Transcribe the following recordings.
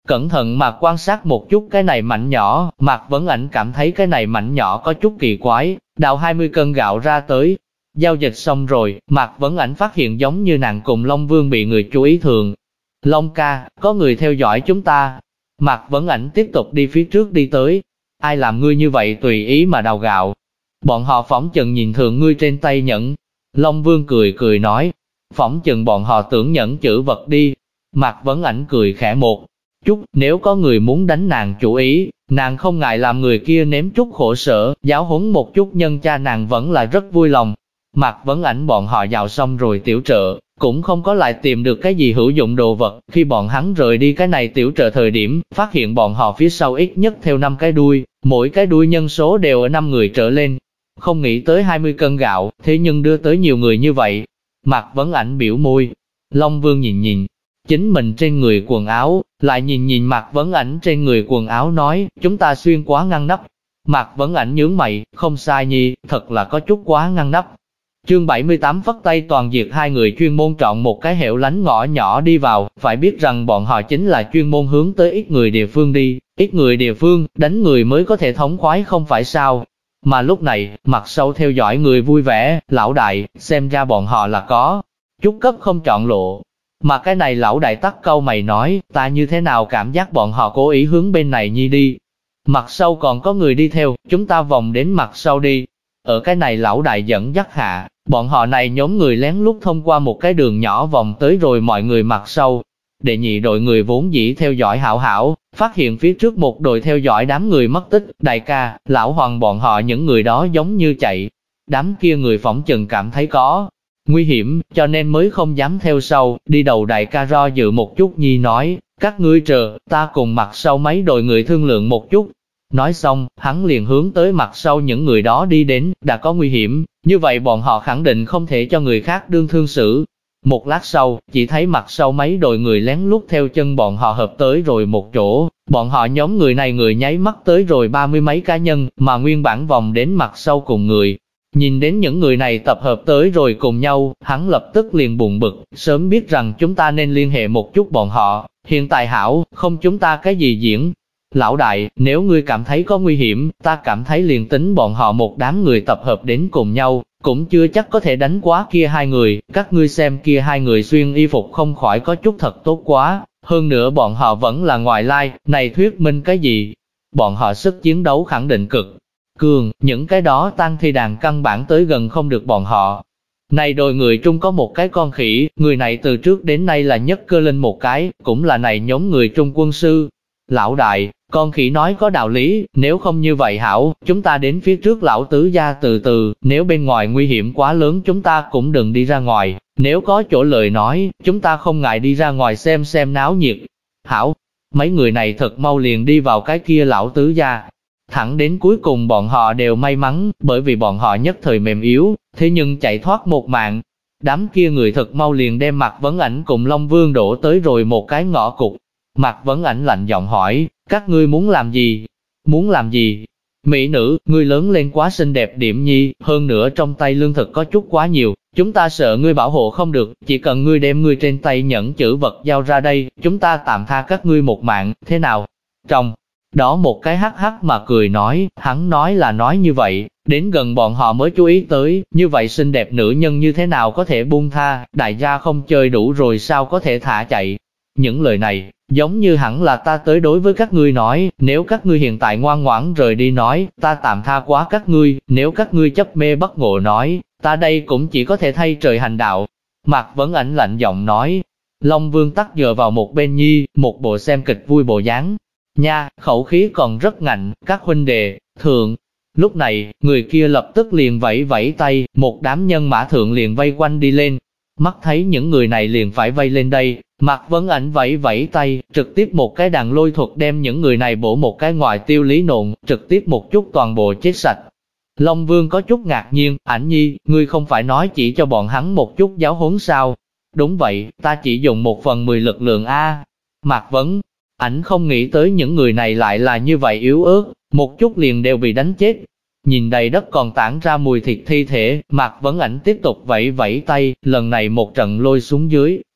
cẩn thận mà quan sát một chút cái này mảnh nhỏ, Mạc Vấn Ảnh cảm thấy cái này mảnh nhỏ có chút kỳ quái, đào 20 cân gạo ra tới. Giao dịch xong rồi, Mạc Vấn Ảnh phát hiện giống như nàng cùng Long Vương bị người chú ý thường. Long ca, có người theo dõi chúng ta. Mạc Vấn Ảnh tiếp tục đi phía trước đi tới. Ai làm ngươi như vậy tùy ý mà đào gạo? Bọn họ phỏng chừng nhìn thường ngươi trên tay nhẫn. Long Vương cười cười nói, phỏng chừng bọn họ tưởng nhẫn chữ vật đi. Mạc Vấn Ảnh cười khẽ một chút, nếu có người muốn đánh nàng chủ ý, nàng không ngại làm người kia nếm chút khổ sở, giáo huấn một chút nhân cha nàng vẫn là rất vui lòng. Mạc Vấn Ảnh bọn họ dạo xong rồi tiểu chợ, cũng không có lại tìm được cái gì hữu dụng đồ vật. Khi bọn hắn rời đi cái này tiểu chợ thời điểm, phát hiện bọn họ phía sau ít nhất theo 5 cái đuôi, mỗi cái đuôi nhân số đều ở 5 người trở lên. Không nghĩ tới 20 cân gạo, thế nhưng đưa tới nhiều người như vậy. Mạc Vấn Ảnh biểu môi. Long Vương nhìn chính mình trên người quần áo, lại nhìn Mạc Vấn Ảnh trên người quần áo nói, chúng ta xuyên quá ngăn nắp. Mạc Vấn Ảnh nhướng mày, không sai nhi, thật là có chút quá ngăn nắp. Chương 78 phất tay toàn diệt. Hai người chuyên môn chọn một cái hẻo lánh ngõ nhỏ đi vào, phải biết rằng bọn họ chính là chuyên môn hướng tới ít người địa phương đi, ít người địa phương, đánh người mới có thể thống khoái không phải sao. Mà lúc này, mặt sau theo dõi người vui vẻ, lão đại, xem ra bọn họ là có chút cấp không chọn lộ. Mà cái này lão đại tắt câu mày nói, ta như thế nào cảm giác bọn họ cố ý hướng bên này nhi đi. Mặt sau còn có người đi theo, chúng ta vòng đến mặt sau đi. Ở cái này lão đại dẫn dắt hạ, bọn họ này nhóm người lén lút thông qua một cái đường nhỏ vòng tới rồi mọi người mặt sau. Đệ nhị đội người vốn dĩ theo dõi hảo hảo, phát hiện phía trước một đội theo dõi đám người mất tích, đại ca, lão Hoàng bọn họ những người đó giống như chạy. Đám kia người phỏng chừng cảm thấy có nguy hiểm, cho nên mới không dám theo sau, đi đầu đại ca do dự một chút nhi nói, các ngươi chờ, ta cùng mặt sau mấy đội người thương lượng một chút. Nói xong, hắn liền hướng tới mặt sau những người đó đi đến, đã có nguy hiểm, như vậy bọn họ khẳng định không thể cho người khác đương thương xử. Một lát sau, chỉ thấy mặt sau mấy đội người lén lút theo chân bọn họ hợp tới rồi một chỗ, bọn họ nhóm người này người nháy mắt tới rồi 30 mấy cá nhân, mà nguyên bản vòng đến mặt sau cùng người. Nhìn đến những người này tập hợp tới rồi cùng nhau, hắn lập tức liền buồn bực, sớm biết rằng chúng ta nên liên hệ một chút bọn họ, hiện tại hảo, không chúng ta cái gì diễn. Lão đại, nếu ngươi cảm thấy có nguy hiểm, ta cảm thấy liền tính bọn họ một đám người tập hợp đến cùng nhau, cũng chưa chắc có thể đánh quá kia hai người, các ngươi xem kia hai người xuyên y phục không khỏi có chút thật tốt quá, hơn nữa bọn họ vẫn là ngoại lai, này thuyết minh cái gì? Bọn họ sức chiến đấu khẳng định cực cường, những cái đó tang thi đàn căn bản tới gần không được bọn họ. Này đội người trung có một cái con khỉ, người này từ trước đến nay là nhất cơ linh một cái, cũng là này nhóm người trung quân sư. Lão đại, con khỉ nói có đạo lý, nếu không như vậy hảo, chúng ta đến phía trước lão tứ gia từ từ, nếu bên ngoài nguy hiểm quá lớn chúng ta cũng đừng đi ra ngoài, nếu có chỗ lời nói, chúng ta không ngại đi ra ngoài xem náo nhiệt. Hảo, mấy người này thật mau liền đi vào cái kia lão tứ gia. Thẳng đến cuối cùng bọn họ đều may mắn, bởi vì bọn họ nhất thời mềm yếu, thế nhưng chạy thoát một mạng. Đám kia người thật mau liền đem Mạc Vấn Ảnh cùng Long Vương đổ tới rồi một cái ngõ cụt. Mạc Vấn Ảnh lạnh giọng hỏi, các ngươi muốn làm gì? Muốn làm gì? Mỹ nữ, ngươi lớn lên quá xinh đẹp điểm nhi, hơn nữa trong tay lương thực có chút quá nhiều, chúng ta sợ ngươi bảo hộ không được, chỉ cần ngươi đem ngươi trên tay nhẫn chữ vật giao ra đây, chúng ta tạm tha các ngươi một mạng, thế nào? Trong đó một cái hắc hắc mà cười nói, hắn nói là nói như vậy, đến gần bọn họ mới chú ý tới, như vậy xinh đẹp nữ nhân như thế nào có thể buông tha, đại gia không chơi đủ rồi sao có thể thả chạy. Những lời này, giống như hẳn là ta tới đối với các ngươi nói, nếu các ngươi hiện tại ngoan ngoãn rời đi nói, ta tạm tha quá các ngươi, nếu các ngươi chấp mê bất ngộ nói, ta đây cũng chỉ có thể thay trời hành đạo. Mạc Vấn Ảnh lạnh giọng nói, Long Vương tắc dựa vào một bên nhi, một bộ xem kịch vui bộ dáng. Nha, khẩu khí còn rất ngạnh, các huynh đệ, thượng. Lúc này, người kia lập tức liền vẫy vẫy tay, một đám nhân mã thượng liền vây quanh đi lên. Mắt thấy những người này liền phải vây lên đây, Mạc Vấn Ảnh vẫy vẫy tay, trực tiếp một cái đàn lôi thuật đem những người này bổ một cái ngoài tiêu lý nộn, trực tiếp một chút toàn bộ chết sạch. Long Vương có chút ngạc nhiên, Ảnh nhi, ngươi không phải nói chỉ cho bọn hắn một chút giáo huấn sao? Đúng vậy, ta chỉ dùng 1/10 lực lượng A. Mạc Vấn Ảnh không nghĩ tới những người này lại là như vậy yếu ớt, một chút liền đều bị đánh chết. Nhìn đầy đất còn tản ra mùi thịt thi thể, Mạc Vấn Ảnh tiếp tục vẫy vẫy tay, lần này một trận lôi xuống dưới,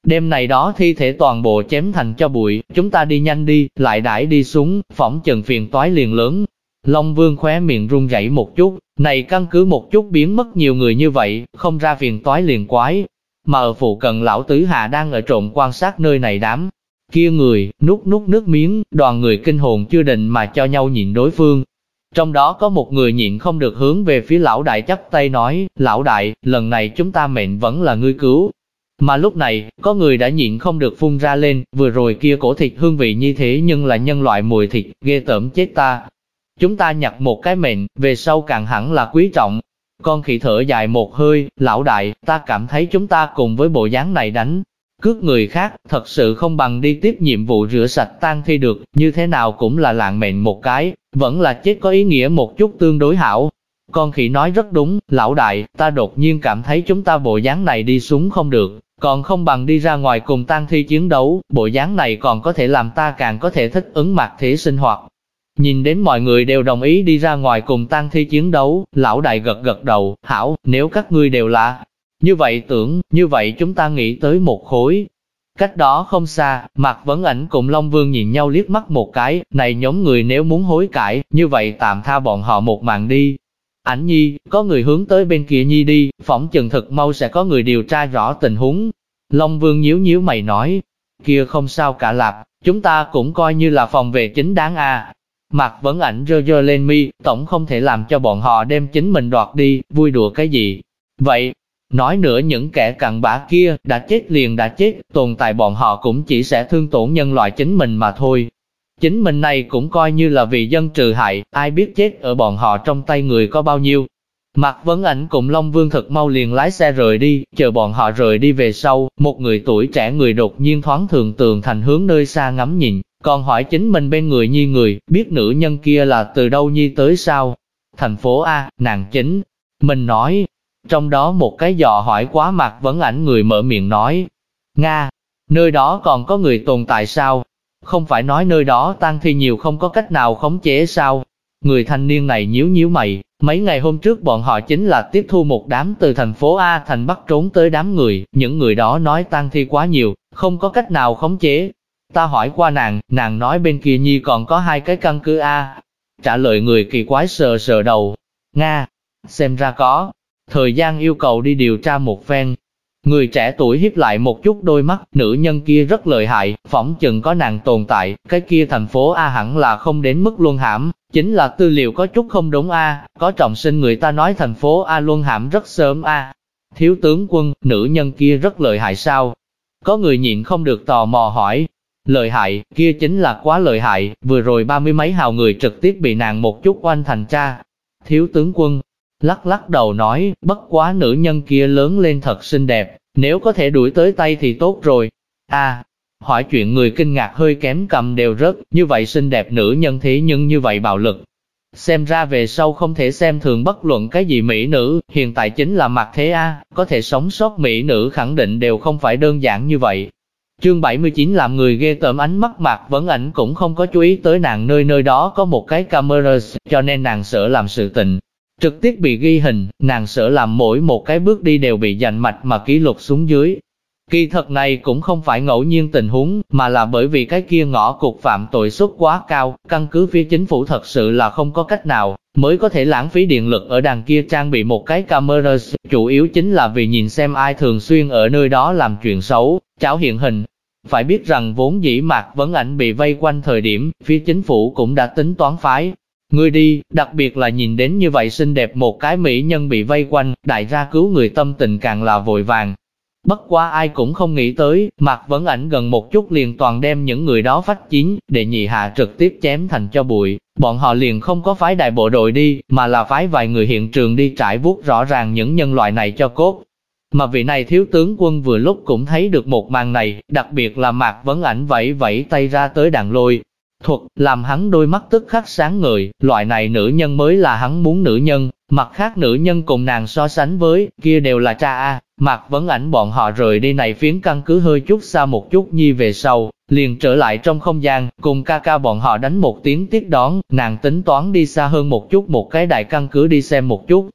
đêm này đó thi thể toàn bộ chém thành cho bụi, chúng ta đi nhanh đi, lại đãi đi xuống, phỏng chừng phiền toái liền lớn. Long Vương khóe miệng run rẩy một chút, này căn cứ một chút biến mất nhiều người như vậy, không ra phiền toái liền quái. Mà ở phụ cận lão tứ hạ đang ở trộm quan sát nơi này đám kia người, nuốt nước miếng, đoàn người kinh hồn chưa định mà cho nhau nhìn đối phương. Trong đó có một người nhịn không được hướng về phía lão đại chắp tay nói, lão đại, lần này chúng ta mệnh vẫn là ngươi cứu. Mà lúc này, có người đã nhịn không được phun ra lên, vừa rồi kia cổ thịt hương vị như thế nhưng là nhân loại mùi thịt, ghê tởm chết ta. Chúng ta nhặt một cái mệnh, về sau càng hẳn là quý trọng. Con khỉ thở dài một hơi, lão đại, ta cảm thấy chúng ta cùng với bộ dáng này đánh cướp người khác, thật sự không bằng đi tiếp nhiệm vụ rửa sạch tang thi được, như thế nào cũng là lạng mệnh một cái, vẫn là chết có ý nghĩa một chút tương đối hảo. Con khỉ nói rất đúng, lão đại, ta đột nhiên cảm thấy chúng ta bộ dáng này đi xuống không được, còn không bằng đi ra ngoài cùng tang thi chiến đấu, bộ dáng này còn có thể làm ta càng có thể thích ứng mặt thế sinh hoạt. Nhìn đến mọi người đều đồng ý đi ra ngoài cùng tang thi chiến đấu, lão đại gật đầu, hảo, nếu các ngươi đều là như vậy tưởng, như vậy chúng ta nghĩ tới một khối. Cách đó không xa, Mạc Vấn Ảnh cùng Long Vương nhìn nhau liếc mắt một cái, này nhóm người nếu muốn hối cải, như vậy tạm tha bọn họ một mạng đi. Ảnh nhi, có người hướng tới bên kia nhi đi, phỏng chừng thực mau sẽ có người điều tra rõ tình huống. Long Vương nhíu mày nói, kia không sao cả lạp, chúng ta cũng coi như là phòng vệ chính đáng a. Mạc Vấn Ảnh giơ lên mi, tổng không thể làm cho bọn họ đem chính mình đoạt đi, vui đùa cái gì. Vậy, nói nữa những kẻ cặn bã kia, đã chết liền đã chết, tồn tại bọn họ cũng chỉ sẽ thương tổn nhân loại chính mình mà thôi. Chính mình này cũng coi như là vì dân trừ hại, ai biết chết ở bọn họ trong tay người có bao nhiêu. Mạc Vấn Ảnh cùng Long Vương thật mau liền lái xe rời đi, chờ bọn họ rời đi về sau, một người tuổi trẻ người đột nhiên thoáng thường tường thành hướng nơi xa ngắm nhìn, còn hỏi chính mình bên người nhi người, biết nữ nhân kia là từ đâu nhi tới sao? Thành phố A, nàng chính. Mình nói, trong đó một cái dò hỏi quá Mạc Vấn Ảnh người mở miệng nói, Nga, nơi đó còn có người tồn tại sao? Không phải nói nơi đó tang thi nhiều không có cách nào khống chế sao? Người thanh niên này nhíu mày, mấy ngày hôm trước bọn họ chính là tiếp thu một đám từ thành phố A thành Bắc trốn tới đám người, những người đó nói tang thi quá nhiều, không có cách nào khống chế. Ta hỏi qua nàng nói bên kia nhi còn có 2 cái căn cứ A. Trả lời người kỳ quái sờ đầu, Nga, xem ra có thời gian yêu cầu đi điều tra một phen. Người trẻ tuổi hiếp lại một chút đôi mắt, nữ nhân kia rất lợi hại, phỏng chừng có nàng tồn tại, cái kia thành phố A hẳn là không đến mức luân hãm, chính là tư liệu có chút không đúng A, có trọng sinh người ta nói thành phố A luân hãm rất sớm A. Thiếu tướng quân, nữ nhân kia rất lợi hại sao? Có người nhịn không được tò mò hỏi. Lợi hại, kia chính là quá lợi hại, vừa rồi 30 mấy hào người trực tiếp bị nàng một chút oanh thành tra. Thiếu tướng quân lắc đầu nói, bất quá nữ nhân kia lớn lên thật xinh đẹp, nếu có thể đuổi tới tay thì tốt rồi. Hỏi chuyện người kinh ngạc hơi kém cầm đều rớt, như vậy xinh đẹp nữ nhân thế nhưng như vậy bạo lực. Xem ra về sau không thể xem thường bất luận cái gì mỹ nữ, hiện tại chính là mặt thế có thể sống sót mỹ nữ khẳng định đều không phải đơn giản như vậy. Chương 79 làm người ghê tởm ánh mắt Mạc Vấn Ảnh cũng không có chú ý tới nàng nơi đó có một cái camera, cho nên nàng sợ làm sự tình trực tiếp bị ghi hình, nàng sợ làm mỗi một cái bước đi đều bị dành mạch mà ký lục xuống dưới. Kỳ thật này cũng không phải ngẫu nhiên tình huống, mà là bởi vì cái kia ngõ cụt phạm tội suất quá cao, căn cứ phía chính phủ thật sự là không có cách nào, mới có thể lãng phí điện lực ở đằng kia trang bị một cái camera, chủ yếu chính là vì nhìn xem ai thường xuyên ở nơi đó làm chuyện xấu, trảo hiện hình. Phải biết rằng vốn dĩ Mạc Vấn Ảnh bị vây quanh thời điểm, phía chính phủ cũng đã tính toán phái người đi, đặc biệt là nhìn đến như vậy xinh đẹp một cái mỹ nhân bị vây quanh, đại gia cứu người tâm tình càng là vội vàng. Bất quá ai cũng không nghĩ tới, Mạc Vấn Ảnh gần một chút liền toàn đem những người đó phách chiến, để nhị hạ trực tiếp chém thành cho bụi, bọn họ liền không có phái đại bộ đội đi, mà là phái vài người hiện trường đi trải vuốt rõ ràng những nhân loại này cho cốt. Mà vị này thiếu tướng quân vừa lúc cũng thấy được một màn này, đặc biệt là Mạc Vấn Ảnh vẫy tay ra tới đạn lôi thuật, làm hắn đôi mắt tức khắc sáng ngời, loại này nữ nhân mới là hắn muốn nữ nhân, mặt khác nữ nhân cùng nàng so sánh với, kia đều là cha Mạc Vấn Ảnh bọn họ rời đi này phiến căn cứ hơi chút xa một chút nhi về sau, liền trở lại trong không gian, cùng ca ca bọn họ đánh một tiếng tiếp đón, nàng tính toán đi xa hơn một chút một cái đại căn cứ đi xem một chút.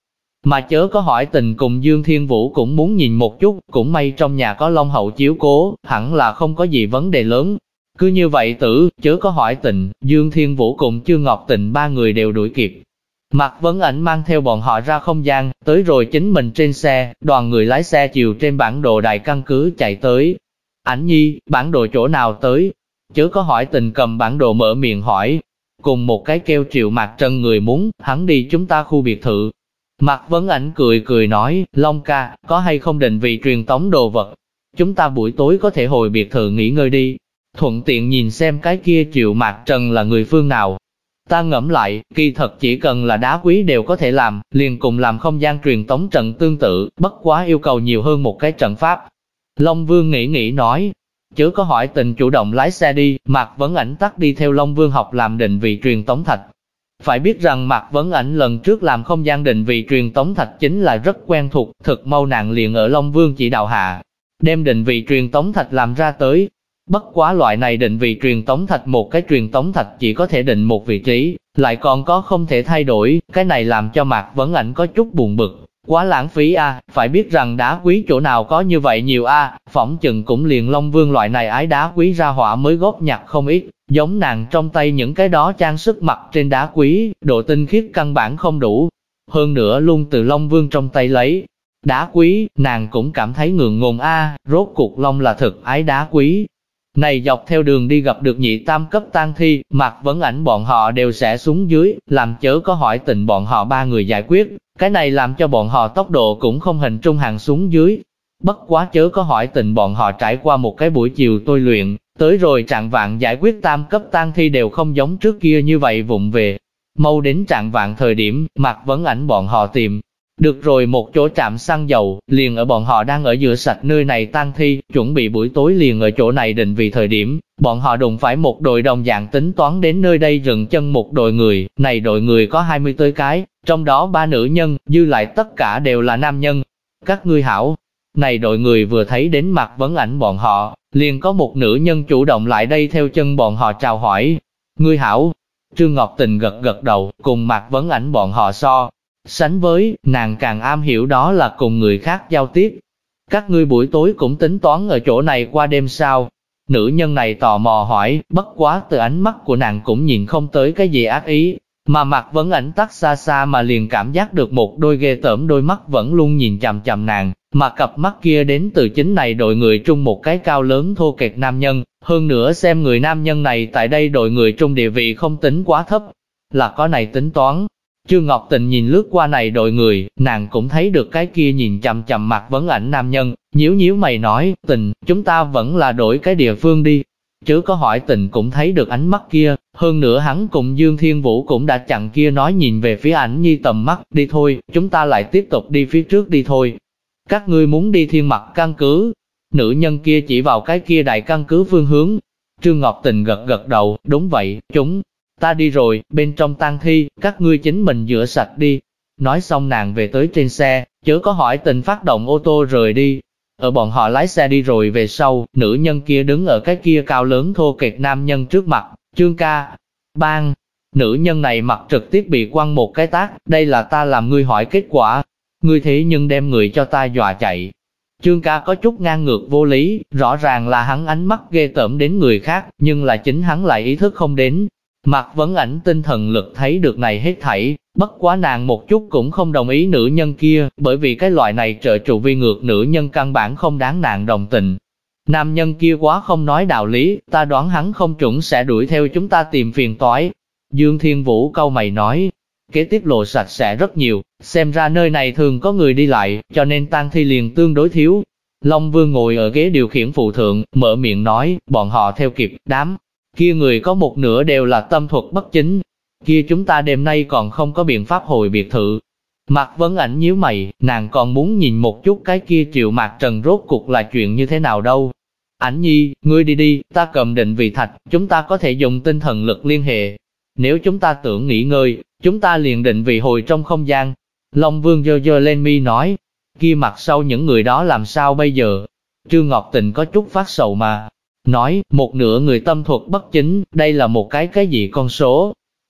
Mà chớ có hỏi Tình cùng Dương Thiên Vũ cũng muốn nhìn một chút, cũng may trong nhà có Long Hậu chiếu cố, hẳn là không có gì vấn đề lớn. Cứ như vậy chớ có hỏi Tình, Dương Thiên Vũ cùng Chương Ngọc Tình ba người đều đuổi kịp. Mạc Vấn Ảnh mang theo bọn họ ra không gian, tới rồi chính mình trên xe, đoàn người lái xe chiều trên bản đồ đại căn cứ chạy tới. Ảnh nhi, bản đồ chỗ nào tới? Chớ có hỏi Tình cầm bản đồ mở miệng hỏi. Cùng một cái kêu Triệu Mạc Trân người muốn, hắn đi chúng ta khu biệt thự. Mạc Vấn Ảnh cười cười nói, Long ca, có hay không định vị truyền tống đồ vật? Chúng ta buổi tối có thể hồi biệt thự nghỉ ngơi đi. Thuận tiện nhìn xem cái kia Triệu Mạc Trân là người phương nào. Ta ngẫm lại, kỳ thật chỉ cần là đá quý đều có thể làm, liền cùng làm không gian truyền tống trận tương tự, bất quá yêu cầu nhiều hơn một cái trận pháp. Long Vương nghĩ nói, chớ có hỏi Tình chủ động lái xe đi, Mạc Vấn Ảnh tắt đi theo Long Vương học làm định vị truyền tống thạch. Phải biết rằng Mạc Vấn Ảnh lần trước làm không gian định vị truyền tống thạch chính là rất quen thuộc, thực mau nàng liền ở Long Vương chỉ đạo hạ, đem định vị truyền tống thạch làm ra tới. Bất quá loại này định vị truyền tống thạch một cái truyền tống thạch chỉ có thể định một vị trí, lại còn có không thể thay đổi, cái này làm cho Mạc Vấn Ảnh có chút buồn bực, quá lãng phí a, phải biết rằng đá quý chỗ nào có như vậy nhiều a, phỏng chừng cũng liền Long Vương loại này ái đá quý ra hỏa mới góp nhặt không ít, giống nàng trong tay những cái đó trang sức mặt trên đá quý, độ tinh khiết căn bản không đủ, hơn nữa luôn từ Long Vương trong tay lấy. Đá quý, nàng cũng cảm thấy ngượng ngùng a, rốt cuộc Long là thực ái đá quý. Này dọc theo đường đi gặp được nhị tam cấp tang thi, Mạc Vấn Ảnh bọn họ đều sẽ xuống dưới, làm chớ có hỏi Tình bọn họ ba người giải quyết, cái này làm cho bọn họ tốc độ cũng không hình trung hàng xuống dưới. Bất quá chớ có hỏi Tình bọn họ trải qua một cái buổi chiều tôi luyện, tới rồi trạng vạng giải quyết tam cấp tang thi đều không giống trước kia như vậy vụng về. Mau đến trạng vạng thời điểm, Mạc Vấn Ảnh bọn họ tìm được rồi một chỗ trạm xăng dầu, liền ở bọn họ đang ở rửa sạch nơi này tang thi, chuẩn bị buổi tối liền ở chỗ này định vị thời điểm, bọn họ đụng phải một đội đồng dạng tính toán đến nơi đây dừng chân một đội người, này đội người có 20 tới cái, trong đó 3 nữ nhân, dư lại tất cả đều là nam nhân. Các ngươi hảo, này đội người vừa thấy đến Mạc Vấn Ảnh bọn họ, liền có một nữ nhân chủ động lại đây theo chân bọn họ chào hỏi. Ngươi hảo, Trương Ngọc Tình gật gật đầu, cùng Mạc Vấn Ảnh bọn họ so sánh với, nàng càng am hiểu đó là cùng người khác giao tiếp. Các ngươi buổi tối cũng tính toán ở chỗ này qua đêm sao? Nữ nhân này tò mò hỏi, bất quá từ ánh mắt của nàng cũng nhìn không tới cái gì ác ý, mà Mạc Vấn Ảnh tắt xa xa mà liền cảm giác được một đôi ghê tởm đôi mắt vẫn luôn nhìn chằm chằm nàng, mà cặp mắt kia đến từ chính này đội người trung một cái cao lớn thô kệch nam nhân, hơn nữa xem người nam nhân này tại đây đội người trung địa vị không tính quá thấp, là có này tính toán. Trương Ngọc Tình nhìn lướt qua này đội người, nàng cũng thấy được cái kia nhìn chằm chằm Mạc Vấn Ảnh nam nhân, nhíu mày nói, Tình, chúng ta vẫn là đổi cái địa phương đi. Chớ có hỏi Tình cũng thấy được ánh mắt kia, hơn nữa hắn cùng Dương Thiên Vũ cũng đã chặn kia nói nhìn về phía Ảnh Nhi tầm mắt, đi thôi, chúng ta lại tiếp tục đi phía trước đi thôi. Các ngươi muốn đi Thiên Mặc căn cứ. Nữ nhân kia chỉ vào cái kia đại căn cứ phương hướng. Trương Ngọc Tình gật gật đầu, đúng vậy, chúng ta đi rồi, bên trong tang thi, các ngươi chính mình rửa sạch đi. Nói xong nàng về tới trên xe, chớ có hỏi Tình phát động ô tô rời đi. Ở bọn họ lái xe đi rồi về sau, nữ nhân kia đứng ở cái kia cao lớn thô kệch nam nhân trước mặt, Trương ca, bang. Nữ nhân này mặt trực tiếp bị quăng một cái tát, đây là ta làm ngươi hỏi kết quả. Ngươi thế nhưng đem người cho ta dọa chạy. Trương ca có chút ngang ngược vô lý, rõ ràng là hắn ánh mắt ghê tởm đến người khác, nhưng là chính hắn lại ý thức không đến. Mạc Vấn Ảnh tinh thần lực thấy được này hết thảy, bất quá nàng một chút cũng không đồng ý nữ nhân kia, bởi vì cái loại này trợ trụ vi ngược nữ nhân căn bản không đáng nàng đồng tình. Nam nhân kia quá không nói đạo lý, ta đoán hắn không chuẩn sẽ đuổi theo chúng ta tìm phiền toái. Dương Thiên Vũ cau mày nói, kế tiếp lộ sạch sẽ rất nhiều, xem ra nơi này thường có người đi lại, cho nên tang thi liền tương đối thiếu. Long Vương ngồi ở ghế điều khiển phụ thượng, mở miệng nói, bọn họ theo kịp, đám kia người có một nửa đều là tâm thuật bất chính, kia chúng ta đêm nay còn không có biện pháp hồi biệt thự. Mạc Vấn Ảnh nhíu mày, nàng còn muốn nhìn một chút cái kia Triệu Mạc Trần rốt cuộc là chuyện như thế nào đâu. Ảnh Nhi, ngươi đi đi, ta cầm định vị thạch, chúng ta có thể dùng tinh thần lực liên hệ. Nếu chúng ta tưởng nghỉ ngơi, chúng ta liền định vị hồi trong không gian. Long Vương giơ lên mi nói, kia mặt sau những người đó làm sao bây giờ? Trương Ngọc Tình có chút phát sầu mà. Nói, một nửa người tâm thuật bất chính, đây là một cái gì con số?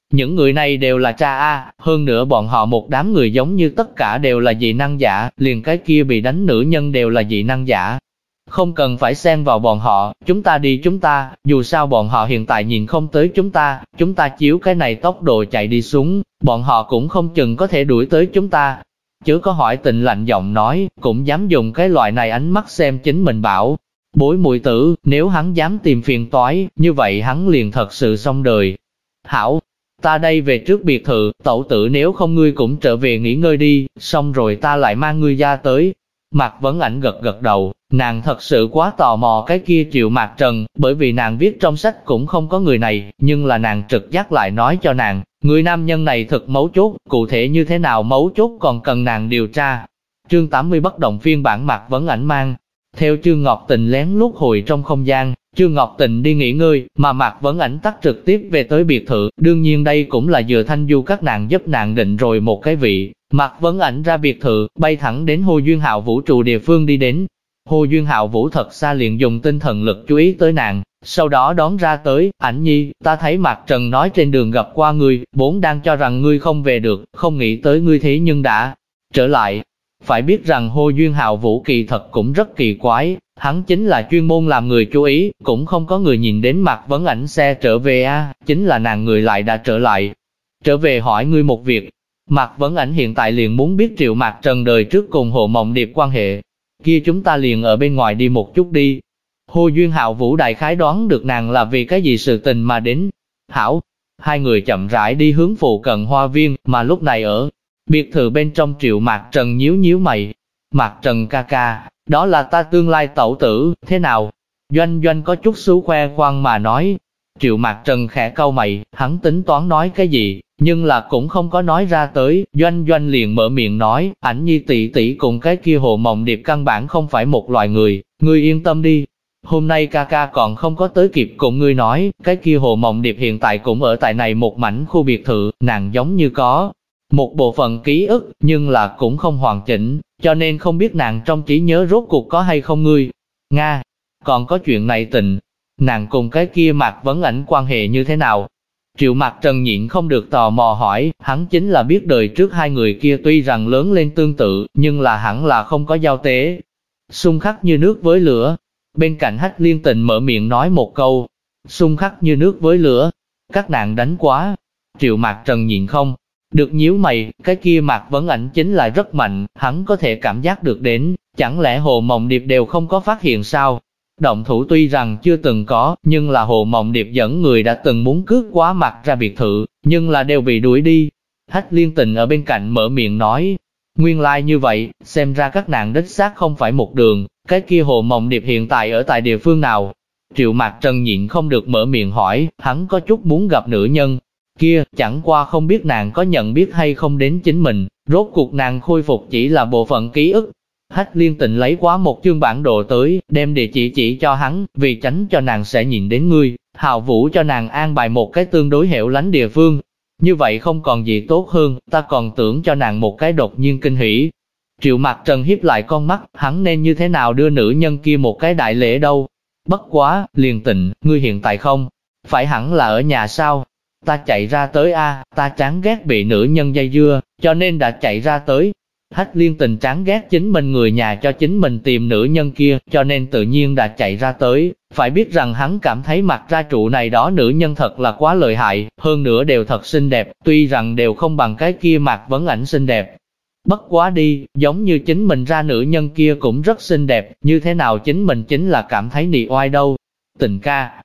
Những người này đều là cha a, hơn nữa bọn họ một đám người giống như tất cả đều là dị năng giả, liền cái kia bị đánh nữ nhân đều là dị năng giả. Không cần phải xen vào bọn họ, chúng ta đi chúng ta, dù sao bọn họ hiện tại nhìn không tới chúng ta chiếu cái này tốc độ chạy đi xuống, bọn họ cũng không chừng có thể đuổi tới chúng ta. Chớ có hỏi Tịnh lạnh giọng nói, cũng dám dùng cái loại này ánh mắt xem chính mình bảo. Bối muội tử, nếu hắn dám tìm phiền toái, như vậy hắn liền thật sự xong đời. Hảo, ta đây về trước biệt thự, tẩu tử nếu không ngươi cũng trở về nghỉ ngơi đi, xong rồi ta lại mang ngươi ra tới. Mạc Vấn Ảnh gật gật đầu, nàng thật sự quá tò mò cái kia Triệu Mạc Trần, bởi vì nàng viết trong sách cũng không có người này, nhưng là nàng trực giác lại nói cho nàng, người nam nhân này thật mấu chốt, cụ thể như thế nào mấu chốt còn cần nàng điều tra. Chương 80 bất động phiên bản Mạc Vấn Ảnh mang theo Trương Ngọc Tình lén lút hồi trong không gian, Trương Ngọc Tình đi nghỉ ngơi, mà Mạc Vấn Ảnh tắt trực tiếp về tới biệt thự, đương nhiên đây cũng là dựa Thanh Du các nàng giúp nàng định rồi một cái vị. Mạc Vấn Ảnh ra biệt thự, bay thẳng đến Hồ Duyên Hạo Vũ trụ địa phương đi đến. Hồ Duyên Hạo Vũ thật xa liền dùng tinh thần lực chú ý tới nàng, sau đó đón ra tới, Ảnh nhi, ta thấy Mạc Trần nói trên đường gặp qua ngươi, vốn đang cho rằng ngươi không về được, không nghĩ tới ngươi thế nhưng đã trở lại. Phải biết rằng Hồ Duyên Hạo Vũ kỳ thật cũng rất kỳ quái, hắn chính là chuyên môn làm người chú ý, cũng không có người nhìn đến Mạc Vấn Ảnh xe trở về chính là nàng người lại đã trở lại. Trở về hỏi ngươi một việc. Mạc Vấn Ảnh hiện tại liền muốn biết Triệu Mạc Trần đời trước cùng Hồ Mộng Điệp quan hệ. Kia chúng ta liền ở bên ngoài đi một chút đi. Hồ Duyên Hạo Vũ đại khái đoán được nàng là vì cái gì sự tình mà đến. Hảo, hai người chậm rãi đi hướng phụ cận hoa viên, mà lúc này ở biệt thự bên trong Triệu Mạc Trần nhíu nhíu mày. Mạc Trần ca ca, đó là ta tương lai tẩu tử, thế nào? Doanh Doanh có chút xú khoe khoang mà nói. Triệu Mạc Trần khẽ cau mày, hắn tính toán nói cái gì, nhưng là cũng không có nói ra tới. Doanh Doanh liền mở miệng nói, Ảnh nhi tỷ tỷ cùng cái kia Hồ Mộng Điệp căn bản không phải một loài người, ngươi yên tâm đi. Hôm nay ca ca còn không có tới kịp cùng ngươi nói, cái kia Hồ Mộng Điệp hiện tại cũng ở tại này một mảnh khu biệt thự, nàng giống như có một bộ phận ký ức, nhưng là cũng không hoàn chỉnh, cho nên không biết nàng trong trí nhớ rốt cuộc có hay không ngươi. Nga, còn có chuyện này Tình, nàng cùng cái kia Mạc Vấn Ảnh quan hệ như thế nào? Triệu Mạc Trần nhịn không được tò mò hỏi, hắn chính là biết đời trước hai người kia tuy rằng lớn lên tương tự, nhưng là hẳn là không có giao tế. Xung khắc như nước với lửa. Bên cạnh Hách Liên Tình mở miệng nói một câu, xung khắc như nước với lửa, các nàng đánh quá. Triệu Mạc Trần nhịn không được nhíu mày, cái kia Mạc Vấn Ảnh chính là rất mạnh, hắn có thể cảm giác được đến, chẳng lẽ Hồ Mộng Điệp đều không có phát hiện sao? Động thủ tuy rằng chưa từng có, nhưng là Hồ Mộng Điệp dẫn người đã từng muốn cướp quá mặt ra biệt thự, nhưng là đều bị đuổi đi. Hách Liên Tình ở bên cạnh mở miệng nói, nguyên lai như vậy, xem ra các nàng đích xác không phải một đường, cái kia Hồ Mộng Điệp hiện tại ở tại địa phương nào? Triệu Mạc Trần nhịn không được mở miệng hỏi, hắn có chút muốn gặp nữ nhân kia, chẳng qua không biết nàng có nhận biết hay không đến chính mình, rốt cuộc nàng khôi phục chỉ là bộ phận ký ức. Hách Liên Tình lấy quá một chương bản đồ tới, đem địa chỉ cho hắn, vì tránh cho nàng sẽ nhìn đến ngươi, Hạo Vũ cho nàng an bài một cái tương đối hẻo lánh địa phương. Như vậy không còn gì tốt hơn, ta còn tưởng cho nàng một cái đột nhiên kinh hỉ. Triệu Mạc Trần hiếp lại con mắt, hắn nên như thế nào đưa nữ nhân kia một cái đại lễ đâu? Bất quá, Liên Tình, ngươi hiện tại không phải hẳn là ở nhà sao? Ta chạy ra tới ta chán ghét bị nữ nhân dây dưa, cho nên đã chạy ra tới. Hách Liên Tình chán ghét chính mình người nhà cho chính mình tìm nữ nhân kia, cho nên tự nhiên đã chạy ra tới. Phải biết rằng hắn cảm thấy mặt ra trụ này đó nữ nhân thật là quá lợi hại, hơn nữa đều thật xinh đẹp, tuy rằng đều không bằng cái kia Mạc Vấn Ảnh xinh đẹp. Bất quá đi, giống như chính mình ra nữ nhân kia cũng rất xinh đẹp, như thế nào chính mình chính là cảm thấy nị oai đâu. Tình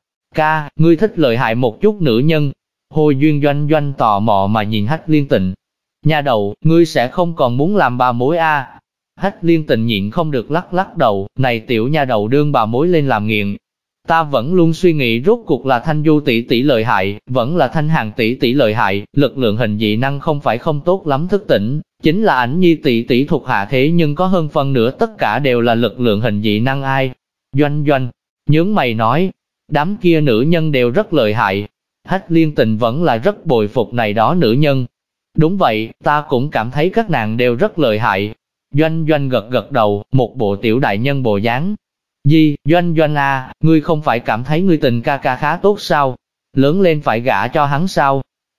ca, ngươi thích lợi hại một chút nữ nhân. Hồ Duyên Doanh Doanh tò mò mà nhìn Hách Liên Tình. Nhà đầu, ngươi sẽ không còn muốn làm bà mối Hách Liên Tình nhịn không được lắc đầu, này tiểu nha đầu đương bà mối lên làm nghiện. Ta vẫn luôn suy nghĩ rốt cuộc là Thanh Du tỷ tỷ lợi hại, vẫn là Thanh Hàn tỷ tỷ lợi hại, lực lượng hình dị năng không phải không tốt lắm thức tỉnh, chính là Ảnh Nhi tỷ tỷ thuộc hạ thế nhưng có hơn phần nữa tất cả đều là lực lượng hình dị năng ai. Doanh Doanh, nhướng mày nói, đám kia nữ nhân đều rất lợi hại. Hách Liên Tình vẫn là rất bồi phục này đó nữ nhân. Đúng vậy, ta cũng cảm thấy các nàng đều rất lợi hại. Doanh Doanh gật đầu, một bộ tiểu đại nhân bộ dáng. Doanh Doanh ngươi không phải cảm thấy ngươi Tình ca ca khá tốt sao? Lớn lên phải gả cho hắn sao?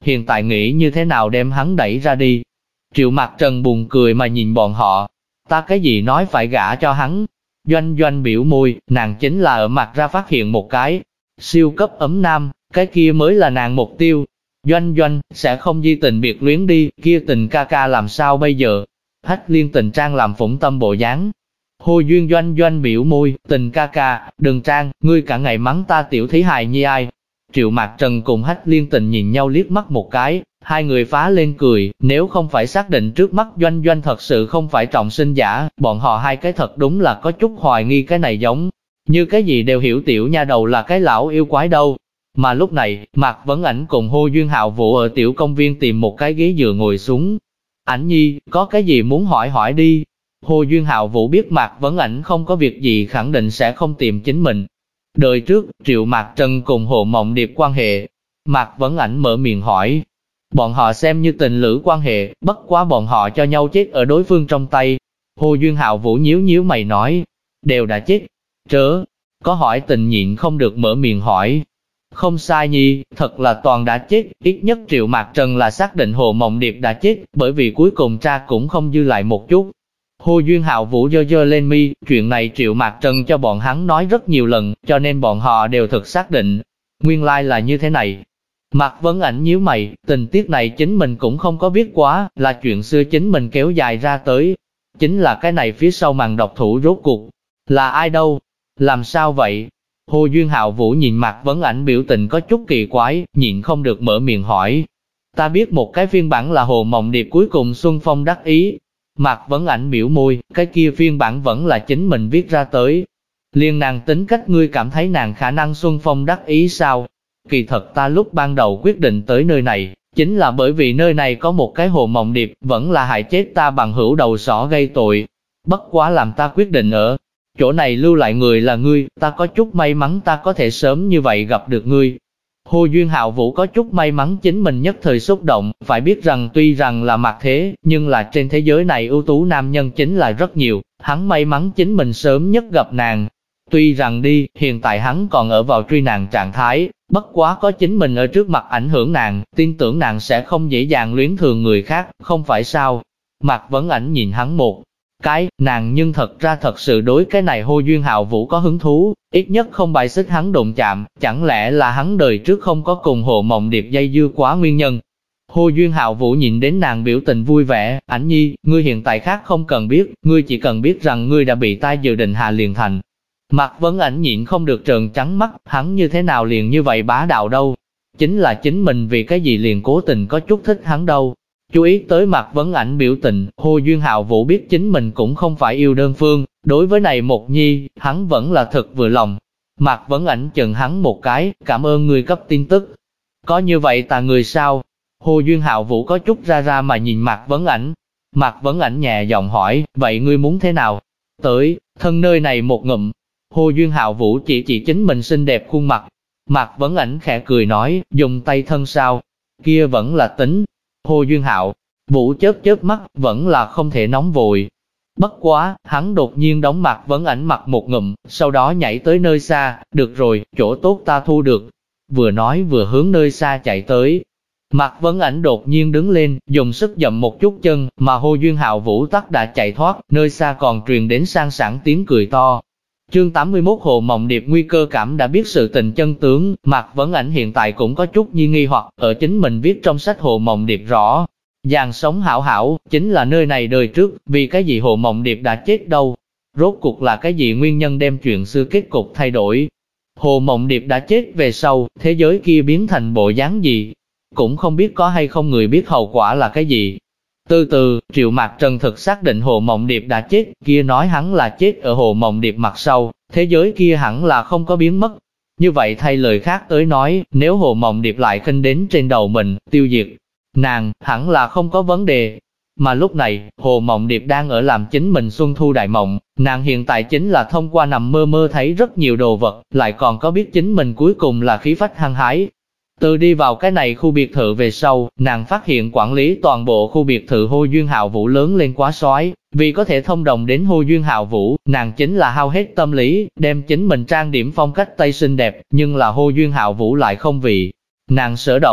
hiện tại nghĩ như thế nào đem hắn đẩy ra đi. Triệu Mạc Trần buồn cười mà nhìn bọn họ, ta cái gì nói phải gả cho hắn. Doanh Doanh biểu môi, nàng chính là ở mặt ra phát hiện một cái siêu cấp ấm nam, cái kia mới là nàng mục tiêu. Doanh Doanh, sẽ không di tình biệt luyến đi, kia Tình ca ca làm sao bây giờ? Hách Liên Tình trang làm phủng tâm bộ dáng. Hồ Duyên Doanh Doanh biểu môi, Tình ca ca, đừng trang, ngươi cả ngày mắng ta tiểu thí hài nhi ai. Triệu Mạc Trần cùng Hách Liên Tình nhìn nhau liếc mắt một cái, hai người phá lên cười, nếu không phải xác định trước mắt Doanh Doanh thật sự không phải trọng sinh giả, bọn họ hai cái thật đúng là có chút hoài nghi cái này giống như cái gì đều hiểu tiểu nha đầu là cái lão yêu quái đâu. Mà lúc này, Mạc Vấn Ảnh cùng Hồ Duyên Hạo Vũ ở tiểu công viên tìm một cái ghế dựa ngồi xuống. Ảnh nhi, có cái gì muốn hỏi hỏi đi. Hồ Duyên Hạo Vũ biết Mạc Vấn Ảnh không có việc gì khẳng định sẽ không tìm chính mình. Đời trước, Triệu Mạc Trần cùng Hồ Mộng Điệp quan hệ. Mạc Vấn Ảnh mở miệng hỏi. Bọn họ xem như tình lữ quan hệ, bất quá bọn họ cho nhau chết ở đối phương trong tay. Hồ Duyên Hạo Vũ nhíu nhíu mày nói, đều đã chết. Trớ, có hỏi tình nhịn không được mở miệng hỏi. Không sai nhi, thật là toàn đã chết, ít nhất Triệu Mạc Trần là xác định Hồ Mộng Điệp đã chết, bởi vì cuối cùng tra cũng không dư lại một chút. Hồ Duyên Hạo Vũ giơ giơ lên mi, chuyện này Triệu Mạc Trần cho bọn hắn nói rất nhiều lần, cho nên bọn họ đều thực xác định. Nguyên lai là như thế này. Mạc Vấn Ảnh nhíu mày, tình tiết này chính mình cũng không có biết quá, là chuyện xưa chính mình kéo dài ra tới. Chính là cái này phía sau màn độc thủ rốt cuộc. Là ai đâu? Làm sao vậy? Hồ Duyên Hạo Vũ nhìn Mạc Vấn Ảnh biểu tình có chút kỳ quái, nhịn không được mở miệng hỏi. Ta biết một cái phiên bản là Hồ Mộng Điệp cuối cùng Xuân Phong đắc ý. Mạc Vấn Ảnh biểu môi, cái kia phiên bản vẫn là chính mình viết ra tới. Liên nàng tính cách ngươi cảm thấy nàng khả năng Xuân Phong đắc ý sao? Kỳ thật ta lúc ban đầu quyết định tới nơi này, chính là bởi vì nơi này có một cái Hồ Mộng Điệp, vẫn là hại chết ta bằng hữu đầu sỏ gây tội. Bất quá làm ta quyết định ở chỗ này lưu lại người là ngươi, ta có chút may mắn ta có thể sớm như vậy gặp được ngươi. Hồ Duyên Hạo Vũ có chút may mắn chính mình nhất thời xúc động, phải biết rằng tuy rằng là mặt thế, nhưng là trên thế giới này ưu tú nam nhân chính là rất nhiều, hắn may mắn chính mình sớm nhất gặp nàng. Tuy rằng đi, hiện tại hắn còn ở vào truy nàng trạng thái, bất quá có chính mình ở trước mặt ảnh hưởng nàng, tin tưởng nàng sẽ không dễ dàng luyến thường người khác, không phải sao? Mạc Vấn Ảnh nhìn hắn một cái, nàng nhưng thật ra thật sự đối cái này Hồ Duyên Hạo Vũ có hứng thú, ít nhất không bài xích hắn đụng chạm, chẳng lẽ là hắn đời trước không có cùng Hồ Mộng Điệp dây dưa quá nguyên nhân. Hồ Duyên Hạo Vũ nhìn đến nàng biểu tình vui vẻ, Ảnh nhi, ngươi hiện tại khác không cần biết, ngươi chỉ cần biết rằng ngươi đã bị ta dự định hạ liền thành. Mạc Vấn Ảnh nhịn không được trợn trắng mắt, hắn như thế nào liền như vậy bá đạo đâu. Chính là chính mình vì cái gì liền cố tình có chút thích hắn đâu. Chú ý tới Mạc Vấn Ảnh biểu tình, Hồ Duyên Hạo Vũ biết chính mình cũng không phải yêu đơn phương, đối với này một nhi, hắn vẫn là thật vừa lòng. Mạc Vấn Ảnh chừng hắn một cái, cảm ơn người cấp tin tức. Có như vậy ta người sao? Hồ Duyên Hạo Vũ có chút ra mà nhìn Mạc Vấn Ảnh. Mạc Vấn Ảnh nhẹ giọng hỏi, vậy ngươi muốn thế nào? Tới, thân nơi này một ngụm. Hồ Duyên Hạo Vũ chỉ chính mình xinh đẹp khuôn mặt. Mạc Vấn Ảnh khẽ cười nói, dùng tay thân sao? Kia vẫn là tính. Hồ Duyên Hạo Vũ chớp mắt, vẫn là không thể nóng vội. Bất quá, hắn đột nhiên đóng Mạc Vấn Ảnh mặt một ngụm, sau đó nhảy tới nơi xa, được rồi, chỗ tốt ta thu được. Vừa nói vừa hướng nơi xa chạy tới. Mạc Vấn Ảnh đột nhiên đứng lên, dùng sức dậm một chút chân, mà Hồ Duyên Hạo Vũ tắc đã chạy thoát, nơi xa còn truyền đến sang sảng tiếng cười to. Chương 81 Hồ Mộng Điệp nguy cơ cảm đã biết sự tình chân tướng, Mạc Vấn Ảnh hiện tại cũng có chút nghi hoặc, ở chính mình viết trong sách Hồ Mộng Điệp rõ. Dàn sống hảo hảo, chính là nơi này đời trước, vì cái gì Hồ Mộng Điệp đã chết đâu? Rốt cuộc là cái gì nguyên nhân đem chuyện xưa kết cục thay đổi? Hồ Mộng Điệp đã chết về sau, thế giới kia biến thành bộ dáng gì? Cũng không biết có hay không người biết hậu quả là cái gì. Từ từ, Triệu Mạc Trần thực xác định Hồ Mộng Điệp đã chết, kia nói hắn là chết ở Hồ Mộng Điệp mặt sau, thế giới kia hẳn là không có biến mất. Như vậy thay lời khác tới nói, nếu Hồ Mộng Điệp lại khinh đến trên đầu mình, tiêu diệt nàng, hẳn là không có vấn đề. Mà lúc này, Hồ Mộng Điệp đang ở làm chính mình xuân thu đại mộng, nàng hiện tại chính là thông qua nằm mơ mơ thấy rất nhiều đồ vật, lại còn có biết chính mình cuối cùng là khí phách hăng hái. Từ đi vào cái này khu biệt thự về sau, nàng phát hiện quản lý toàn bộ khu biệt thự Hồ Duyên Hạo Vũ lớn lên quá soái, vì có thể thông đồng đến Hồ Duyên Hạo Vũ, nàng chính là hao hết tâm lý, đem chính mình trang điểm phong cách Tây xinh đẹp, nhưng là Hồ Duyên Hạo Vũ lại không vì nàng sở động.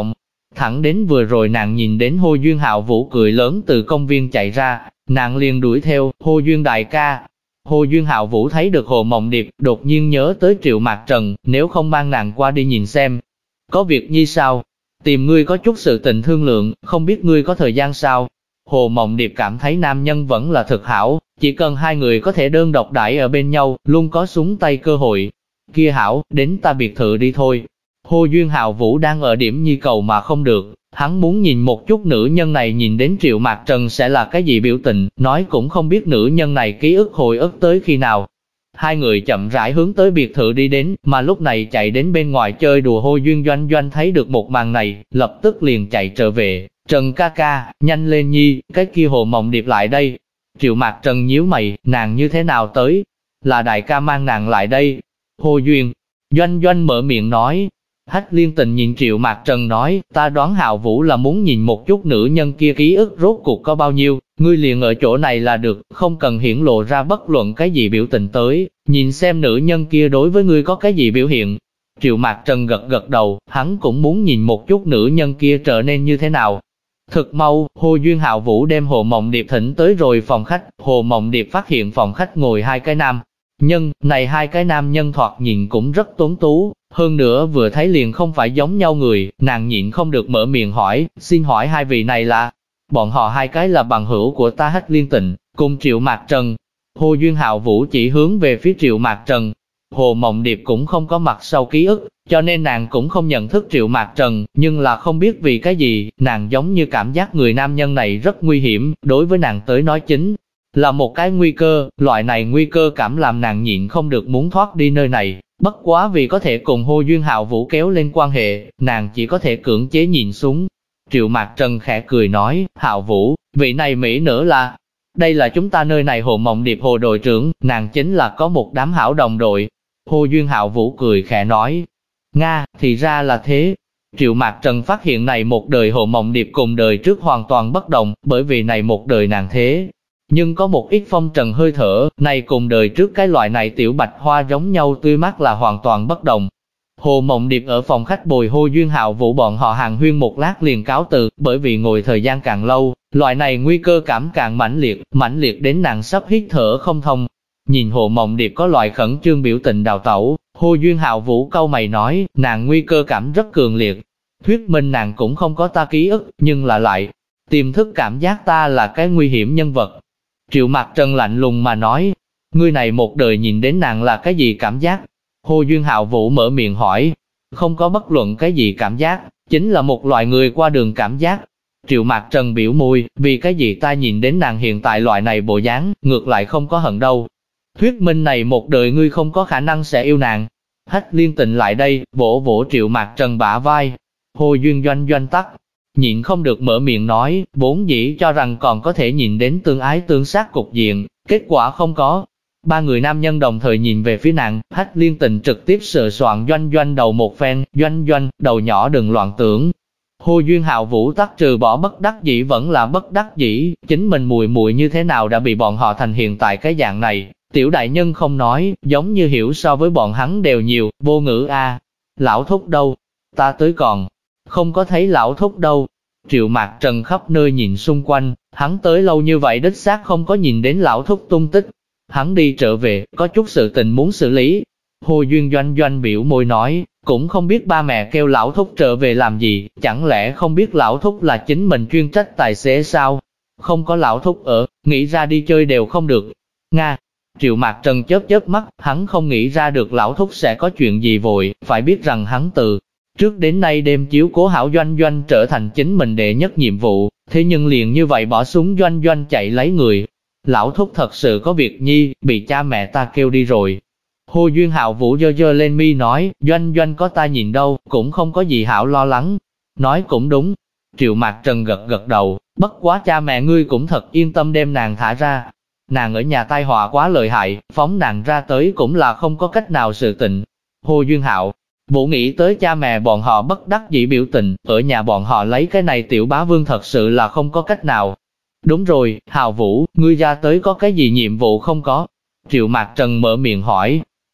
Thẳng đến vừa rồi nàng nhìn đến Hồ Duyên Hạo Vũ cười lớn từ công viên chạy ra, nàng liền đuổi theo, Hồ Duyên đại ca. Hồ Duyên Hạo Vũ thấy được Hồ Mộng Điệp, đột nhiên nhớ tới Triệu Mạc Trần, nếu không mang nàng qua đi nhìn xem. Có việc nhi sao? Tìm ngươi có chút sự tình thương lượng, không biết ngươi có thời gian sao? Hồ Mộng Điệp cảm thấy nam nhân vẫn là thực hảo, chỉ cần hai người có thể đơn độc đãi ở bên nhau, luôn có súng tay cơ hội. Kia hảo, đến ta biệt thự đi thôi. Hồ Duyên Hạo Vũ đang ở điểm nhi cầu mà không được, hắn muốn nhìn một chút nữ nhân này nhìn đến Triệu Mạc Trần sẽ là cái gì biểu tình, nói cũng không biết nữ nhân này ký ức hồi ức tới khi nào. Hai người chậm rãi hướng tới biệt thự đi đến, mà lúc này chạy đến bên ngoài chơi đùa Hồ Duyên Doanh Doanh thấy được một màn này, lập tức liền chạy trở về. Trần ca ca, nhanh lên nhi, cái kia Hồ Mộng Điệp lại đây. Triệu Mạc Trần nhíu mày, nàng như thế nào tới? Là đại ca mang nàng lại đây. Hồ Duyên Doanh Doanh mở miệng nói. Hách Liên Tình nhìn Triệu Mạc Trần nói, ta đoán Hạo Vũ là muốn nhìn một chút nữ nhân kia ký ức rốt cuộc có bao nhiêu, ngươi liền ở chỗ này là được, không cần hiển lộ ra bất luận cái gì biểu tình tới, nhìn xem nữ nhân kia đối với ngươi có cái gì biểu hiện. Triệu Mạc Trần gật gật đầu, hắn cũng muốn nhìn một chút nữ nhân kia trở nên như thế nào. Thực mau, Hồ Duyên Hạo Vũ đem Hồ Mộng Điệp thỉnh tới rồi phòng khách, Hồ Mộng Điệp phát hiện phòng khách ngồi hai cái nam nhân, này hai cái nam nhân thoạt nhìn cũng rất tuấn tú, hơn nữa vừa thấy liền không phải giống nhau người, nàng nhịn không được mở miệng hỏi, xin hỏi hai vị này là, bọn họ hai cái là bằng hữu của ta Hách Liên Tịnh, cùng Triệu Mạc Trần. Hồ Duyên Hạo Vũ chỉ hướng về phía Triệu Mạc Trần. Hồ Mộng Điệp cũng không có mặt sau ký ức, cho nên nàng cũng không nhận thức Triệu Mạc Trần, nhưng là không biết vì cái gì, nàng giống như cảm giác người nam nhân này rất nguy hiểm, đối với nàng tới nói chính là một cái nguy cơ, loại này nguy cơ cảm làm nàng nhịn không được muốn thoát đi nơi này. Bất quá vì có thể cùng Hồ Duyên Hạo Vũ kéo lên quan hệ, nàng chỉ có thể cưỡng chế nhìn xuống. Triệu Mạc Trần khẽ cười nói, Hạo Vũ, vị này mỹ nữ là, đây là chúng ta nơi này Hồ Mộng Điệp Hồ đội trưởng, nàng chính là có một đám hảo đồng đội. Hồ Duyên Hạo Vũ cười khẽ nói, Nga, thì ra là thế. Triệu Mạc Trần phát hiện này một đời Hồ Mộng Điệp cùng đời trước hoàn toàn bất đồng, bởi vì này một đời nàng thế. Nhưng có một ít phong trần hơi thở, này cùng đời trước cái loại này tiểu bạch hoa giống nhau tươi mát là hoàn toàn bất đồng. Hồ Mộng Điệp ở phòng khách bồi Hồ Duyên Hạo Vũ bọn họ hàng huyên một lát liền cáo từ, bởi vì ngồi thời gian càng lâu, loại này nguy cơ cảm càng mãnh liệt đến nàng sắp hít thở không thông. Nhìn Hồ Mộng Điệp có loại khẩn trương biểu tình đào tẩu, Hồ Duyên Hạo Vũ cau mày nói, nàng nguy cơ cảm rất cường liệt. Thuyết minh nàng cũng không có ta ký ức, nhưng là lại tiềm thức cảm giác ta là cái nguy hiểm nhân vật. Triệu Mạc Trần lạnh lùng mà nói, ngươi này một đời nhìn đến nàng là cái gì cảm giác? Hồ Duyên Hạo Vũ mở miệng hỏi, không có bất luận cái gì cảm giác, chính là một loại người qua đường cảm giác. Triệu Mạc Trần biểu môi, vì cái gì ta nhìn đến nàng hiện tại loại này bộ dáng, ngược lại không có hận đâu. Thuyết minh này một đời ngươi không có khả năng sẽ yêu nàng. Hách Liên Tịnh lại đây, vỗ vỗ Triệu Mạc Trần bả vai. Hồ Duyên Doanh Doanh tắc, nhịn không được mở miệng nói, vốn dĩ cho rằng còn có thể nhìn đến tương ái tương sát cục diện, kết quả không có. Ba người nam nhân đồng thời nhìn về phía nàng, Hách Liên Tịnh trực tiếp sờ soạn Doanh Doanh đầu một phen, Doanh Doanh, đầu nhỏ đừng loạn tưởng. Hồ Duyên Hạo Vũ tắc trừ bỏ bất đắc dĩ vẫn là bất đắc dĩ, chính mình mùi mùi như thế nào đã bị bọn họ thành hiện tại cái dạng này. Tiểu đại nhân không nói, giống như hiểu so với bọn hắn đều nhiều, vô ngữ a. Lão thúc đâu? Ta tới còn không có thấy lão thúc đâu. Triệu Mạc Trần khắp nơi nhìn xung quanh, hắn tới lâu như vậy đích xác không có nhìn đến lão thúc tung tích. Hắn đi trở về, có chút sự tình muốn xử lý. Hồ Duyên Doanh Doanh biểu môi nói, cũng không biết ba mẹ kêu lão thúc trở về làm gì, chẳng lẽ không biết lão thúc là chính mình chuyên trách tài xế sao? Không có lão thúc ở, nghĩ ra đi chơi đều không được. Nga. Triệu Mạc Trần chớp chớp mắt, hắn không nghĩ ra được lão thúc sẽ có chuyện gì vội, phải biết rằng hắn từ trước đến nay đêm chiếu cố hảo Doanh Doanh trở thành chính mình đệ nhất nhiệm vụ, thế nhưng liền như vậy bỏ súng Doanh Doanh chạy lấy người. Lão thúc thật sự có việc nhi, bị cha mẹ ta kêu đi rồi. Hồ Duyên Hạo Vũ giơ giơ lên mi nói, Doanh Doanh có ta nhìn đâu, cũng không có gì hảo lo lắng. Nói cũng đúng. Triệu Mạc Trần gật gật đầu, bất quá cha mẹ ngươi cũng thật yên tâm đem nàng thả ra. Nàng ở nhà tai họa quá lợi hại, phóng nàng ra tới cũng là không có cách nào sự tình. Hồ Duyên Hạo Vũ nghĩ tới cha mẹ bọn họ bất đắc dĩ biểu tình, ở nhà bọn họ lấy cái này tiểu bá vương thật sự là không có cách nào. Đúng rồi, Hạo Vũ, ngươi ra tới có cái gì nhiệm vụ không có? Triệu Mạc Trần mở miệng hỏi.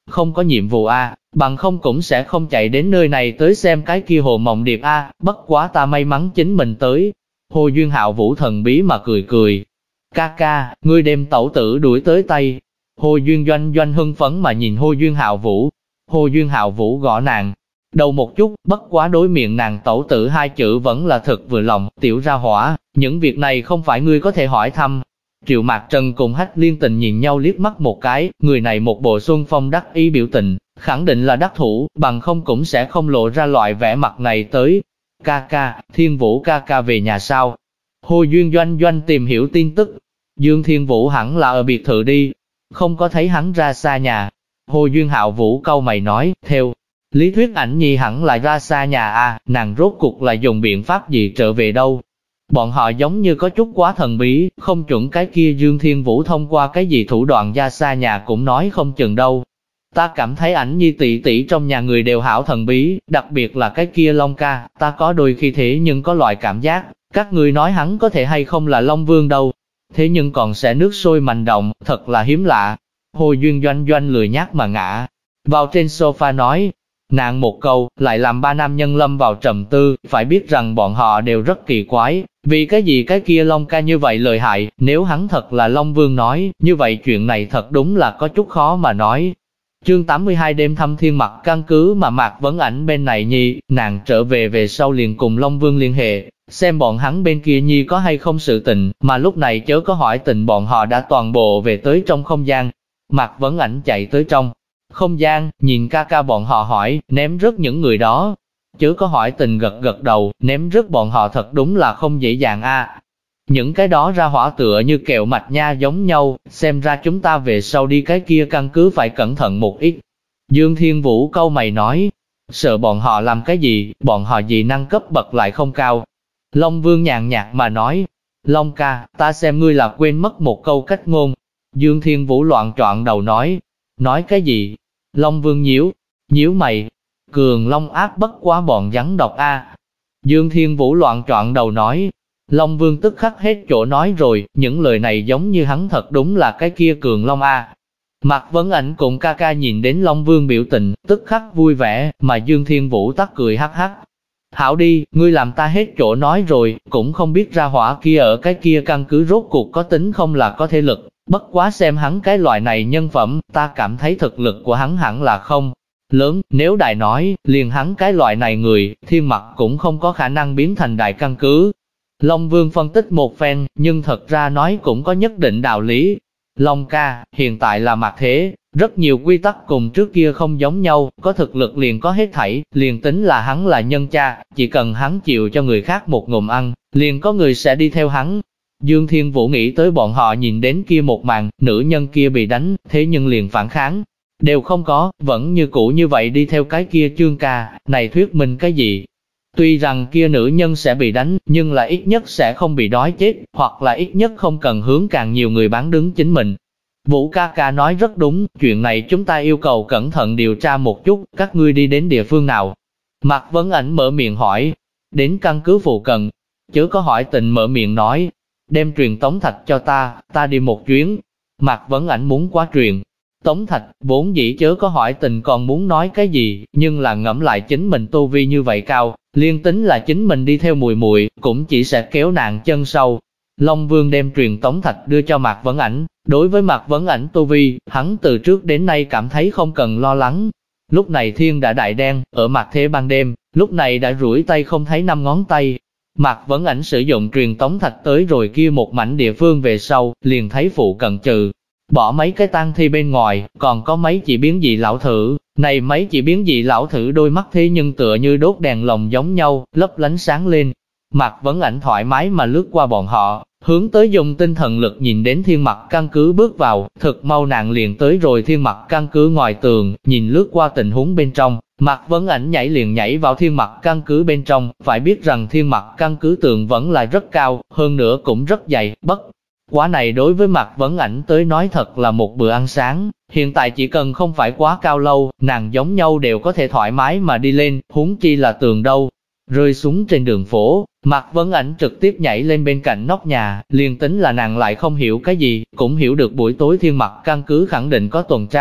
không có nhiệm vụ a, bằng không cũng sẽ không chạy đến nơi này tới xem cái kia Hồ Mộng Điệp a, bất quá ta may mắn chính mình tới. Hồ Duyên Hạo Vũ thần bí mà cười cười. Ca ca, ngươi đem tẩu tử đuổi tới tay. Hồ Duyên Doanh Doanh hưng phấn mà nhìn Hồ Duyên Hạo Vũ. Hồ Duyên Hạo Vũ gõ nàng đầu một chút, bất quá đối miệng nàng tẩu tử hai chữ vẫn là thật vừa lòng, tiểu ra hỏa, những việc này không phải ngươi có thể hỏi thăm. Triệu Mạc Trần cùng Hách Liên Tình nhìn nhau liếc mắt một cái, người này một bộ xuân phong đắc ý biểu tình, khẳng định là đắc thủ, bằng không cũng sẽ không lộ ra loại vẻ mặt này tới. Ca ca, Thiên Vũ ca ca về nhà sao? Hồ Duyên Doanh Doanh tìm hiểu tin tức. Dương Thiên Vũ hẳn là ở biệt thự đi, không có thấy hắn ra xa nhà. Hồ Duyên Hạo Vũ cau mày nói, theo lý thuyết ảnh nhi hẳn là ra xa nhà a, nàng rốt cuộc là dùng biện pháp gì trở về đâu? Bọn họ giống như có chút quá thần bí, không chuẩn cái kia Dương Thiên Vũ thông qua cái gì thủ đoạn ra xa nhà cũng nói không chừng đâu. Ta cảm thấy ảnh nhi tỷ tỷ trong nhà người đều hảo thần bí, đặc biệt là cái kia Long ca, ta có đôi khi thế nhưng có loại cảm giác, các ngươi nói hắn có thể hay không là Long Vương đâu. Thế nhưng còn sẽ nước sôi mạnh động, thật là hiếm lạ. Hồ Duyên Doanh Doanh lười nhác mà ngã vào trên sofa nói, nàng một câu, lại làm ba nam nhân lâm vào trầm tư, phải biết rằng bọn họ đều rất kỳ quái, vì cái gì cái kia Long ca như vậy lợi hại, nếu hắn thật là Long Vương nói, như vậy chuyện này thật đúng là có chút khó mà nói. Chương 82 đêm thăm Thiên Mặc căn cứ mà Mạc Vấn Ảnh bên này nhi, nàng trở về sau liền cùng Long Vương liên hệ, xem bọn hắn bên kia nhi có hay không sự tình, mà lúc này chớ có hỏi tình bọn họ đã toàn bộ về tới trong không gian. Mạc Vấn Ảnh chạy tới trong không gian, nhìn ca ca bọn họ hỏi, ném rớt những người đó. Chớ có hỏi tình gật gật đầu, ném rớt bọn họ thật đúng là không dễ dàng a. Những cái đó ra hỏa tựa như kẹo mạch nha giống nhau, xem ra chúng ta về sau đi cái kia căn cứ phải cẩn thận một ít. Dương Thiên Vũ câu mày nói, sợ bọn họ làm cái gì, bọn họ dị năng cấp bậc lại không cao. Long Vương nhàn nhạt mà nói, Long ca, ta xem ngươi là quên mất một câu cách ngôn. Dương Thiên Vũ loạn trọn đầu nói cái gì? Long Vương nhíu mày, cường Long ác bất quá bọn rắn độc a. Dương Thiên Vũ loạn trọn đầu nói, Long Vương tức khắc hết chỗ nói rồi, những lời này giống như hắn thật đúng là cái kia cường Long a. Mạc Vấn Ảnh cùng ca ca nhìn đến Long Vương biểu tình, tức khắc vui vẻ, mà Dương Thiên Vũ tắc cười hắc hắc. Hảo đi, ngươi làm ta hết chỗ nói rồi, cũng không biết ra hỏa kia ở cái kia căn cứ rốt cuộc có tính không là có thể lực. Bất quá xem hắn cái loại này nhân phẩm, ta cảm thấy thực lực của hắn hẳn là không lớn, nếu đại nói, liền hắn cái loại này người, Thiên Mặc cũng không có khả năng biến thành đại căn cứ. Long Vương phân tích một phen, nhưng thật ra nói cũng có nhất định đạo lý. Long ca, hiện tại là mặt thế, rất nhiều quy tắc cùng trước kia không giống nhau, có thực lực liền có hết thảy, liền tính là hắn là nhân cha, chỉ cần hắn chịu cho người khác một ngụm ăn, liền có người sẽ đi theo hắn. Dương Thiên Vũ nghĩ tới bọn họ nhìn đến kia một màn, nữ nhân kia bị đánh, thế nhưng liền phản kháng, đều không có, vẫn như cũ như vậy đi theo cái kia Trương ca, này thuyết minh cái gì? Tuy rằng kia nữ nhân sẽ bị đánh, nhưng là ít nhất sẽ không bị đói chết, hoặc là ít nhất không cần hướng càng nhiều người bán đứng chính mình. Vũ ca ca nói rất đúng, chuyện này chúng ta yêu cầu cẩn thận điều tra một chút, các ngươi đi đến địa phương nào? Mạc Vấn Ảnh mở miệng hỏi, đến căn cứ phụ cận, chớ có hỏi tình mở miệng nói, đem truyền tống thạch cho ta đi một chuyến. Mạc Vấn Ảnh muốn quá truyền tống thạch, vốn dĩ chớ có hỏi tình còn muốn nói cái gì, nhưng là ngẫm lại chính mình tu vi như vậy cao, liên tính là chính mình đi theo mùi mùi, cũng chỉ sẽ kéo nàng chân sau. Long Vương đem truyền tống thạch đưa cho Mạc Vấn Ảnh, đối với Mạc Vấn Ảnh tu vi, hắn từ trước đến nay cảm thấy không cần lo lắng. Lúc này thiên đã đại đen, ở mặt thế ban đêm, lúc này đã rủi tay không thấy 5 ngón tay. Mạc Vấn Ảnh sử dụng truyền tống thạch tới rồi kia một mảnh địa phương về sau, liền thấy phụ cận trừ bỏ mấy cái tang thi bên ngoài, còn có mấy chỉ biến dị lão thử. Này mấy chỉ biến dị lão thử đôi mắt thế nhưng tựa như đốt đèn lồng giống nhau, lấp lánh sáng lên. Mạc Vấn Ảnh thoải mái mà lướt qua bọn họ, hướng tới dùng tinh thần lực nhìn đến Thiên Mặc căn cứ bước vào, thực mau nàng liền tới rồi Thiên Mặc căn cứ ngoài tường, nhìn lướt qua tình huống bên trong. Mạc Vấn Ảnh liền nhảy vào Thiên Mặc căn cứ bên trong, phải biết rằng Thiên Mặc căn cứ tường vẫn là rất cao, hơn nữa cũng rất dày, bất quá này đối với Mạc Vấn Ảnh tới nói thật là một bữa ăn sáng, hiện tại chỉ cần không phải quá cao lâu, nàng giống nhau đều có thể thoải mái mà đi lên, huống chi là tường đâu. Rơi xuống trên đường phố, Mạc Vấn Ảnh trực tiếp nhảy lên bên cạnh nóc nhà, liền tính là nàng lại không hiểu cái gì, cũng hiểu được buổi tối Thiên Mặc căn cứ khẳng định có tuần tra,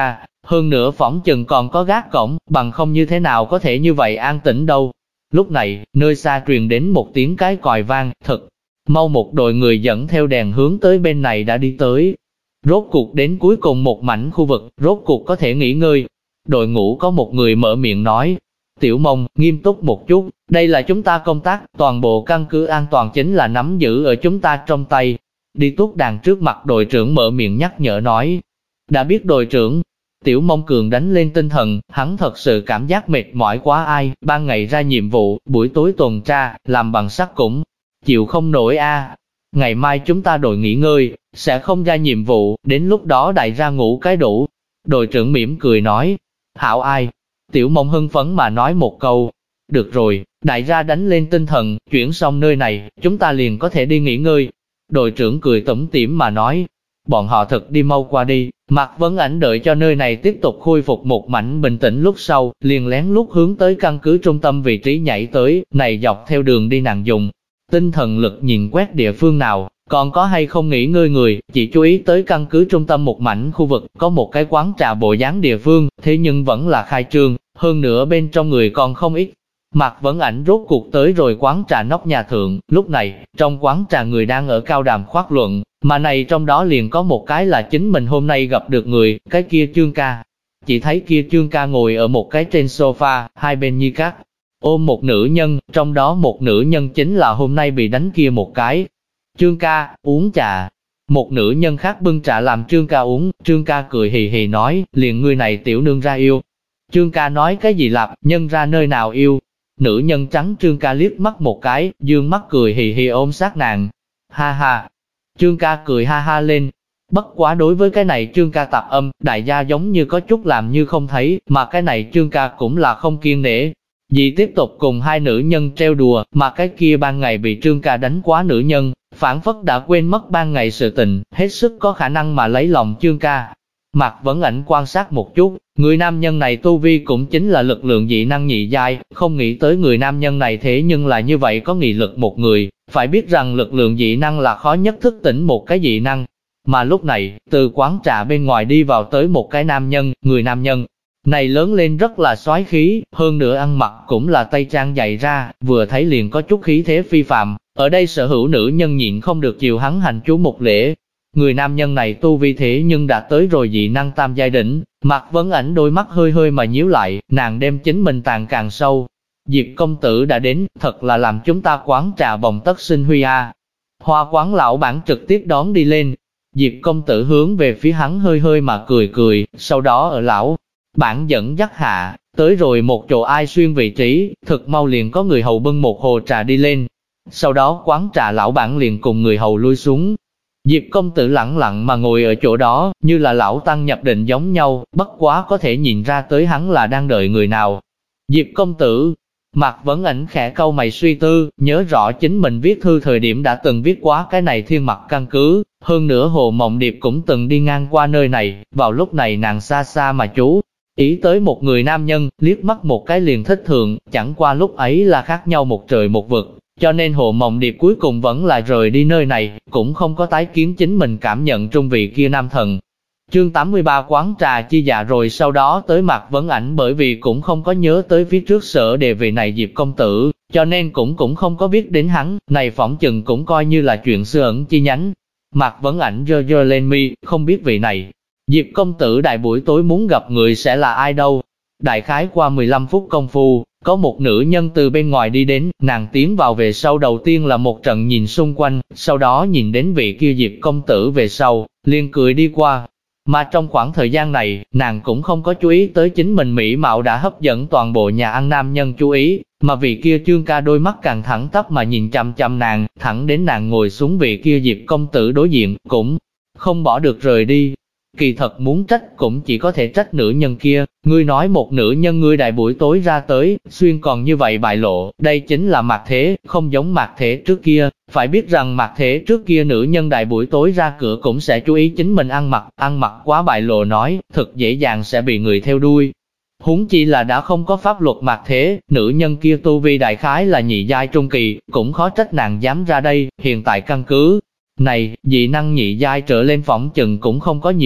hơn nữa phỏng chừng còn có gác cổng, bằng không như thế nào có thể như vậy an tĩnh đâu. Lúc này, nơi xa truyền đến một tiếng cái còi vang, thật mau một đội người dẫn theo đèn hướng tới bên này đã đi tới. Rốt cuộc đến cuối cùng một mảnh khu vực, rốt cuộc có thể nghỉ ngơi. Đội ngũ có một người mở miệng nói, Tiểu Mông, nghiêm túc một chút, đây là chúng ta công tác, toàn bộ căn cứ an toàn chính là nắm giữ ở chúng ta trong tay. Đi tuốt đàn trước mặt đội trưởng mở miệng nhắc nhở nói, đã biết đội trưởng. Tiểu Mông Cường đánh lên tinh thần, hắn thật sự cảm giác mệt mỏi quá ai, ban ngày ra nhiệm vụ, buổi tối tuần tra, làm bằng sắt cũng chịu không nổi a. Ngày mai chúng ta đội nghỉ ngơi, sẽ không ra nhiệm vụ, đến lúc đó đại ra ngủ cái đủ. Đội trưởng mỉm cười nói, hảo ai? Tiểu Mông hưng phấn mà nói một câu, được rồi, đại gia đánh lên tinh thần, chuyển xong nơi này, chúng ta liền có thể đi nghỉ ngơi. Đội trưởng cười tủm tỉm mà nói, bọn họ thật đi mau qua đi. Mạc Vấn Ảnh đợi cho nơi này tiếp tục khôi phục một mảnh bình tĩnh lúc sau, liền lén lút hướng tới căn cứ trung tâm vị trí nhảy tới, này dọc theo đường đi nàng dùng. Tinh thần lực nhìn quét địa phương nào, còn có hay không nghỉ ngơi người, chỉ chú ý tới căn cứ trung tâm một mảnh khu vực, có một cái quán trà bộ dáng địa phương, thế nhưng vẫn là khai trương, hơn nữa bên trong người còn không ít. Mạc Vấn Ảnh rốt cuộc tới rồi quán trà nóc nhà thượng, lúc này, trong quán trà người đang ở cao đàm khoác luận, mà này trong đó liền có một cái là chính mình hôm nay gặp được người, cái kia Trương ca. Chỉ thấy kia Trương ca ngồi ở một cái trên sofa, hai bên như cát, ôm một nữ nhân, trong đó một nữ nhân chính là hôm nay bị đánh kia một cái. Trương ca, uống trà. Một nữ nhân khác bưng trà làm Trương ca uống, Trương ca cười hì hì nói, liền ngươi này tiểu nương ra yêu. Trương ca nói cái gì lạp, nhân ra nơi nào yêu. Nữ nhân trắng Trương ca liếc mắt một cái, dương mắt cười hì hì ôm sát nàng. Ha ha. Trương ca cười ha ha lên. Bất quá đối với cái này Trương ca tạp âm, đại gia giống như có chút làm như không thấy, mà cái này Trương ca cũng là không kiêng nể. Dì tiếp tục cùng hai nữ nhân trêu đùa, mà cái kia ban ngày bị Trương ca đánh quá nữ nhân, phản phất đã quên mất ban ngày sự tình, hết sức có khả năng mà lấy lòng Trương ca. Mạc Vấn Ảnh quan sát một chút, người nam nhân này tu vi cũng chính là lực lượng dị năng nhị giai, không nghĩ tới người nam nhân này thế nhưng là như vậy có nghị lực một người, phải biết rằng lực lượng dị năng là khó nhất thức tỉnh một cái dị năng. Mà lúc này, từ quán trà bên ngoài đi vào tới một cái nam nhân, người nam nhân này lớn lên rất là soái khí, hơn nữa ăn mặc cũng là tây trang dày ra, vừa thấy liền có chút khí thế phi phàm. Ở đây sở hữu nữ nhân nhịn không được chiều hắn hành chú một lễ. Người nam nhân này tu vi thế nhưng đã tới rồi dị năng tam giai đỉnh, Mạc Vấn Ảnh đôi mắt hơi hơi mà nhíu lại, nàng đem chính mình tàn càng sâu. Diệp công tử đã đến, thật là làm chúng ta quán trà bồng tất sinh huy a. Hoa quán lão bản trực tiếp đón đi lên. Diệp công tử hướng về phía hắn hơi hơi mà cười cười, sau đó ở lão bản dẫn dắt hạ, tới rồi một chỗ ai xuyên vị trí, thực mau liền có người hầu bưng một hồ trà đi lên. Sau đó quán trà lão bản liền cùng người hầu lui xuống. Diệp công tử lẳng lặng mà ngồi ở chỗ đó, như là lão tăng nhập định giống nhau, bất quá có thể nhìn ra tới hắn là đang đợi người nào. Diệp công tử, Mạc Vấn Ảnh khẽ cau mày suy tư, nhớ rõ chính mình viết thư thời điểm đã từng viết quá cái này thiên mặt căn cứ, hơn nữa Hồ Mộng Điệp cũng từng đi ngang qua nơi này, vào lúc này nàng xa xa mà chú ý tới một người nam nhân, liếc mắt một cái liền thích thượng, chẳng qua lúc ấy là khác nhau một trời một vực. Cho nên Hồ Mộng Điệp cuối cùng vẫn là rời đi nơi này, cũng không có tái kiến chính mình cảm nhận trung vị kia nam thần. Chương 83 quán trà chi dạ rồi sau đó tới Mạc Vấn Ảnh bởi vì cũng không có nhớ tới phía trước sở đề vị này Diệp công tử, cho nên cũng không có biết đến hắn, này phỏng chừng cũng coi như là chuyện xưa ẩn chi nhánh. Mạc Vấn Ảnh giơ lên mi, không biết vị này. Diệp công tử đại buổi tối muốn gặp người sẽ là ai đâu. Đại khái qua 15 phút công phu, có một nữ nhân từ bên ngoài đi đến, nàng tiến vào về sau đầu tiên là một trận nhìn xung quanh, sau đó nhìn đến vị kia Diệp công tử về sau, liền cười đi qua. Mà trong khoảng thời gian này, nàng cũng không có chú ý tới chính mình mỹ mạo đã hấp dẫn toàn bộ nhà ăn nam nhân chú ý, mà vị kia Trương ca đôi mắt càng thẳng tắp mà nhìn chăm chăm nàng, thẳng đến nàng ngồi xuống vị kia Diệp công tử đối diện, cũng không bỏ được rời đi. Kỳ thật muốn trách cũng chỉ có thể trách nữ nhân kia, ngươi nói một nữ nhân ngươi đại buổi tối ra tới, xuyên còn như vậy bại lộ, đây chính là Mạc Thế, không giống Mạc Thế trước kia, phải biết rằng Mạc Thế trước kia nữ nhân đại buổi tối ra cửa cũng sẽ chú ý chính mình ăn mặc quá bại lộ nói, thật dễ dàng sẽ bị người theo đuôi. Huống chi là đã không có pháp luật Mạc Thế, nữ nhân kia tu vi đại khái là nhị giai trung kỳ, cũng khó trách nàng dám ra đây, hiện tại căn cứ này, dị năng nhị giai trở lên phỏng chừng cũng không có nhiều ít,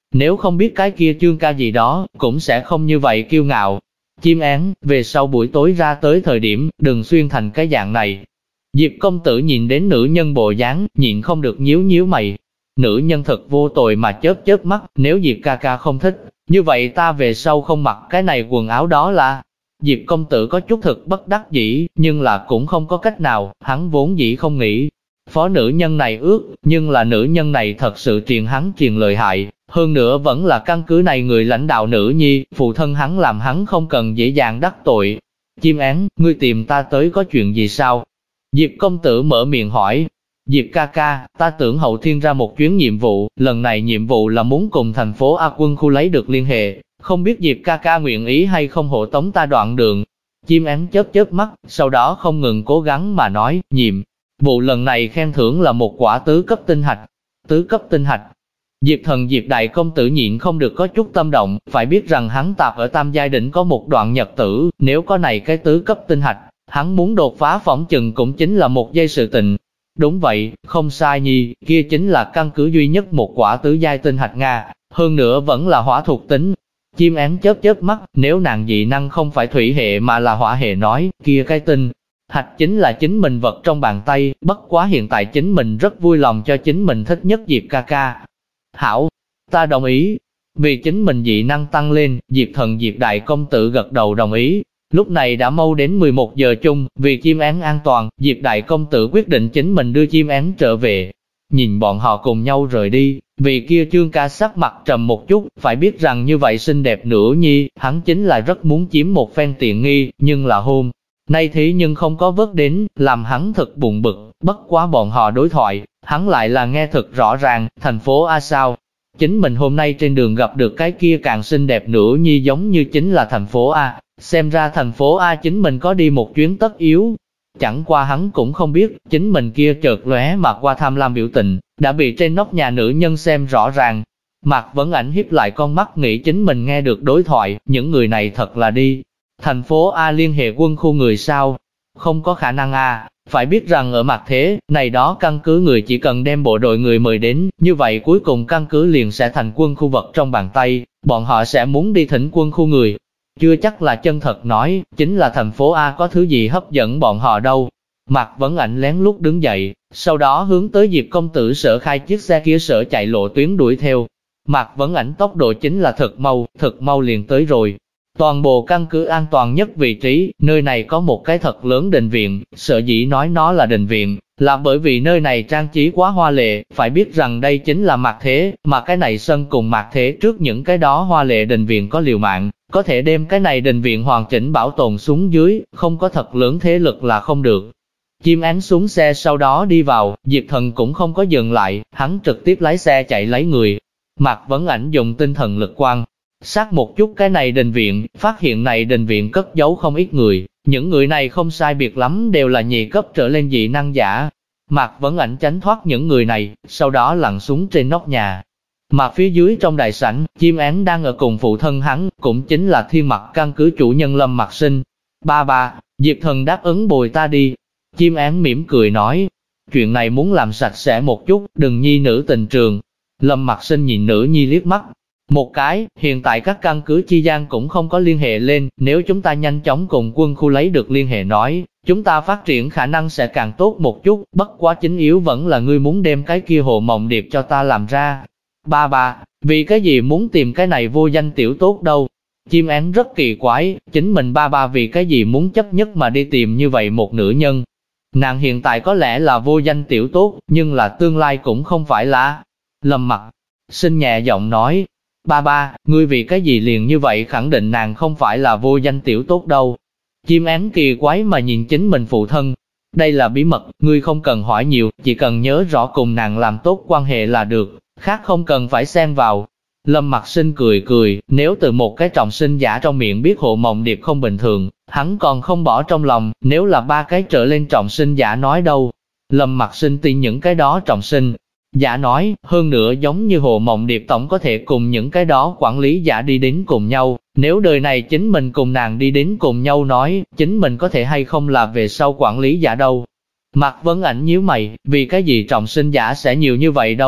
Nếu không biết cái kia Trương ca gì đó, cũng sẽ không như vậy kiêu ngạo. Chim én, về sau buổi tối ra tới thời điểm, đừng xuyên thành cái dạng này. Diệp công tử nhìn đến nữ nhân bộ dáng, nhịn không được nhíu nhíu mày. Nữ nhân thật vô tội mà chớp chớp mắt, nếu Diệp ca ca không thích, như vậy ta về sau không mặc cái này quần áo đó là. Diệp công tử có chút thực bất đắc dĩ, nhưng là cũng không có cách nào, hắn vốn dĩ không nghĩ. Phó nữ nhân này ước, nhưng là nữ nhân này thật sự truyền hắn truyền lợi hại, hơn nữa vẫn là căn cứ này người lãnh đạo nữ nhi, phụ thân hắn làm hắn không cần dễ dàng đắc tội. Chim én, ngươi tìm ta tới có chuyện gì sao? Diệp công tử mở miệng hỏi. Diệp ca ca, ta tưởng hậu thiên ra một chuyến nhiệm vụ, lần này nhiệm vụ là muốn cùng thành phố A quân khu lấy được liên hệ, không biết Diệp ca ca nguyện ý hay không hộ tống ta đoạn đường. Chim én chớp chớp mắt, sau đó không ngừng cố gắng mà nói, nhiệm vụ lần này khen thưởng là một quả tứ cấp tinh hạch. Tứ cấp tinh hạch. Diệp thần Diệp đại công tử nhịn không được có chút tâm động, phải biết rằng hắn tạp ở tam giai đỉnh có một đoạn nhật tử, nếu có này cái tứ cấp tinh hạch, hắn muốn đột phá phỏng chừng cũng chính là một giây sự tình. Đúng vậy, không sai nhi, kia chính là căn cứ duy nhất một quả tứ giai tinh hạch Nga, hơn nữa vẫn là hỏa thuộc tính. Chim én chớp chớp mắt, nếu nàng dị năng không phải thủy hệ mà là hỏa hệ nói, kia cái tinh hạch chính là chính mình vật trong bàn tay, bất quá hiện tại chính mình rất vui lòng cho chính mình thích nhất Diệp ca ca. Hảo, ta đồng ý. Vì chính mình dị năng tăng lên, Diệp thần Diệp đại công tử gật đầu đồng ý. Lúc này đã mau đến 11 giờ chung, vì chim én an toàn, Diệp đại công tử quyết định chính mình đưa chim én trở về. Nhìn bọn họ cùng nhau rời đi, vì kia Trương ca sắc mặt trầm một chút, phải biết rằng như vậy xinh đẹp nữ nhi, hắn chính là rất muốn chiếm một phen tiện nghi, nhưng là hôm nay thế nhưng không có vớt đến, làm hắn thật buồn bực, bất quá bọn họ đối thoại, hắn lại là nghe thật rõ ràng, thành phố A sao. Chính mình hôm nay trên đường gặp được cái kia càng xinh đẹp nữ nhi giống như chính là thành phố A, xem ra thành phố A chính mình có đi một chuyến tất yếu. Chẳng qua hắn cũng không biết, chính mình kia chợt lóe mà qua tham lam biểu tình, đã bị trên nóc nhà nữ nhân xem rõ ràng. Mạc Vấn Ảnh hiếp lại con mắt nghĩ chính mình nghe được đối thoại, những người này thật là đi. Thành phố A liên hệ quân khu người sao? Không có khả năng A, phải biết rằng ở mặt thế, này đó căn cứ người chỉ cần đem bộ đội người mời đến, như vậy cuối cùng căn cứ liền sẽ thành quân khu vật trong bàn tay, bọn họ sẽ muốn đi thỉnh quân khu người. Chưa chắc là chân thật nói, chính là thành phố A có thứ gì hấp dẫn bọn họ đâu. Mạc Vấn Ảnh lén lút đứng dậy, sau đó hướng tới Diệp công tử sở khai chiếc xe kia sở chạy lộ tuyến đuổi theo. Mạc Vấn Ảnh tốc độ chính là thật mau liền tới rồi. Toàn bộ căn cứ an toàn nhất vị trí, nơi này có một cái thật lớn đình viện, sở dĩ nói nó là đình viện, là bởi vì nơi này trang trí quá hoa lệ, phải biết rằng đây chính là mạt thế, mà cái này sân cùng mạt thế trước những cái đó hoa lệ đình viện có liều mạng, có thể đem cái này đình viện hoàn chỉnh bảo tồn xuống dưới, không có thật lớn thế lực là không được. Chim én xuống xe sau đó đi vào, Diệp Thần cũng không có dừng lại, hắn trực tiếp lái xe chạy lấy người. Mạc Vấn Ảnh dùng tinh thần lực quan sát một chút cái này đình viện, phát hiện này đình viện cất giấu không ít người, những người này không sai biệt lắm đều là nhị cấp trở lên dị năng giả. Mạc Vấn Ảnh tránh thoát những người này, sau đó lặn xuống trên nóc nhà. Mà phía dưới trong đại sảnh, chim én đang ở cùng phụ thân hắn, cũng chính là Thiên Mặc căn cứ chủ nhân Lâm Mặc Sinh. Ba, Diệp Thần đáp ứng bồi ta đi. Chim én mỉm cười nói, chuyện này muốn làm sạch sẽ một chút, đừng nhi nữ tình trường. Lâm Mặc Sinh nhìn nữ nhi liếc mắt một cái, hiện tại các căn cứ chi gian cũng không có liên hệ lên, nếu chúng ta nhanh chóng cùng quân khu lấy được liên hệ nói, chúng ta phát triển khả năng sẽ càng tốt một chút, bất quá chính yếu vẫn là ngươi muốn đem cái kia Hồ Mộng Điệp cho ta làm ra. Ba, vì cái gì muốn tìm cái này vô danh tiểu tốt đâu? Chim én rất kỳ quái, chính mình ba vì cái gì muốn chấp nhất mà đi tìm như vậy một nữ nhân. Nàng hiện tại có lẽ là vô danh tiểu tốt, nhưng là tương lai cũng không phải là. Lâm Mặc Sinh nhẹ giọng nói, ba, ngươi vì cái gì liền như vậy khẳng định nàng không phải là vô danh tiểu tốt đâu. Chim én kỳ quái mà nhìn chính mình phụ thân. Đây là bí mật, ngươi không cần hỏi nhiều, chỉ cần nhớ rõ cùng nàng làm tốt quan hệ là được, khác không cần phải xen vào. Lâm Mặc Sinh cười, nếu từ một cái trọng sinh giả trong miệng biết Hồ Mộng Điệp không bình thường, hắn còn không bỏ trong lòng, nếu là 3 cái trở lên trọng sinh giả nói đâu. Lâm Mặc Sinh tin những cái đó trọng sinh giả nói, hơn nữa giống như Hồ Mộng Điệp tổng có thể cùng những cái đó quản lý giả đi đến cùng nhau, nếu đời này chính mình cùng nàng đi đến cùng nhau nói, chính mình có thể hay không là về sau quản lý giả đâu. Mạc Vấn Ảnh nhíu mày, vì cái gì trọng sinh giả sẽ nhiều như vậy đâu.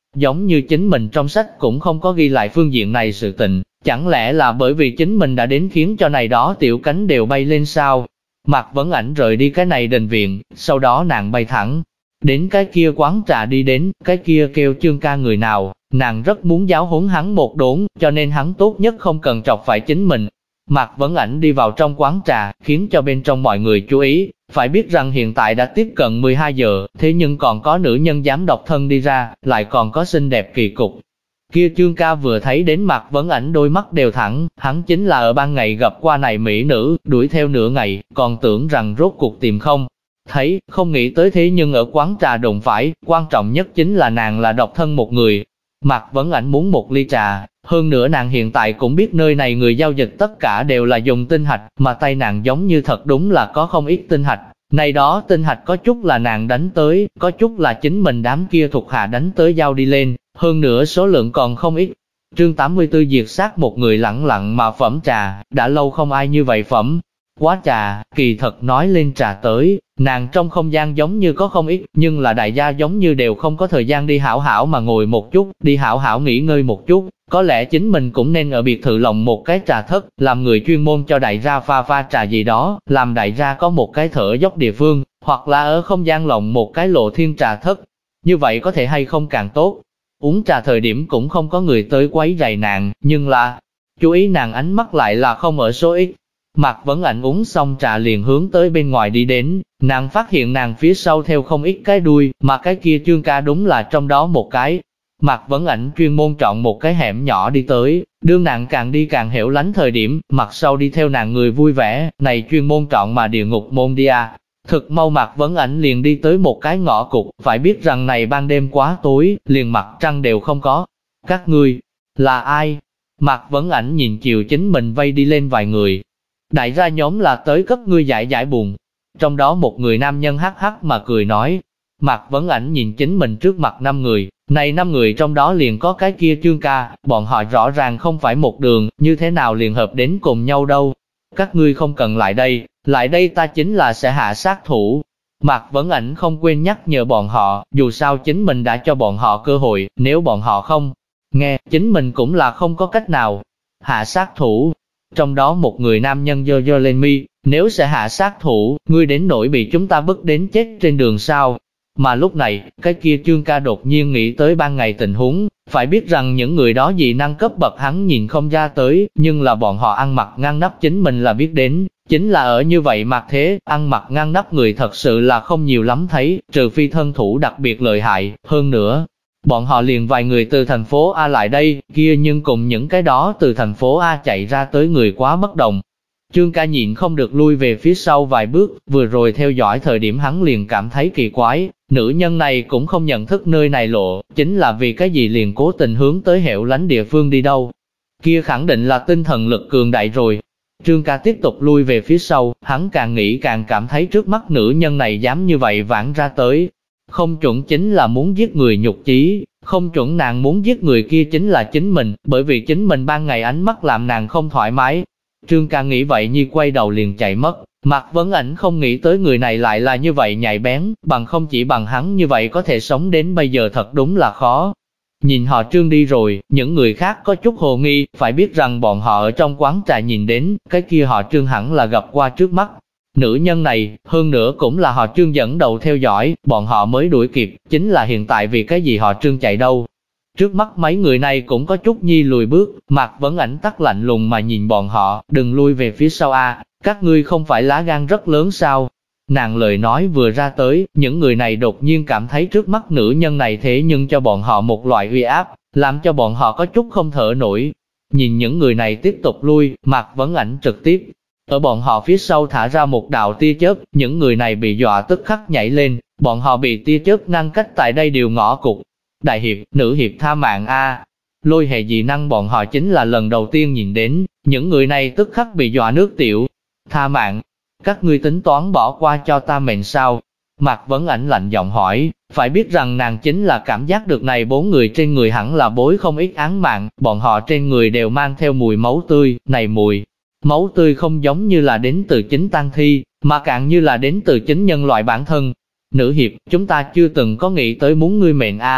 Giống như chính mình trong sách cũng không có ghi lại phương diện này sự tình, chẳng lẽ là bởi vì chính mình đã đến khiến cho này đó tiểu cánh đều bay lên sao? Mạc Vấn Ảnh rời đi cái này đình viện, sau đó nàng bay thẳng đến cái kia quán trà đi đến, cái kia kêu Trương ca người nào, nàng rất muốn giáo huấn hắn một đốn, cho nên hắn tốt nhất không cần chọc phải chính mình. Mạc Vấn Ảnh đi vào trong quán trà, khiến cho bên trong mọi người chú ý, phải biết rằng hiện tại đã tiếp cận 12 giờ, thế nhưng còn có nữ nhân dám độc thân đi ra, lại còn có xinh đẹp kỳ cục. Kia Trương ca vừa thấy đến Mạc Vấn Ảnh đôi mắt đều thẳng, hắn chính là ở ban ngày gặp qua này mỹ nữ, đuổi theo nửa ngày, còn tưởng rằng rốt cuộc tìm không thấy, không nghĩ tới thế nhưng ở quán trà đụng phải, quan trọng nhất chính là nàng là độc thân một người. Mạc Vấn Ảnh muốn một ly trà, hơn nữa nàng hiện tại cũng biết nơi này người giao dịch tất cả đều là dùng tinh hạch, mà tay nàng giống như thật đúng là có không ít tinh hạch. Này đó tinh hạch có chút là nàng đánh tới, có chút là chính mình đám kia thuộc hạ đánh tới giao đi lên, hơn nữa số lượng còn không ít. Chương 84 diệt sát một người lẳng lặng mà phẩm trà, đã lâu không ai như vậy phẩm quá trà, kỳ thật nói lên trà tới, nàng trong không gian giống như có không ít, nhưng là đại gia giống như đều không có thời gian đi hảo hảo mà ngồi một chút, đi hảo hảo nghỉ ngơi một chút, có lẽ chính mình cũng nên ở biệt thự lộng một cái trà thất, làm người chuyên môn cho đại gia pha trà gì đó, làm đại gia có một cái thở dốc địa phương, hoặc là ở không gian lộng một cái lộ thiên trà thất, như vậy có thể hay không càng tốt. Uống trà thời điểm cũng không có người tới quấy rầy nàng, nhưng là, chú ý nàng ánh mắt lại là không ở số ít. Mạc Vấn Ảnh uống xong trà liền hướng tới bên ngoài đi đến, nàng phát hiện nàng phía sau theo không ít cái đuôi, mà cái kia Trương ca đúng là trong đó một cái. Mạc Vấn Ảnh chuyên môn chọn một cái hẻm nhỏ đi tới, đương nàng càng đi càng hẻo lánh thời điểm, mặt sau đi theo nàng người vui vẻ, này chuyên môn chọn mà địa ngục môn đi à. Thực mau Mạc Vấn Ảnh liền đi tới một cái ngõ cụt, phải biết rằng này ban đêm quá tối, liền mặt trăng đều không có. Các ngươi, là ai? Mạc Vấn Ảnh nhìn chiều chính mình vây đi lên vài người. Đại gia nhóm là tới cấp ngươi giải buồn. Trong đó một người nam nhân hắc hắc mà cười nói. Mạc Vấn Ảnh nhìn chính mình trước mặt 5 người, này 5 người trong đó liền có cái kia Trương ca, bọn họ rõ ràng không phải một đường, như thế nào liền hợp đến cùng nhau đâu. Các ngươi không cần lại đây ta chính là sẽ hạ sát thủ. Mạc Vấn Ảnh không quên nhắc nhở bọn họ, dù sao chính mình đã cho bọn họ cơ hội, nếu bọn họ không nghe, chính mình cũng là không có cách nào. Hạ sát thủ. Trong đó một người nam nhân giơ lên mi, nếu sẽ hạ sát thủ, ngươi đến nỗi bị chúng ta bức đến chết trên đường sao. Mà lúc này, cái kia Trương ca đột nhiên nghĩ tới ban ngày tình huống, phải biết rằng những người đó dị năng cấp bậc hắn nhìn không ra tới, nhưng là bọn họ ăn mặc ngăn nắp chính mình là biết đến, chính là ở như vậy mặc thế, ăn mặc ngăn nắp người thật sự là không nhiều lắm thấy, trừ phi thân thủ đặc biệt lợi hại, hơn nữa. Bọn họ liền vài người từ thành phố A lại đây, kia nhưng cùng những cái đó từ thành phố A chạy ra tới người quá bất đồng. Trương ca nhịn không được lui về phía sau vài bước, vừa rồi theo dõi thời điểm hắn liền cảm thấy kỳ quái, nữ nhân này cũng không nhận thức nơi này lộ, chính là vì cái gì liền cố tình hướng tới hẻo lánh địa phương đi đâu. Kia khẳng định là tinh thần lực cường đại rồi. Trương ca tiếp tục lui về phía sau, hắn càng nghĩ càng cảm thấy trước mắt nữ nhân này dám như vậy vãn ra tới. Không chuẩn chính là muốn giết người nhục chí, không chuẩn nàng muốn giết người kia chính là chính mình, bởi vì chính mình ban ngày ánh mắt làm nàng không thoải mái. Trương ca nghĩ vậy như quay đầu liền chạy mất, Mạc Vấn Ảnh không nghĩ tới người này lại là như vậy nhạy bén, bằng không chỉ bằng hắn như vậy có thể sống đến bây giờ thật đúng là khó. Nhìn họ Trương đi rồi, những người khác có chút hồ nghi, phải biết rằng bọn họ ở trong quán trà nhìn đến, cái kia họ Trương hẳn là gặp qua trước mắt. Nữ nhân này, hơn nữa cũng là họ Trương dẫn đầu theo dõi, bọn họ mới đuổi kịp, chính là hiện tại vì cái gì họ Trương chạy đâu. Trước mắt mấy người này cũng có chút nhi lùi bước, Mạc Vấn Ảnh tắt lạnh lùng mà nhìn bọn họ, đừng lui về phía sau a, các ngươi không phải lá gan rất lớn sao. Nàng lời nói vừa ra tới, những người này đột nhiên cảm thấy trước mắt nữ nhân này thế nhưng cho bọn họ một loại uy áp, làm cho bọn họ có chút không thở nổi. Nhìn những người này tiếp tục lui, Mạc Vấn Ảnh trực tiếp ở bọn họ phía sau thả ra một đạo tia chớp, những người này bị dọa tức khắc nhảy lên, bọn họ bị tia chớp ngăn cách tại đây đều ngõ cụt. Đại hiệp, nữ hiệp tha mạng a. Lôi hệ dị năng bọn họ chính là lần đầu tiên nhìn đến, những người này tức khắc bị dọa nước tiểu. Tha mạng, các ngươi tính toán bỏ qua cho ta mệnh sao? Mạc Vấn Ảnh lạnh giọng hỏi, phải biết rằng nàng chính là cảm giác được này 4 người trên người hẳn là bối không ít án mạng, bọn họ trên người đều mang theo mùi máu tươi, này mùi máu tươi không giống như là đến từ chính tang thi, mà càng như là đến từ chính nhân loại bản thân. Nữ hiệp, chúng ta chưa từng có nghĩ tới muốn ngươi mệnh a.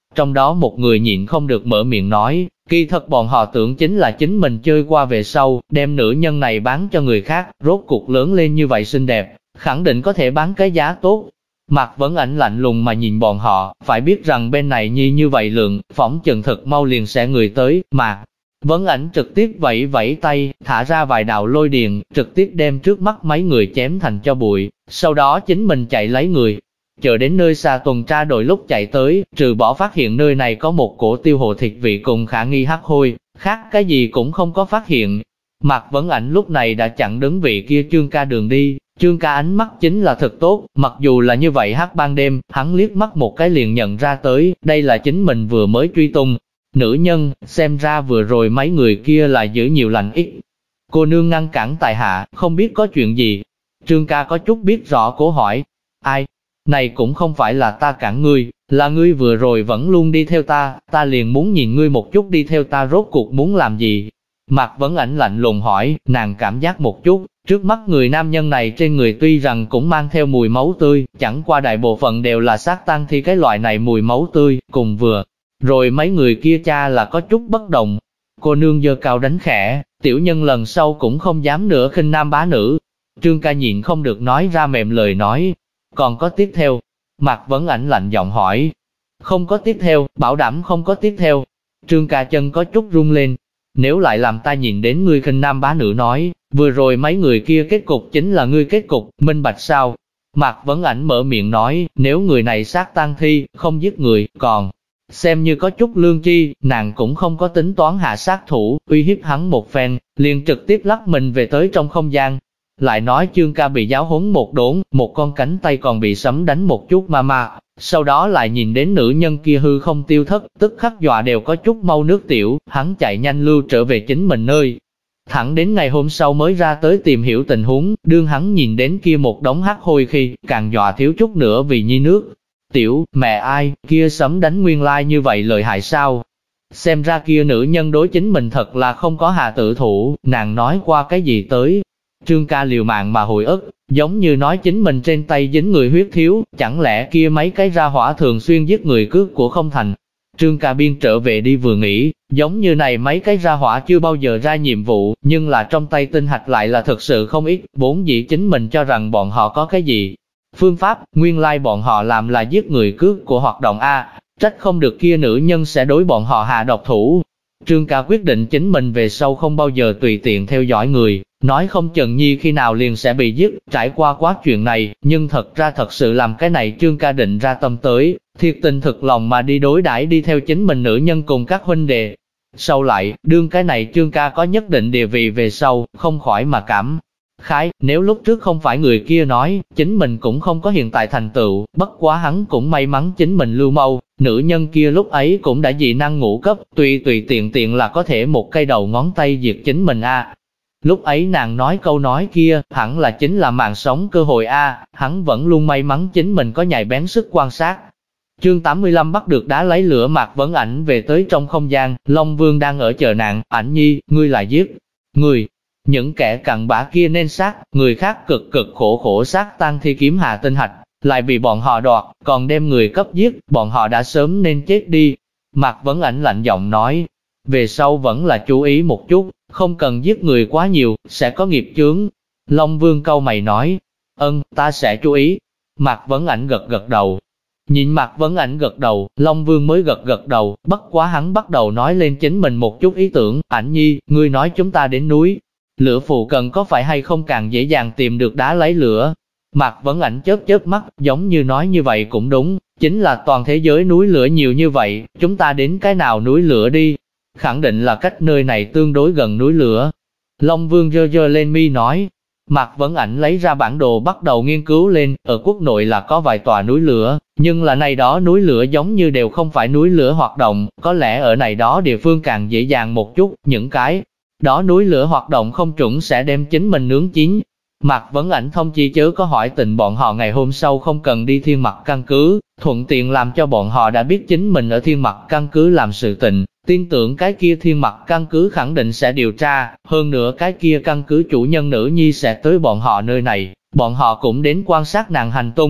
Trong đó một người nhịn không được mở miệng nói, kỳ thật bọn họ tưởng chính là chính mình chơi qua về sau, đem nữ nhân này bán cho người khác, rốt cuộc lớn lên như vậy xinh đẹp, khẳng định có thể bán cái giá tốt. Mạc Vấn Ảnh lạnh lùng mà nhìn bọn họ, phải biết rằng bên này như vậy lượng, phỏng chừng thật mau liền sẽ người tới, Mạc Vấn Ảnh trực tiếp vẫy vẫy tay, thả ra vài đạo lôi điện, trực tiếp đem trước mắt mấy người chém thành cho bụi, sau đó chính mình chạy lấy người. Chờ đến nơi xa tuần tra đội lúc chạy tới, trừ bỏ phát hiện nơi này có một cổ tiêu hồ thịt vị cùng khả nghi hắc hôi, khác cái gì cũng không có phát hiện. Mạc Vấn Ảnh lúc này đã chặn đứng vị kia Trương ca đường đi, Trương ca ánh mắt chính là thật tốt, mặc dù là như vậy hắc ban đêm, hắn liếc mắt một cái liền nhận ra tới, đây là chính mình vừa mới truy tung. Nữ nhân, xem ra vừa rồi mấy người kia là giữ nhiều lành ít. Cô nương ngăn cản tại hạ, không biết có chuyện gì. Trương ca có chút biết rõ cố hỏi. Ai? Này cũng không phải là ta cản ngươi, là ngươi vừa rồi vẫn luôn đi theo ta liền muốn nhìn ngươi một chút đi theo ta rốt cuộc muốn làm gì. Mạc Vấn Ảnh lạnh lùng hỏi, nàng cảm giác một chút, trước mắt người nam nhân này trên người tuy rằng cũng mang theo mùi máu tươi, chẳng qua đại bộ phận đều là xác tang thi cái loại này mùi máu tươi, cùng vừa rồi mấy người kia cha là có chút bất đồng. Cô nương giơ cao đánh khẽ, tiểu nhân lần sau cũng không dám nữa khinh nam bá nữ. Trương ca nhịn không được nói ra mềm lời nói. Còn có tiếp theo? Mạc Vấn Ảnh lạnh giọng hỏi. Không có tiếp theo, bảo đảm không có tiếp theo. Trương ca chân có chút run lên. Nếu lại làm ta nhìn đến ngươi khinh nam bá nữ nói, vừa rồi mấy người kia kết cục chính là ngươi kết cục, minh bạch sao? Mạc Vấn Ảnh mở miệng nói, nếu người này sát tang thi, không giết người, còn xem như có chút lương tri, nàng cũng không có tính toán hạ sát thủ, uy hiếp hắn một phen, liền trực tiếp lắc mình về tới trong không gian. Lại nói Trương ca bị giáo huấn một đốn, một con cánh tay còn bị sấm đánh một chút mà, sau đó lại nhìn đến nữ nhân kia hư không tiêu thất, tức khắc dọa đều có chút mau nước tiểu, hắn chạy nhanh lưu trở về chính mình nơi. Thẳng đến ngày hôm sau mới ra tới tìm hiểu tình huống, đương hắn nhìn đến kia một đống hắc hôi khi, càng dọa thiếu chút nữa vì nhi nước. Tiểu, mẹ ai, kia sấm đánh nguyên lai như vậy lợi hại sao? Xem ra kia nữ nhân đối chính mình thật là không có hạ tự thủ, nàng nói qua cái gì tới. Trương ca liều mạng mà hồi ức, giống như nói chính mình trên tay dính người huyết thiếu, chẳng lẽ kia mấy cái ra hỏa thường xuyên giết người cướp của không thành. Trương ca biên trở về đi vừa nghĩ, giống như này mấy cái ra hỏa chưa bao giờ ra nhiệm vụ, nhưng là trong tay tinh hạch lại là thực sự không ít, vốn dĩ chính mình cho rằng bọn họ có cái gì. Phương pháp, nguyên lai bọn họ làm là giết người cướp của hoạt động A, trách không được kia nữ nhân sẽ đối bọn họ hạ độc thủ. Trương ca quyết định chính mình về sau không bao giờ tùy tiện theo dõi người, nói không chừng nhi khi nào liền sẽ bị giết, trải qua quá chuyện này, nhưng thật ra thật sự làm cái này Trương ca định ra tâm tới, thiệt tình thực lòng mà đi đối đãi đi theo chính mình nữ nhân cùng các huynh đệ. Sau lại, đương cái này Trương ca có nhất định địa vị về sau, không khỏi mà cảm khái, nếu lúc trước không phải người kia nói, chính mình cũng không có hiện tại thành tựu, bất quá hắn cũng may mắn chính mình lưu mâu, nữ nhân kia lúc ấy cũng đã dị năng ngũ cấp, tùy tiện là có thể một cây đầu ngón tay diệt chính mình a. Lúc ấy nàng nói câu nói kia, hẳn là chính là mạng sống cơ hội a, hắn vẫn luôn may mắn chính mình có nhạy bén sức quan sát. Chương 85 bắt được đá lấy lửa. Mạc Vấn Ảnh về tới trong không gian, Long Vương đang ở chờ nàng, Ảnh nhi, ngươi lại giết người. Những kẻ cặn bã kia nên sát, người khác cực khổ sát tang thi kiếm hạ tinh hạch, lại bị bọn họ đoạt, còn đem người cấp giết, bọn họ đã sớm nên chết đi. Mạc Vấn Ảnh lạnh giọng nói, về sau vẫn là chú ý một chút, không cần giết người quá nhiều, sẽ có nghiệp chướng. Long Vương cau mày nói, ta sẽ chú ý. Mạc Vấn Ảnh gật đầu. Nhìn Mạc Vấn Ảnh gật đầu, Long Vương mới gật đầu, bất quá hắn bắt đầu nói lên chính mình một chút ý tưởng, Ảnh nhi, ngươi nói chúng ta đến núi lửa phụ cận có phải hay không càng dễ dàng tìm được đá lấy lửa. Mạc Vấn Ảnh chớp mắt, giống như nói như vậy cũng đúng, chính là toàn thế giới núi lửa nhiều như vậy, chúng ta đến cái nào núi lửa đi? Khẳng định là cách nơi này tương đối gần núi lửa. Long Vương giơ lên mi nói. Mạc Vấn Ảnh lấy ra bản đồ bắt đầu nghiên cứu lên, ở quốc nội là có vài tòa núi lửa, nhưng là này đó núi lửa giống như đều không phải núi lửa hoạt động, có lẽ ở này đó địa phương càng dễ dàng một chút, những cái đó núi lửa hoạt động không chuẩn sẽ đem chính mình nướng chín. Mạc Vấn Ảnh thông chi chớ có hỏi tình bọn họ ngày hôm sau không cần đi Thiên Mặc căn cứ, thuận tiện làm cho bọn họ đã biết chính mình ở Thiên Mặc căn cứ làm sự tình, tin tưởng cái kia Thiên Mặc căn cứ khẳng định sẽ điều tra, hơn nữa cái kia căn cứ chủ nhân nữ nhi sẽ tới bọn họ nơi này, bọn họ cũng đến quan sát nàng hành tung.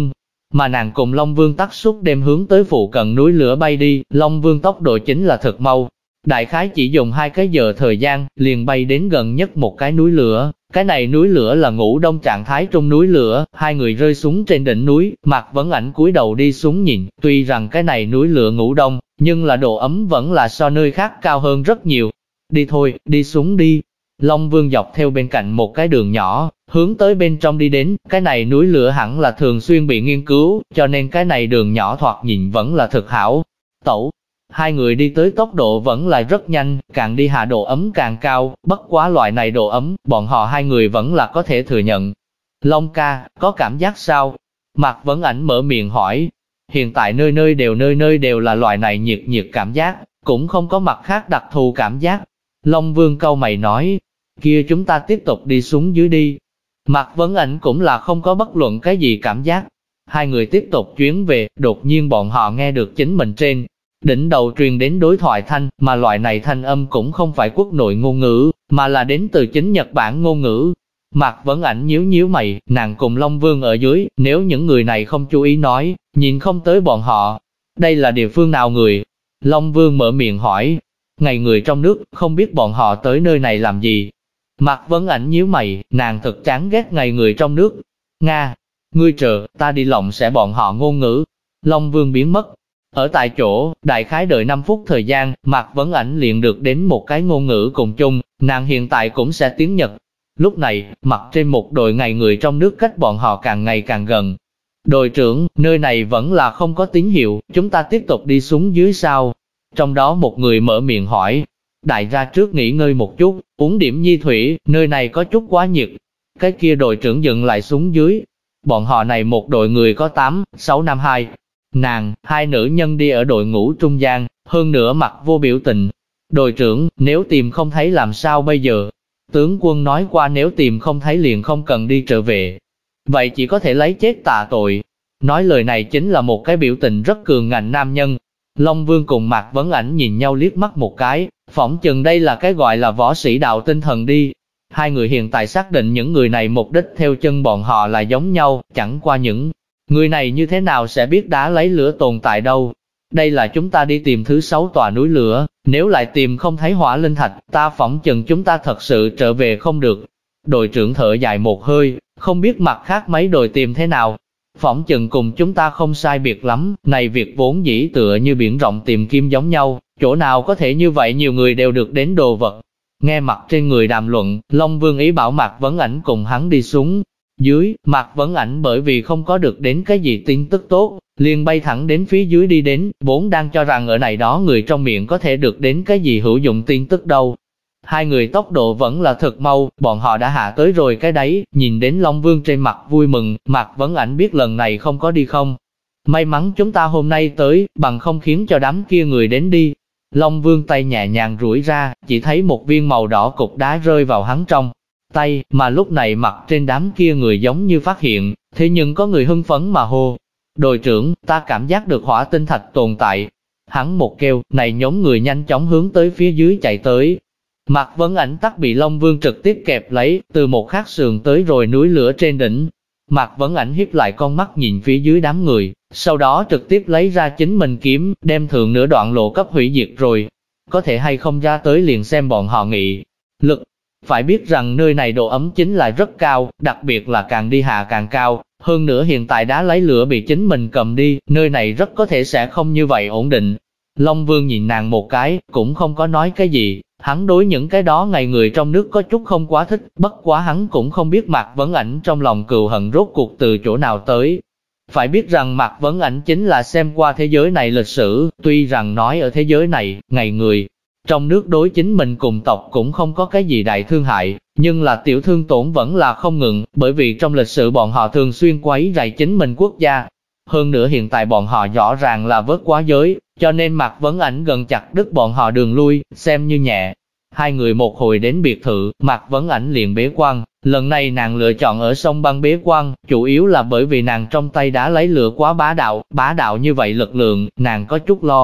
mà nàng cùng Long Vương tắt suốt đêm hướng tới phụ cận núi lửa bay đi, Long Vương tốc độ chính là thật mau. Đại khái chỉ dùng 2 cái giờ thời gian, liền bay đến gần nhất một cái núi lửa. Cái này núi lửa là ngủ đông trạng thái trong núi lửa, hai người rơi xuống trên đỉnh núi, Mạc Vấn Ảnh cúi đầu đi xuống nhìn, tuy rằng cái này núi lửa ngủ đông, nhưng là độ ấm vẫn là so nơi khác cao hơn rất nhiều. Đi thôi, đi xuống đi. Long Vương dọc theo bên cạnh một cái đường nhỏ, hướng tới bên trong đi đến, cái này núi lửa hẳn là thường xuyên bị nghiên cứu, cho nên cái này đường nhỏ thoạt nhìn vẫn là thực hảo. Tẩu, hai người đi tới tốc độ vẫn là rất nhanh, càng đi hạ độ ấm càng cao, bất quá loại này độ ấm, bọn họ hai người vẫn là có thể thừa nhận. Long ca, có cảm giác sao? Mạc Vấn Ảnh mở miệng hỏi. Hiện tại nơi nơi đều là loại này nhiệt cảm giác, cũng không có mặt khác đặc thù cảm giác. Long Vương cau mày nói, kia chúng ta tiếp tục đi xuống dưới đi. Mạc Vấn Ảnh cũng là không có bất luận cái gì cảm giác. Hai người tiếp tục chuyến về, đột nhiên bọn họ nghe được chính mình trên đỉnh đầu truyền đến đối thoại thanh, mà loại này thanh âm cũng không phải quốc nội ngôn ngữ, mà là đến từ chính Nhật Bản ngôn ngữ. Mạc Vấn Ảnh nhíu mày, nàng cùng Long Vương ở dưới, nếu những người này không chú ý nói, nhìn không tới bọn họ. Đây là địa phương nào người? Long Vương mở miệng hỏi. Ngày người trong nước, không biết bọn họ tới nơi này làm gì. Mạc Vấn Ảnh nhíu mày, nàng thật chán ghét ngày người trong nước. Nga, ngươi chờ, ta đi lộng sẽ bọn họ ngôn ngữ. Long Vương biến mất. Ở tại chỗ, đại khái đợi 5 phút thời gian, Mạc Vấn Ảnh liền được đến một cái ngôn ngữ cùng chung, nàng hiện tại cũng sẽ tiếng Nhật. Lúc này, mặt trên một đội ngày người trong nước cách bọn họ càng ngày càng gần. Đội trưởng, nơi này vẫn là không có tín hiệu, chúng ta tiếp tục đi xuống dưới sao? Trong đó một người mở miệng hỏi, đại ra trước nghỉ ngơi một chút, uống điểm nhi thủy, nơi này có chút quá nhiệt. Cái kia đội trưởng dừng lại xuống dưới. Bọn họ này một đội người có 8, 6 nam 2. Nàng, 2 nữ nhân đi ở đội ngũ trung gian, hơn nữa mặt vô biểu tình. Đội trưởng, nếu tìm không thấy làm sao bây giờ? Tướng quân nói qua nếu tìm không thấy liền không cần đi trở về. Vậy chỉ có thể lấy chết tạ tội. Nói lời này chính là một cái biểu tình rất cường ngạnh nam nhân. Long Vương cùng Mạc Vấn Ảnh nhìn nhau liếc mắt một cái, phỏng chừng đây là cái gọi là võ sĩ đạo tinh thần đi. Hai người hiện tại xác định những người này mục đích theo chân bọn họ là giống nhau, chẳng qua những người này như thế nào sẽ biết đá lấy lửa tồn tại đâu. Đây là chúng ta đi tìm thứ 6 tòa núi lửa, nếu lại tìm không thấy hỏa linh thạch, ta phỏng chừng chúng ta thật sự trở về không được. Đội trưởng thở dài một hơi, không biết mặt khác mấy đội tìm thế nào. Phỏng chừng cùng chúng ta không sai biệt lắm, này việc vốn dĩ tựa như biển rộng tìm kim giống nhau, chỗ nào có thể như vậy nhiều người đều được đến đồ vật. Nghe mặt trên người đàm luận, Long Vương ý bảo Mạc Vấn Ảnh cùng hắn đi xuống. Dưới, Mạc Vấn Ảnh bởi vì không có được đến cái gì tin tức tốt, liền bay thẳng đến phía dưới đi đến, vốn đang cho rằng ở này đó người trong miệng có thể được đến cái gì hữu dụng tin tức đâu. Hai người tốc độ vẫn là thật mau, bọn họ đã hạ tới rồi cái đấy, nhìn đến Long Vương trên mặt vui mừng, Mạc Vấn Ảnh biết lần này không có đi không. May mắn chúng ta hôm nay tới, bằng không khiến cho đám kia người đến đi. Long Vương tay nhẹ nhàng duỗi ra, chỉ thấy một viên màu đỏ cục đá rơi vào hắn trong tay, mà lúc này mặt trên đám kia người giống như phát hiện, thế nhưng có người hưng phấn mà hô. Đội trưởng, ta cảm giác được hỏa tinh thạch tồn tại. Hắn một kêu, này nhóm người nhanh chóng hướng tới phía dưới chạy tới. Mạc Vấn Ảnh tắc bị Long Vương trực tiếp kẹp lấy, từ một khác sườn tới rồi núi lửa trên đỉnh. Mạc Vấn Ảnh hiếp lại con mắt nhìn phía dưới đám người, sau đó trực tiếp lấy ra chính mình kiếm, đem thượng nửa đoạn lộ cấp hủy diệt rồi. Có thể hay không ra tới liền xem bọn họ nghị lực. Phải biết rằng nơi này độ ấm chính là rất cao, đặc biệt là càng đi hạ càng cao. Hơn nữa hiện tại đá lấy lửa bị chính mình cầm đi, nơi này rất có thể sẽ không như vậy ổn định. Long Vương nhìn nàng một cái, cũng không có nói cái gì. Hắn đối những cái đó ngày người trong nước có chút không quá thích, bất quá hắn cũng không biết Mạc Vấn Ảnh trong lòng cừu hận rốt cuộc từ chỗ nào tới. Phải biết rằng Mạc Vấn Ảnh chính là xem qua thế giới này lịch sử, tuy rằng nói ở thế giới này, ngày người trong nước đối chính mình cùng tộc cũng không có cái gì đại thương hại, nhưng là tiểu thương tổn vẫn là không ngừng, bởi vì trong lịch sử bọn họ thường xuyên quấy rầy chính mình quốc gia. Hơn nữa hiện tại bọn họ rõ ràng là vớt quá giới, cho nên Mạc Vấn Ảnh gần chặt đứt bọn họ đường lui, xem như nhẹ. Hai người một hồi đến biệt thự, Mạc Vấn Ảnh liền bế quan. Lần này nàng lựa chọn ở sông băng bế quan, chủ yếu là bởi vì nàng trong tay đã lấy lửa quá bá đạo như vậy lực lượng, nàng có chút lo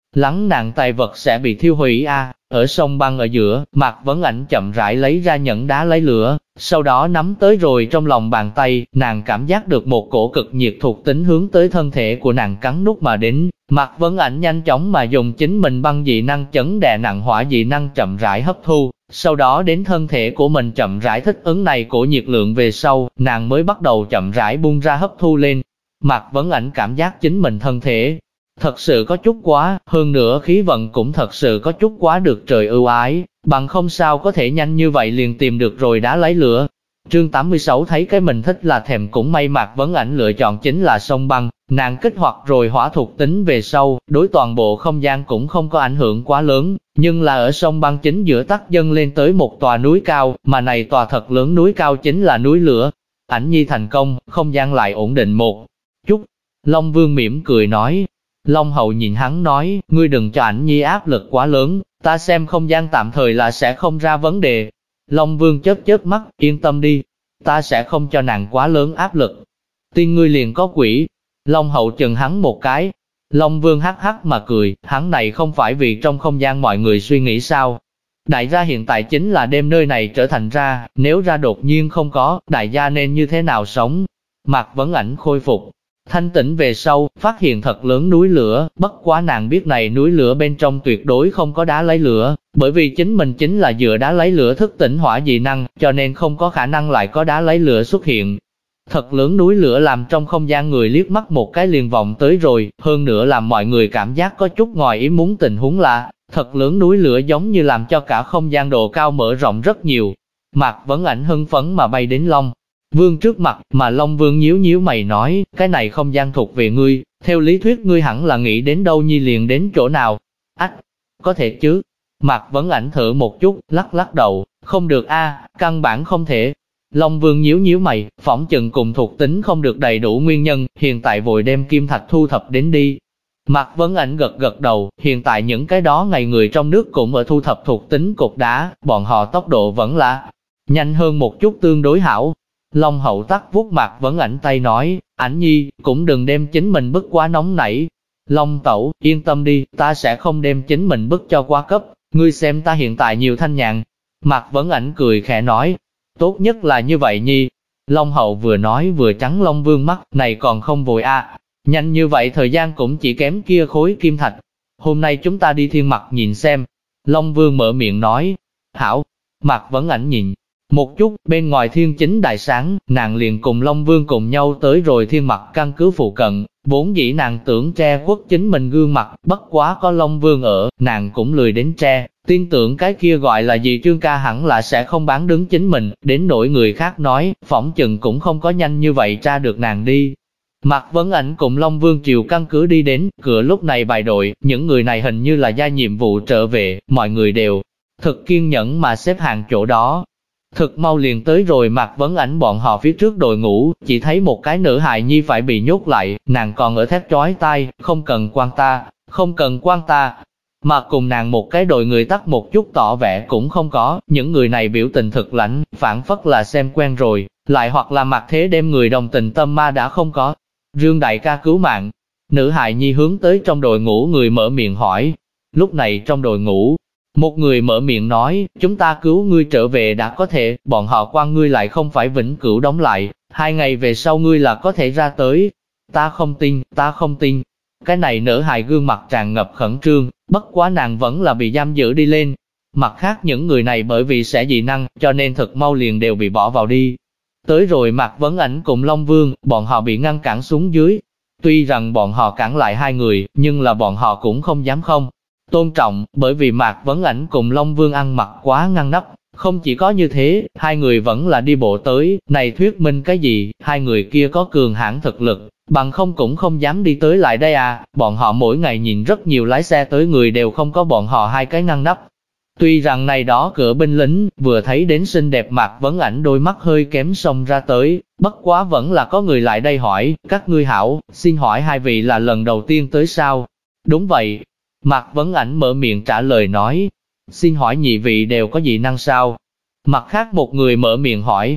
lắng nàng tài vật sẽ bị thiêu hủy a. Ở sông băng ở giữa, Mạc Vấn Ảnh chậm rãi lấy ra nhẫn đá lấy lửa, sau đó nắm tới rồi trong lòng bàn tay, nàng cảm giác được một cổ cực nhiệt thuộc tính hướng tới thân thể của nàng cắn nuốt mà đến. Mạc Vấn Ảnh nhanh chóng mà dùng chính mình băng dị năng chấn đè nặng hỏa dị năng chậm rãi hấp thu, sau đó đến thân thể của mình chậm rãi thích ứng này cổ nhiệt lượng về sau, nàng mới bắt đầu chậm rãi buông ra hấp thu lên. Mạc Vấn Ảnh cảm giác chính mình thân thể thật sự có chút quá, hơn nữa khí vận cũng thật sự có chút quá được trời ưu ái, bằng không sao có thể nhanh như vậy liền tìm được rồi đá lấy lửa. Chương 86 thấy cái mình thích là thèm cũng may Mạc Vấn Ảnh lựa chọn chính là sông băng, nàng kích hoạt rồi hỏa thuộc tính về sau, đối toàn bộ không gian cũng không có ảnh hưởng quá lớn, nhưng là ở sông băng chính giữa tắc dâng lên tới một tòa núi cao, mà này tòa thật lớn núi cao chính là núi lửa. Ảnh nhi thành công, không gian lại ổn định một chút. Long Vương mỉm cười nói. Long Hậu nhìn hắn nói, ngươi đừng cho Ảnh nhi áp lực quá lớn, ta xem không gian tạm thời là sẽ không ra vấn đề. Long Vương chớp chớp mắt, yên tâm đi, ta sẽ không cho nàng quá lớn áp lực. Tin ngươi liền có quỷ. Long Hậu chừng hắn một cái. Long Vương hắc hắc mà cười, hắn này không phải vì trong không gian mọi người suy nghĩ sao. Đại gia hiện tại chính là đem nơi này trở thành ra, nếu ra đột nhiên không có, đại gia nên như thế nào sống. Mạc Vấn Ảnh khôi phục thanh tỉnh về sau, phát hiện thật lớn núi lửa, bất quá nàng biết này núi lửa bên trong tuyệt đối không có đá lấy lửa, bởi vì chính mình chính là dựa đá lấy lửa thức tỉnh hỏa dị năng, cho nên không có khả năng lại có đá lấy lửa xuất hiện. Thật lớn núi lửa làm trong không gian người liếc mắt một cái liền vọng tới rồi, hơn nữa làm mọi người cảm giác có chút ngoài ý muốn tình huống là, thật lớn núi lửa giống như làm cho cả không gian độ cao mở rộng rất nhiều. Mạc Vấn Ảnh hưng phấn mà bay đến Long Vương trước mặt, mà Long Vương nhíu nhíu mày nói, cái này không gian thuộc về ngươi, theo lý thuyết ngươi hẳn là nghĩ đến đâu nhi liền đến chỗ nào. Ách, có thể chứ. Mạc Vấn Ảnh thử một chút, lắc lắc đầu, không được a, căn bản không thể. Long Vương nhíu nhíu mày, phỏng chừng cùng thuộc tính không được đầy đủ nguyên nhân, hiện tại vội đem kim thạch thu thập đến đi. Mạc Vấn Ảnh gật gật đầu, hiện tại những cái đó ngày người trong nước cũng ở thu thập thuộc tính cục đá, bọn họ tốc độ vẫn là nhanh hơn một chút tương đối hảo. Long Hậu tắc vuốt Mạc Vấn Ảnh tay nói, Ảnh nhi, cũng đừng đem chính mình bức quá nóng nảy. Long Tẩu, yên tâm đi, ta sẽ không đem chính mình bức cho quá cấp, ngươi xem ta hiện tại nhiều thanh nhàn. Mạc Vấn Ảnh cười khẽ nói, tốt nhất là như vậy nhi. Long Hậu vừa nói vừa trắng Long Vương mắt, này còn không vội a, nhanh như vậy thời gian cũng chỉ kém kia khối kim thạch. Hôm nay chúng ta đi Thiên Mặc nhìn xem. Long Vương mở miệng nói, hảo. Mạc Vấn Ảnh nhìn một chút, bên ngoài thiên chính đại sáng, nàng liền cùng Long Vương cùng nhau tới rồi Thiên Mặc căn cứ phụ cận, vốn dĩ nàng tưởng che khuất chính mình gương mặt, bất quá có Long Vương ở, nàng cũng lười đến che, tin tưởng cái kia gọi là gì Trương ca hẳn là sẽ không bán đứng chính mình, đến nỗi người khác nói, phỏng chừng cũng không có nhanh như vậy tra được nàng đi. Mạc Vấn Ảnh cùng Long Vương triều căn cứ đi đến, cửa lúc này bài đội, những người này hình như là ra nhiệm vụ trở về, mọi người đều thực kiên nhẫn mà xếp hàng chỗ đó. Thực mau liền tới rồi Mạc Vấn Ảnh bọn họ phía trước đội ngũ, chỉ thấy một cái nữ hài nhi phải bị nhốt lại, nàng còn ở thét chói tai, không cần quan ta, không cần quan ta. Mà cùng nàng một cái đội người tắt một chút tỏ vẻ cũng không có, những người này biểu tình thực lãnh, phản phất là xem quen rồi, lại hoặc là mặt thế đem người đồng tình tâm ma đã không có. Dương đại ca cứu mạng, nữ hài nhi hướng tới trong đội ngũ người mở miệng hỏi. Lúc này trong đội ngũ, một người mở miệng nói, chúng ta cứu ngươi trở về đã có thể, bọn họ quan ngươi lại không phải vĩnh cửu đóng lại, 2 ngày về sau ngươi là có thể ra tới. Ta không tin, ta không tin. Cái này nữ hài gương mặt tràn ngập khẩn trương, bất quá nàng vẫn là bị giam giữ đi lên. Mặt khác những người này bởi vì sẽ dị năng, cho nên thật mau liền đều bị bỏ vào đi. Tới rồi Mạc Vấn Ảnh cùng Long Vương, bọn họ bị ngăn cản xuống dưới. Tuy rằng bọn họ cản lại 2 người, nhưng là bọn họ cũng không dám không tôn trọng, bởi vì Mạc Vấn Ảnh cùng Long Vương ăn mặc quá ngăn nắp. Không chỉ có như thế, 2 người vẫn là đi bộ tới, này thuyết minh cái gì, 2 người kia có cường hãn thực lực, bằng không cũng không dám đi tới lại đây à, bọn họ mỗi ngày nhìn rất nhiều lái xe tới người đều không có bọn họ 2 cái ngăn nắp. Tuy rằng này đó cửa binh lính, vừa thấy đến xinh đẹp Mạc Vấn Ảnh đôi mắt hơi kém xông ra tới, bất quá vẫn là có người lại đây hỏi, các ngươi hảo, xin hỏi 2 vị là lần đầu tiên tới sao? Đúng vậy. Mạc Vấn Ảnh mở miệng trả lời nói, xin hỏi nhị vị đều có dị năng sao? Mặt khác một người mở miệng hỏi,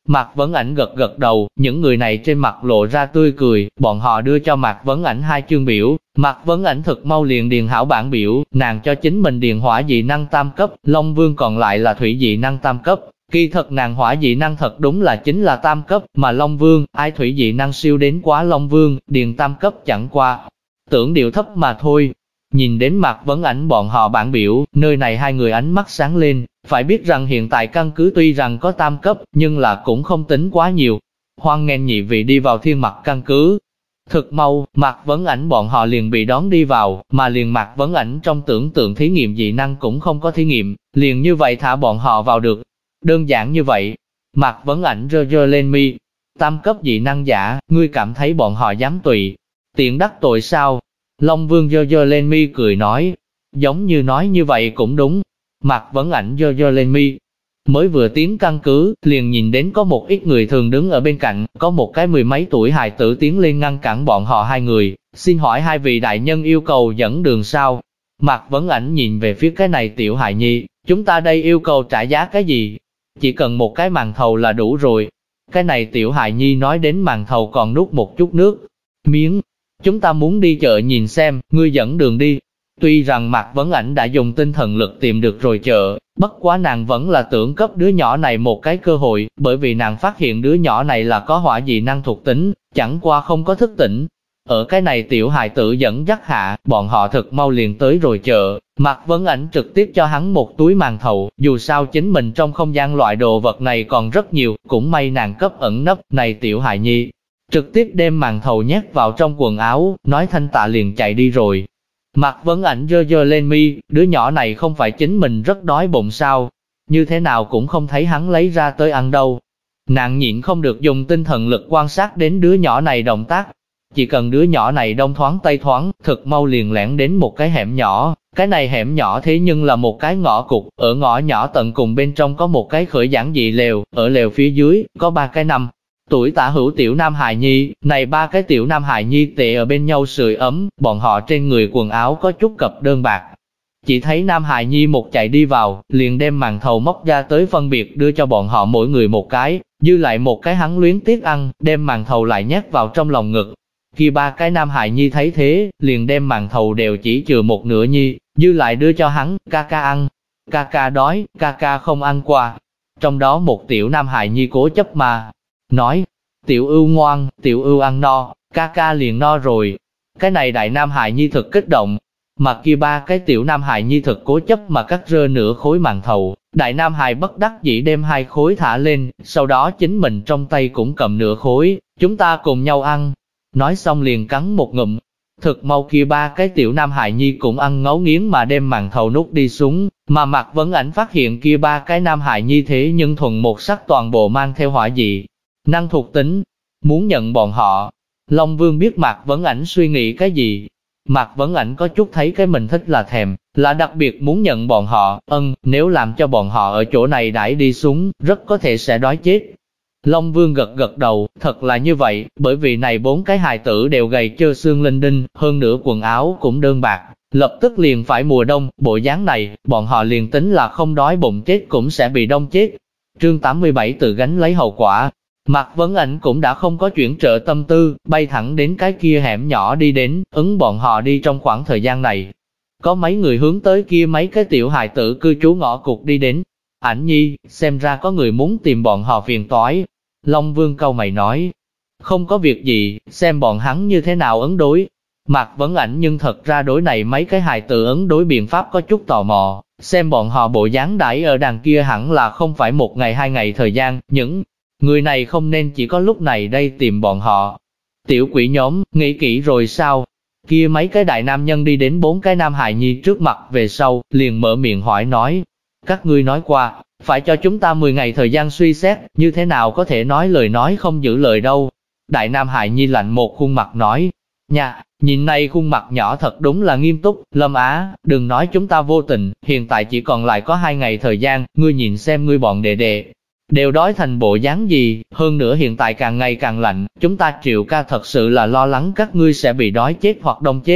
Mạc Vấn Ảnh gật gật đầu, những người này trên mặt lộ ra tươi cười, bọn họ đưa cho Mạc Vấn Ảnh 2 chương biểu. Mạc Vấn Ảnh thực mau liền điền hảo bản biểu, nàng cho chính mình điền hỏa dị năng tam cấp, Long Vương còn lại là thủy dị năng tam cấp. Kỳ thật nàng hỏa dị năng thật đúng là chính là tam cấp, mà Long Vương, ai thủy dị năng siêu đến quá Long Vương, điền tam cấp chẳng qua. Tưởng điệu thấp mà thôi. Nhìn đến Mạc Vấn Ảnh bọn họ bản biểu, nơi này 2 người ánh mắt sáng lên, phải biết rằng hiện tại căn cứ tuy rằng có tam cấp, nhưng là cũng không tính quá nhiều. Hoan nghênh nhị vị đi vào thiên mặt căn cứ. Thực mau, Mạc Vấn Ảnh bọn họ liền bị đón đi vào, mà liền Mạc Vấn Ảnh trong tưởng tượng thí nghiệm dị năng cũng không có thí nghiệm, liền như vậy thả bọn họ vào được. Đơn giản như vậy. Mạc Vấn Ảnh giơ lên mi. Tam cấp dị năng giả, ngươi cảm thấy bọn họ dám tùy tiện đắc tội sao? Long Vương giơ lên mi cười nói. Giống như nói như vậy cũng đúng. Mạc Vấn Ảnh giơ lên mi. Mới vừa tiến căn cứ, liền nhìn đến có một ít người thường đứng ở bên cạnh, có một cái 10 mấy tuổi hài tử tiến lên ngăn cản bọn họ 2 người. Xin hỏi 2 vị đại nhân yêu cầu dẫn đường sao? Mạc Vấn Ảnh nhìn về phía cái này tiểu hài nhi, chúng ta đây yêu cầu trả giá cái gì? Chỉ cần một cái màn thầu là đủ rồi. Cái này tiểu hài nhi nói đến màn thầu còn nuốt một chút nước miếng. Chúng ta muốn đi chợ nhìn xem, ngươi dẫn đường đi. Tuy rằng Mạc Vấn Ảnh đã dùng tinh thần lực tìm được rồi chợ, bất quá nàng vẫn là tưởng cấp đứa nhỏ này một cái cơ hội, bởi vì nàng phát hiện đứa nhỏ này là có hỏa dị năng thuộc tính, chẳng qua không có thức tỉnh. Ở cái này tiểu hài tử dẫn dắt hạ, bọn họ thật mau liền tới rồi chợ. Mạc Vấn Ảnh trực tiếp cho hắn một túi màn thầu, dù sao chính mình trong không gian loại đồ vật này còn rất nhiều, cũng may nàng cấp ẩn nấp, này tiểu hài nhi. Trực tiếp đem màn thầu nhét vào trong quần áo, nói thanh tạ liền chạy đi rồi. Mạc Vấn Ảnh giơ lên mi, đứa nhỏ này không phải chính mình rất đói bụng sao, như thế nào cũng không thấy hắn lấy ra tới ăn đâu. Nàng nhịn không được dùng tinh thần lực quan sát đến đứa nhỏ này động tác. Chỉ cần đứa nhỏ này đông thoáng tây thoáng, thực mau liền lẻn đến một cái hẻm nhỏ. Cái này hẻm nhỏ thế nhưng là một cái ngõ cụt, ở ngõ nhỏ tận cùng bên trong có một cái khởi giản dị lều, ở lều phía dưới, có 3 cái 5 tuổi tả hữu tiểu nam hài nhi, này 3 cái tiểu nam hài nhi tệ ở bên nhau sưởi ấm, bọn họ trên người quần áo có chút cặp đơn bạc. Chỉ thấy nam hài nhi một chạy đi vào, liền đem màn thầu móc ra tới phân biệt đưa cho bọn họ mỗi người một cái, dư lại một cái hắn luyến tiếc ăn, đem màn thầu lại nhét vào trong lòng ngực. Khi 3 cái nam hài nhi thấy thế, liền đem màn thầu đều chỉ chừa một nửa nhi, dư lại đưa cho hắn, ca ca ăn. Ca ca đói, ca ca không ăn qua. Trong đó một tiểu nam hài nhi cố chấp mà nói, tiểu ưu ngoan, tiểu ưu ăn no, ca ca liền no rồi. Cái này đại nam hài nhi thực kích động, mà kia 3 cái tiểu nam hài nhi thực cố chấp mà cắt rơ nửa khối màn thầu. Đại nam hài bất đắc dĩ đem 2 khối thả lên, sau đó chính mình trong tay cũng cầm nửa khối, chúng ta cùng nhau ăn. Nói xong liền cắn một ngụm. Thực mau kia 3 cái tiểu nam hài nhi cũng ăn ngấu nghiến mà đem màn thầu nuốt đi xuống, mà Mạc Vấn Ảnh phát hiện kia 3 cái nam hài nhi thế nhưng thuần một sắc toàn bộ mang theo hỏa dị năng thuộc tính, muốn nhận bọn họ. Long Vương biết Mạc Vấn Ảnh suy nghĩ cái gì. Mạc Vấn Ảnh có chút thấy cái mình thích là thèm, là đặc biệt muốn nhận bọn họ, nếu làm cho bọn họ ở chỗ này đãi đi xuống, rất có thể sẽ đói chết. Long Vương gật gật đầu, thật là như vậy, bởi vì này 4 cái hài tử đều gầy trơ xương linh đinh, hơn nữa quần áo cũng đơn bạc, lập tức liền phải mùa đông, bộ dáng này, bọn họ liền tính là không đói bụng chết cũng sẽ bị đông chết. Chương 87 tự gánh lấy hậu quả. Mạc Vấn Ảnh cũng đã không có chuyển trợ tâm tư, bay thẳng đến cái kia hẻm nhỏ đi đến, ứng bọn họ đi trong khoảng thời gian này. Có mấy người hướng tới kia mấy cái tiểu hài tử cư trú ngõ cụt đi đến. Ảnh nhi, xem ra có người muốn tìm bọn họ phiền toái. Long Vương cau mày nói, không có việc gì, xem bọn hắn như thế nào ứng đối. Mạc Vấn Ảnh nhưng thật ra đối này mấy cái hài tử ứng đối biện pháp có chút tò mò, xem bọn họ bộ dáng đãi ở đằng kia hẳn là không phải 1 ngày 2 ngày thời gian, những người này không nên chỉ có lúc này đây tìm bọn họ. Tiểu quỷ nhóm, nghĩ kỹ rồi sao? Kia mấy cái đại nam nhân đi đến 4 cái nam hài nhi trước mặt về sau, liền mở miệng hỏi nói, các ngươi nói qua, phải cho chúng ta 10 ngày thời gian suy xét, như thế nào có thể nói lời nói không giữ lời đâu. Đại nam hài nhi lạnh một khuôn mặt nói, nha, nhìn này khuôn mặt nhỏ thật đúng là nghiêm túc, Lâm Á, đừng nói chúng ta vô tình, hiện tại chỉ còn lại có 2 ngày thời gian, ngươi nhìn xem ngươi bọn đệ đệ đều đói thành bộ dáng gì, hơn nữa hiện tại càng ngày càng lạnh, chúng ta Triệu ca thật sự là lo lắng các ngươi sẽ bị đói chết hoặc đông chết,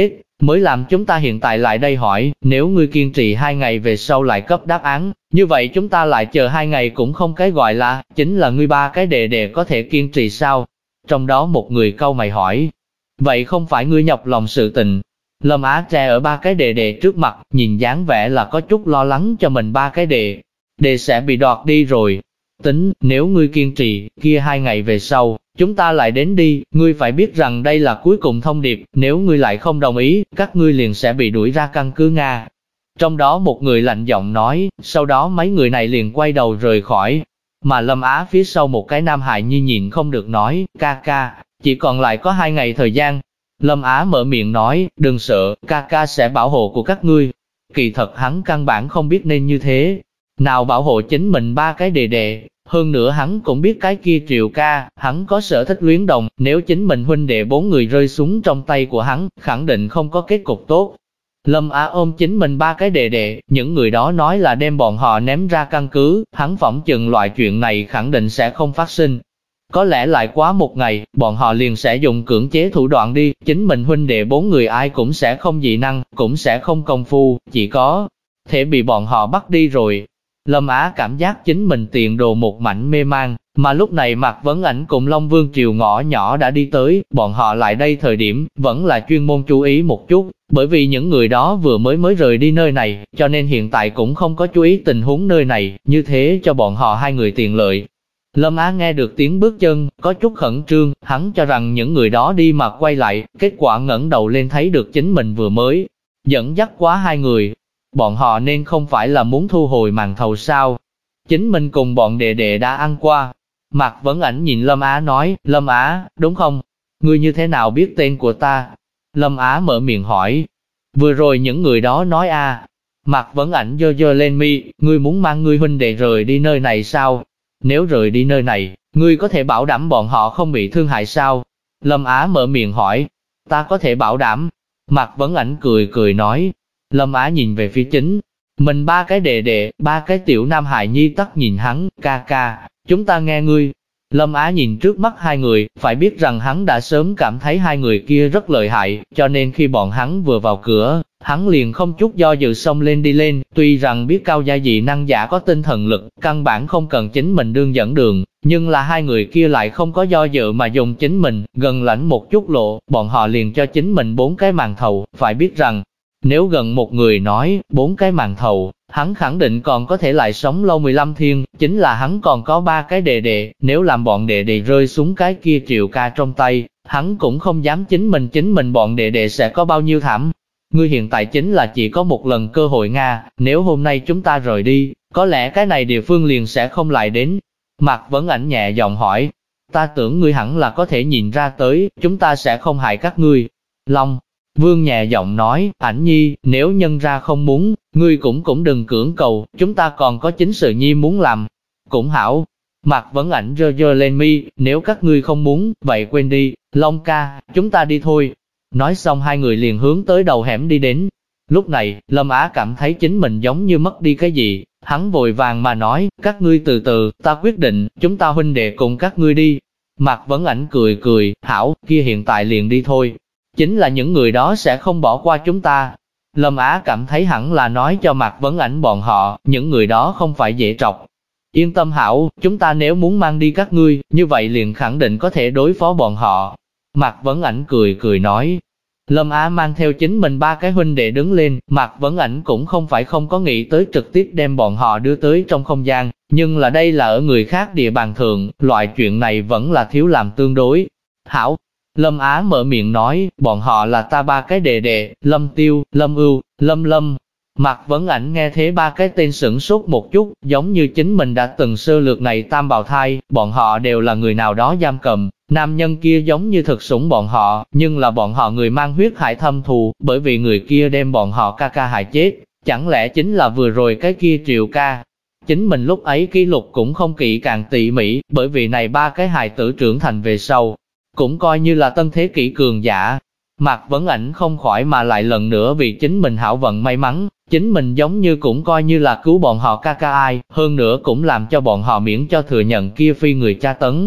mới làm chúng ta hiện tại lại đây hỏi, nếu ngươi kiên trì 2 ngày về sau lại cấp đáp án, như vậy chúng ta lại chờ 2 ngày cũng không cái gọi là, chính là ngươi 3 cái đệ đệ có thể kiên trì sao? Trong đó một người cau mày hỏi, vậy không phải ngươi nhọc lòng sự tình. Lâm Á tre ở 3 cái đệ đệ trước mặt, nhìn dáng vẻ là có chút lo lắng cho mình 3 cái đệ sẽ bị đoạt đi rồi. Tính, nếu ngươi kiên trì, kia 2 ngày về sau, chúng ta lại đến đi, ngươi phải biết rằng đây là cuối cùng thông điệp, nếu ngươi lại không đồng ý, các ngươi liền sẽ bị đuổi ra căn cứ Nga. Trong đó một người lạnh giọng nói, sau đó mấy người này liền quay đầu rời khỏi. Mà Lâm Á phía sau một cái nam hài nhi nhịn không được nói, ca ca, chỉ còn lại có 2 ngày thời gian. Lâm Á mở miệng nói, đừng sợ, ca ca sẽ bảo hộ của các ngươi. Kỳ thật hắn căn bản không biết nên như thế nào bảo hộ chính mình 3 cái đệ đệ. Hơn nữa hắn cũng biết cái kia Triệu ca, hắn có sở thích luyến đồng, nếu chính mình huynh đệ 4 người rơi xuống trong tay của hắn, khẳng định không có kết cục tốt. Lâm Á ôm chính mình 3 cái đệ đệ, những người đó nói là đem bọn họ ném ra căn cứ, hắn phỏng chừng loại chuyện này khẳng định sẽ không phát sinh. Có lẽ lại quá 1 ngày, bọn họ liền sẽ dùng cưỡng chế thủ đoạn đi, chính mình huynh đệ 4 người ai cũng sẽ không dị năng, cũng sẽ không công phu, chỉ có thể bị bọn họ bắt đi rồi. Lâm Á cảm giác chính mình tiền đồ một mảnh mê mang, mà lúc này Mạc Vấn Ảnh cùng Long Vương Triều ngõ nhỏ đã đi tới, bọn họ lại đây thời điểm, vẫn là chuyên môn chú ý một chút, bởi vì những người đó vừa mới rời đi nơi này, cho nên hiện tại cũng không có chú ý tình huống nơi này, như thế cho bọn họ 2 người tiện lợi. Lâm Á nghe được tiếng bước chân, có chút khẩn trương, hắn cho rằng những người đó đi mà quay lại, kết quả ngẩng đầu lên thấy được chính mình vừa mới dẫn dắt quá 2 người. Bọn họ nên không phải là muốn thu hồi màn thầu sao? Chính mình cùng bọn đệ đệ đã ăn qua. Mạc Vấn Ảnh nhìn Lâm Á nói, Lâm Á, đúng không? Ngươi như thế nào biết tên của ta? Lâm Á mở miệng hỏi. Vừa rồi những người đó nói a. Mạc Vấn Ảnh giơ lên mi, ngươi muốn mang ngươi huynh đệ rời đi nơi này sao? Nếu rời đi nơi này, ngươi có thể bảo đảm bọn họ không bị thương hại sao? Lâm Á mở miệng hỏi. Ta có thể bảo đảm. Mạc Vấn Ảnh cười nói. Lâm Á nhìn về phía chính mình 3 cái đệ đệ, 3 cái tiểu nam hài nhi tắt nhìn hắn, ca ca, chúng ta nghe ngươi. Lâm Á nhìn trước mắt 2 người, phải biết rằng hắn đã sớm cảm thấy 2 người kia rất lợi hại, cho nên khi bọn hắn vừa vào cửa, hắn liền không chút do dự xông lên đi lên, tuy rằng biết cao gia dị năng giả có tinh thần lực, căn bản không cần chính mình đương dẫn đường, nhưng là 2 người kia lại không có do dự mà dùng chính mình, gần lãnh một chút lộ, bọn họ liền cho chính mình 4 cái màn thầu, phải biết rằng, nếu gần một người nói, 4 cái màn thầu, hắn khẳng định còn có thể lại sống lâu 15 thiên, chính là hắn còn có 3 cái đệ đệ, nếu làm bọn đệ đệ rơi xuống cái kia Triệu ca trong tay, hắn cũng không dám chính mình bọn đệ đệ sẽ có bao nhiêu thảm. Ngươi hiện tại chính là chỉ có một lần cơ hội Nga, nếu hôm nay chúng ta rời đi, có lẽ cái này địa phương liền sẽ không lại đến. Mạc Vấn Ảnh nhẹ giọng hỏi, ta tưởng ngươi hẳn là có thể nhìn ra tới, chúng ta sẽ không hại các ngươi. Long Vương nhẹ giọng nói, Ảnh nhi, nếu nhân ra không muốn, ngươi cũng đừng cưỡng cầu, chúng ta còn có chính sự nhi muốn làm. Cũng hảo. Mạc Vấn Ảnh giơ lên mi, nếu các ngươi không muốn, vậy quên đi, Long ca, chúng ta đi thôi. Nói xong 2 người liền hướng tới đầu hẻm đi đến. Lúc này, Lâm Á cảm thấy chính mình giống như mất đi cái gì, hắn vội vàng mà nói, các ngươi từ từ, ta quyết định, chúng ta huynh đệ cùng các ngươi đi. Mạc Vấn Ảnh cười, hảo, kia hiện tại liền đi thôi. Chính là những người đó sẽ không bỏ qua chúng ta. Lâm Á cảm thấy hẳn là nói cho Mạc Vấn Ảnh bọn họ, những người đó không phải dễ trọc. Yên tâm hảo, chúng ta nếu muốn mang đi các ngươi, như vậy liền khẳng định có thể đối phó bọn họ. Mạc Vấn Ảnh cười nói. Lâm Á mang theo chính mình 3 cái huynh đệ đứng lên, Mạc Vấn Ảnh cũng không phải không có nghĩ tới trực tiếp đem bọn họ đưa tới trong không gian, nhưng là đây là ở người khác địa bàn thượng, loại chuyện này vẫn là thiếu làm tương đối. Hảo. Lâm Á mở miệng nói, bọn họ là ta 3 cái đệ đệ, Lâm Tiêu, Lâm Ưu, Lâm Lâm. Mạc Vấn Ảnh nghe thế 3 cái tên sửng sốt một chút, giống như chính mình đã từng sơ lược này tam bào thai, bọn họ đều là người nào đó giam cầm, nam nhân kia giống như thực sủng bọn họ, nhưng là bọn họ người mang huyết hải thâm thù, bởi vì người kia đem bọn họ ca hại chết, chẳng lẽ chính là vừa rồi cái kia Triệu ca. Chính mình lúc ấy ký lục cũng không kỹ càng tỉ mỉ, bởi vì này 3 cái hài tử trưởng thành về sau, cũng coi như là tân thế kỷ cường giả. Mạc Vấn Ảnh không khỏi mà lại lần nữa vì chính mình hảo vận may mắn, chính mình giống như cũng coi như là cứu bọn họ ca ai, hơn nữa cũng làm cho bọn họ miễn cho thừa nhận kia phi người tra tấn.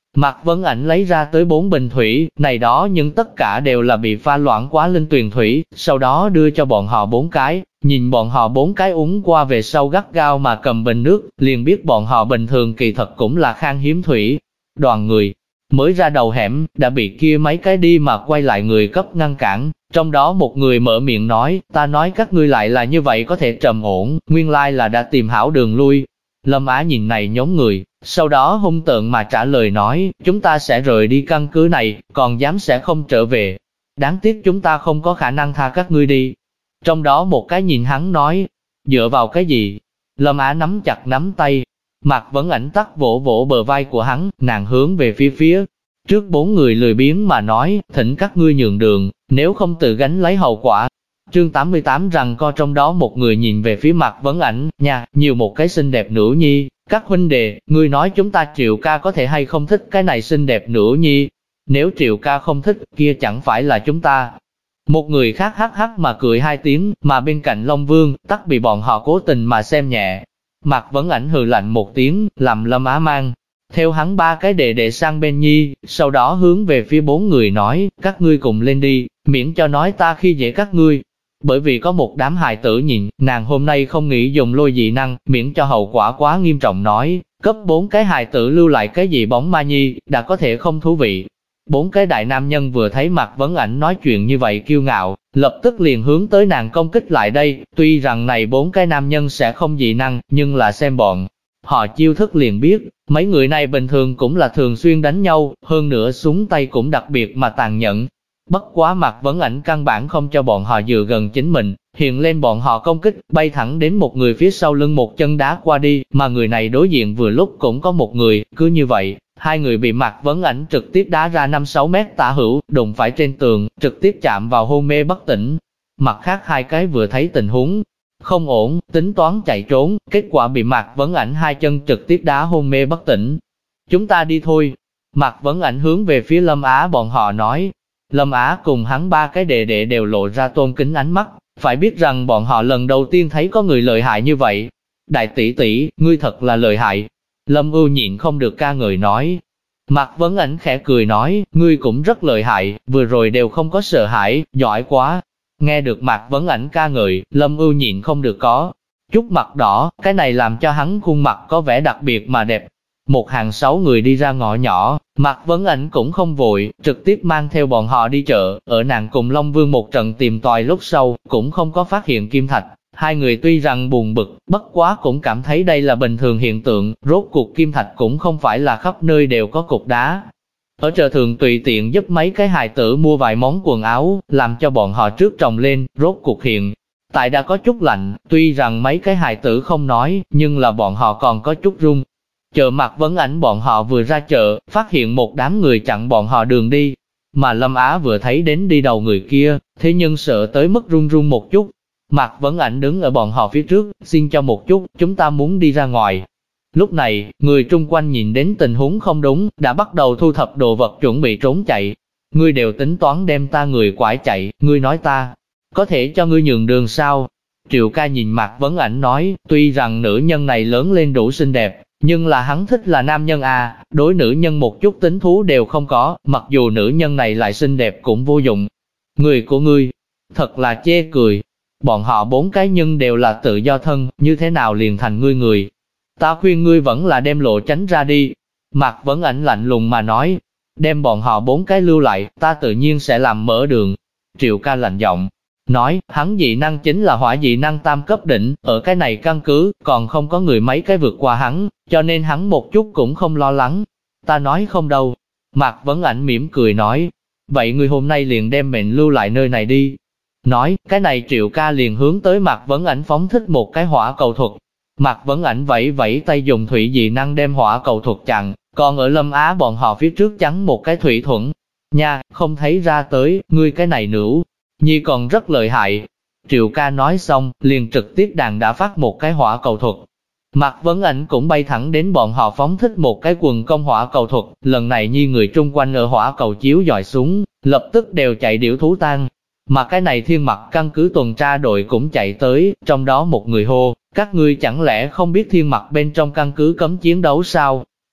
Mạc Vấn Ảnh lấy ra tới 4 bình thủy, này đó nhưng tất cả đều là bị pha loãng quá linh tuyền thủy, sau đó đưa cho bọn họ 4 cái, nhìn bọn họ 4 cái uống qua về sau gắt gao mà cầm bình nước, liền biết bọn họ bình thường kỳ thật cũng là khan hiếm thủy. Đoàn người mới ra đầu hẻm, đã bị kia mấy cái đi mà quay lại người cấp ngăn cản, trong đó một người mở miệng nói, ta nói các ngươi lại là như vậy có thể trầm ổn, nguyên lai là đã tìm hảo đường lui. Lâm Á nhìn này nhóm người, sau đó hung tợn mà trả lời nói, chúng ta sẽ rời đi căn cứ này, còn dám sẽ không trở về. Đáng tiếc chúng ta không có khả năng tha các ngươi đi. Trong đó một cái nhìn hắn nói, dựa vào cái gì? Lâm Á nắm chặt nắm tay, Mạc Vấn Ảnh tắt vỗ vỗ bờ vai của hắn, nàng hướng về phía trước 4 người lười biếng mà nói, thỉnh các ngươi nhường đường, nếu không tự gánh lấy hậu quả. Chương 88 rằng co trong đó một người nhìn về phía Mạc Vấn Ảnh, nha, nhiều một cái xinh đẹp nữ nhi, các huynh đệ, ngươi nói chúng ta Triệu ca có thể hay không thích cái này xinh đẹp nữ nhi, nếu Triệu ca không thích, kia chẳng phải là chúng ta. Một người khác hắc hắc mà cười 2 tiếng, mà bên cạnh Long Vương, tắc bị bọn họ cố tình mà xem nhẹ. Mạc Vấn Ảnh hừ lạnh một tiếng, làm Lâm Á mang theo hắn 3 cái đệ đệ sang bên nhi, sau đó hướng về phía 4 người nói, các ngươi cùng lên đi, miễn cho nói ta khi dễ các ngươi. Bởi vì có một đám hài tử nhìn, nàng hôm nay không nghĩ dùng lôi dị năng, miễn cho hậu quả quá nghiêm trọng nói, cấp 4 cái hài tử lưu lại cái gì bóng ma nhi, đã có thể không thú vị. 4 cái đại nam nhân vừa thấy Mạc Vấn Ảnh nói chuyện như vậy kiêu ngạo, lập tức liền hướng tới nàng công kích lại đây, tuy rằng này 4 cái nam nhân sẽ không dị năng, nhưng là xem bọn họ chiêu thức liền biết, mấy người này bình thường cũng là thường xuyên đánh nhau, hơn nữa súng tay cũng đặc biệt mà tàn nhẫn. Bất quá Mạc Vấn Ảnh căn bản không cho bọn họ dựa gần chính mình, hiện lên bọn họ công kích, bay thẳng đến một người phía sau lưng một chân đá qua đi, mà người này đối diện vừa lúc cũng có một người, cứ như vậy, 2 người bị Mạc Vấn Ảnh trực tiếp đá ra 5-6 mét tả hữu, đụng phải trên tường, trực tiếp chạm vào hôn mê bất tỉnh. Mặt khác 2 cái vừa thấy tình huống không ổn, tính toán chạy trốn, kết quả bị Mạc Vấn Ảnh 2 chân trực tiếp đá hôn mê bất tỉnh. Chúng ta đi thôi. Mạc Vấn Ảnh hướng về phía Lâm Á bọn họ nói. Lâm Á cùng hắn 3 cái đệ đệ đều lộ ra tôn kính ánh mắt, phải biết rằng bọn họ lần đầu tiên thấy có người lợi hại như vậy. Đại tỷ tỷ, ngươi thật là lợi hại. Lâm Ưu nhịn không được ca ngợi nói. Mạc Vấn Ảnh khẽ cười nói, ngươi cũng rất lợi hại, vừa rồi đều không có sợ hãi, giỏi quá. Nghe được Mạc Vấn Ảnh ca ngợi, Lâm Ưu nhịn không được có chút mặt đỏ, cái này làm cho hắn khuôn mặt có vẻ đặc biệt mà đẹp. Một hàng 6 người đi ra ngõ nhỏ, Mạc Vấn Ảnh cũng không vội, trực tiếp mang theo bọn họ đi chợ, ở nàng cùng Long Vương một trận tìm tòi lúc sau, cũng không có phát hiện kim thạch. 2 người tuy rằng buồn bực, bất quá cũng cảm thấy đây là bình thường hiện tượng, rốt cuộc kim thạch cũng không phải là khắp nơi đều có cục đá. Ở chợ thường tùy tiện giúp mấy cái hài tử mua vài món quần áo, làm cho bọn họ trước trồng lên, rốt cuộc hiện tại đã có chút lạnh, tuy rằng mấy cái hài tử không nói, nhưng là bọn họ còn có chút run. Chợ Mạc Vấn Ảnh bọn họ vừa ra chợ, phát hiện một đám người chặn bọn họ đường đi, mà Lâm Á vừa thấy đến đi đầu người kia, thế nhưng sợ tới mức run run một chút. Mạc Vấn Ảnh đứng ở bọn họ phía trước, xin cho một chút, chúng ta muốn đi ra ngoài. Lúc này, người chung quanh nhìn đến tình huống không đúng, đã bắt đầu thu thập đồ vật chuẩn bị trốn chạy. Ngươi đều tính toán đem ta người quải chạy, ngươi nói ta có thể cho ngươi nhường đường sao? Triệu ca nhìn Mạc Vấn Ảnh nói, tuy rằng nữ nhân này lớn lên đủ xinh đẹp, nhưng là hắn thích là nam nhân à, đối nữ nhân một chút tính thú đều không có, mặc dù nữ nhân này lại xinh đẹp cũng vô dụng. Người của ngươi, thật là chê cười. Bọn họ 4 cái nhân đều là tự do thân, như thế nào liền thành ngươi người? Ta khuyên ngươi vẫn là đem lộ tránh ra đi. Mạc Vấn Ảnh lạnh lùng mà nói, đem bọn họ 4 cái lưu lại, ta tự nhiên sẽ làm mở đường. Triệu ca lạnh giọng nói, hắn dị năng chính là hỏa dị năng tam cấp đỉnh, ở cái này căn cứ, còn không có người mấy cái vượt qua hắn, cho nên hắn một chút cũng không lo lắng. Ta nói không đâu. Mạc Vấn Ảnh mỉm cười nói, vậy ngươi hôm nay liền đem mệnh lưu lại nơi này đi. Nói, cái này Triệu ca liền hướng tới Mạc Vấn Ảnh phóng thích một cái hỏa cầu thuật. Mạc Vấn Ảnh vẫy vẫy tay dùng thủy dị năng đem hỏa cầu thuật chặn, còn ở Lâm Á bọn họ phía trước chắn một cái thủy thuẫn. Nha, không thấy ra tới, ngươi cái này nữ nhi còn rất lợi hại. Triệu ca nói xong, liền trực tiếp đàn đã phát một cái hỏa cầu thuật. Mạc Vấn Ảnh cũng bay thẳng đến bọn họ phóng thích một cái quần công hỏa cầu thuật, lần này nhi người chung quanh ở hỏa cầu chiếu dọi xuống, lập tức đều chạy điểu thú tan. Mà cái này Thiên Mặc căn cứ tuần tra đội cũng chạy tới, trong đó một người hô, các ngươi chẳng lẽ không biết Thiên Mặc bên trong căn cứ cấm chiến đấu sao?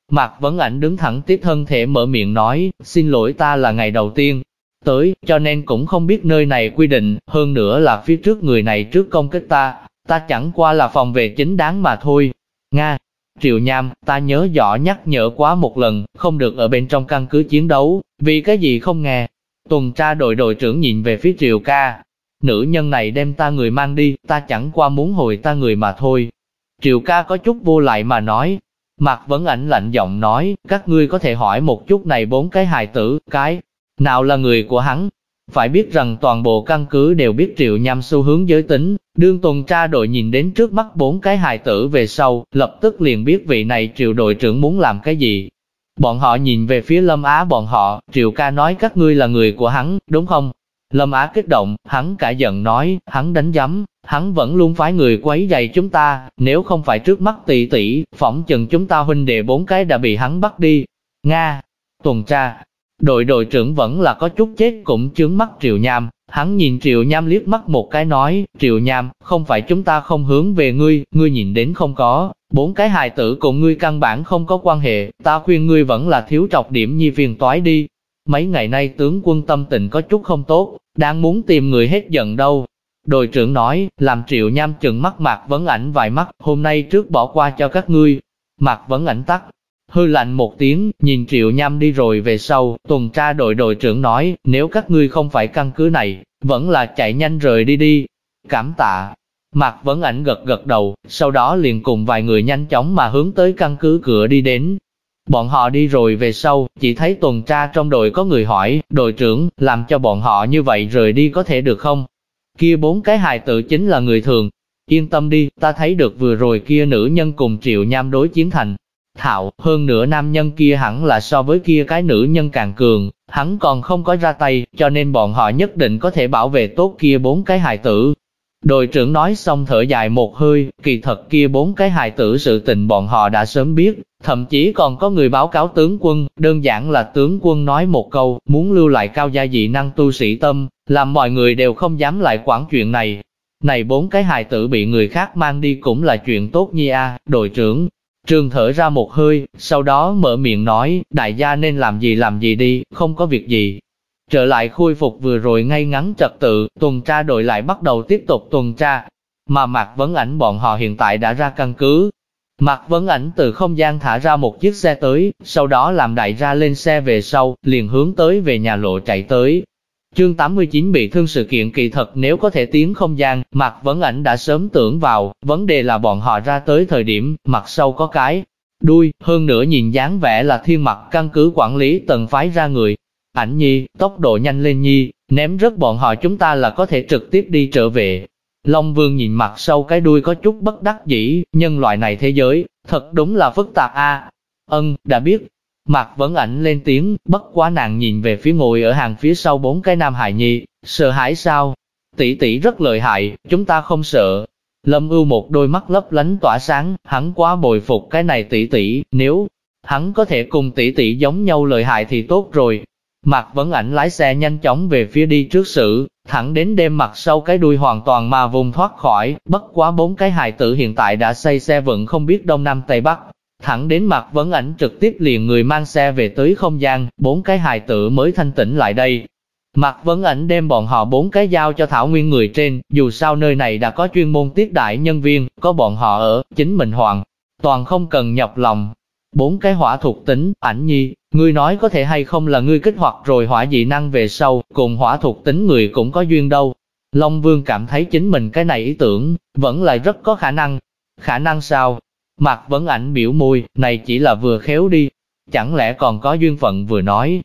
Mạc Vấn Ảnh đứng thẳng tiếp thân thể mở miệng nói, xin lỗi ta là ngày đầu tiên tới, cho nên cũng không biết nơi này quy định, hơn nữa là phía trước người này trước công kích ta chẳng qua là phòng vệ chính đáng mà thôi. Nga, Triệu Nham, ta nhớ rõ nhắc nhở quá một lần, không được ở bên trong căn cứ chiến đấu, vì cái gì không nghe. Tuần tra đội đội trưởng nhìn về phía Triệu ca, nữ nhân này đem ta người mang đi, ta chẳng qua muốn hồi ta người mà thôi. Triệu ca có chút vô lại mà nói. Mạc Vấn Ảnh lạnh giọng nói, các ngươi có thể hỏi một chút này 4 cái hài tử, cái nào là người của hắn. Phải biết rằng toàn bộ căn cứ đều biết Triệu Nham xu hướng giới tính, đương tuần tra đội nhìn đến trước mắt 4 cái hài tử về sau, lập tức liền biết vị này Triệu đội trưởng muốn làm cái gì. Bọn họ nhìn về phía Lâm Á bọn họ, Triệu ca nói các ngươi là người của hắn, đúng không? Lâm Á kích động, hắn cả giận nói, hắn đánh giấm, hắn vẫn luôn phái người quấy rầy chúng ta, nếu không phải trước mắt tỷ tỷ, phỏng chừng chúng ta huynh đệ 4 cái đã bị hắn bắt đi. Nga, tuần tra, đội trưởng vẫn là có chút chết cũng chướng mắt Triệu Nham, hắn nhìn Triệu Nham liếc mắt một cái nói, Triệu Nham, không phải chúng ta không hướng về ngươi, ngươi nhìn đến không có, 4 cái hài tử cùng ngươi căn bản không có quan hệ, ta khuyên ngươi vẫn là thiếu trọc điểm nhi phiền toái đi. Mấy ngày nay tướng quân tâm tình có chút không tốt, đang muốn tìm người hết giận đâu. Đội trưởng nói, làm Triệu Nham chừng mắt Mạc Vấn Ảnh vài mắt, hôm nay trước bỏ qua cho các ngươi. Mạc Vấn Ảnh tắt, hư lạnh một tiếng, nhìn Triệu Nham đi rồi về sau, tuần tra đội trưởng nói, nếu các ngươi không phải căn cứ này, vẫn là chạy nhanh rời đi đi. Cảm tạ. Mạc Vấn Ảnh gật đầu, sau đó liền cùng vài người nhanh chóng mà hướng tới căn cứ cửa đi đến. Bọn họ đi rồi về sau, chỉ thấy tuần tra trong đội có người hỏi, đội trưởng, làm cho bọn họ như vậy rời đi có thể được không? Kia 4 cái hài tử chính là người thường. Yên tâm đi, ta thấy được vừa rồi kia nữ nhân cùng Triệu Nham đối chiến thành thạo, hơn nữa nam nhân kia hẳn là so với kia cái nữ nhân càng cường, hắn còn không có ra tay, cho nên bọn họ nhất định có thể bảo vệ tốt kia 4 cái hài tử. Đội trưởng nói xong thở dài một hơi, kỳ thật kia 4 cái hài tử sự tình bọn họ đã sớm biết, thậm chí còn có người báo cáo tướng quân, đơn giản là tướng quân nói một câu, muốn lưu lại cao gia dị năng tu sĩ tâm, làm mọi người đều không dám lại quản chuyện này. Này 4 cái hài tử bị người khác mang đi cũng là chuyện tốt nhi a. Đội trưởng Trường thở ra một hơi, sau đó mở miệng nói, đại gia nên làm gì đi, không có việc gì. Trở lại khôi phục vừa rồi ngay ngắn trật tự, tuần tra đội lại bắt đầu tiếp tục tuần tra. Mà Mạc Vấn Ảnh bọn họ hiện tại đã ra căn cứ. Mạc Vấn Ảnh từ không gian thả ra một chiếc xe tới, sau đó làm đại gia lên xe về sau, liền hướng tới về nhà lộ chạy tới. Chương 89 bị thương sự kiện kỳ thật nếu có thể tiến không gian, Mạc Vấn Ảnh đã sớm tưởng vào, vấn đề là bọn họ ra tới thời điểm, mặt sau có cái đuôi, hơn nữa nhìn dáng vẻ là thiên mặt căn cứ quản lý tầng phái ra người. Ảnh nhi, tốc độ nhanh lên nhi, ném rớt bọn họ chúng ta là có thể trực tiếp đi trở về. Long Vương nhìn mặt sau cái đuôi có chút bất đắc dĩ, nhân loại này thế giới, thật đúng là phức tạp a. Đã biết. Mạc Vấn Ảnh lên tiếng, bất quá nàng nhìn về phía ngồi ở hàng phía sau 4 cái nam hài nhi, sợ hãi sao? Tỷ tỷ rất lợi hại, chúng ta không sợ. Lâm Ưu một đôi mắt lấp lánh tỏa sáng, hắn quá bội phục cái này tỷ tỷ, nếu hắn có thể cùng tỷ tỷ giống nhau lợi hại thì tốt rồi. Mạc Vấn Ảnh lái xe nhanh chóng về phía đi trước xử, thẳng đến đêm mặt sau cái đuôi hoàn toàn mà vùng thoát khỏi, bất quá 4 cái hài tử hiện tại đã xây xe vận không biết đông nam tây bắc. Thẳng đến Mạc Vấn Ảnh trực tiếp liền người mang xe về tới không gian, 4 cái hài tử mới thanh tỉnh lại đây. Mạc Vấn Ảnh đem bọn họ 4 cái giao cho Thảo Nguyên người trên, dù sao nơi này đã có chuyên môn tiếp đại nhân viên, có bọn họ ở, chính mình hoàn toàn không cần nhọc lòng. 4 cái hỏa thuộc tính, Ảnh nhi, ngươi nói có thể hay không là ngươi kích hoạt rồi hỏa dị năng về sau, cùng hỏa thuộc tính người cũng có duyên đâu. Long Vương cảm thấy chính mình cái này ý tưởng, vẫn là rất có khả năng. Khả năng sao? Mạc Vấn Ảnh biểu môi, này chỉ là vừa khéo đi, chẳng lẽ còn có duyên phận vừa nói.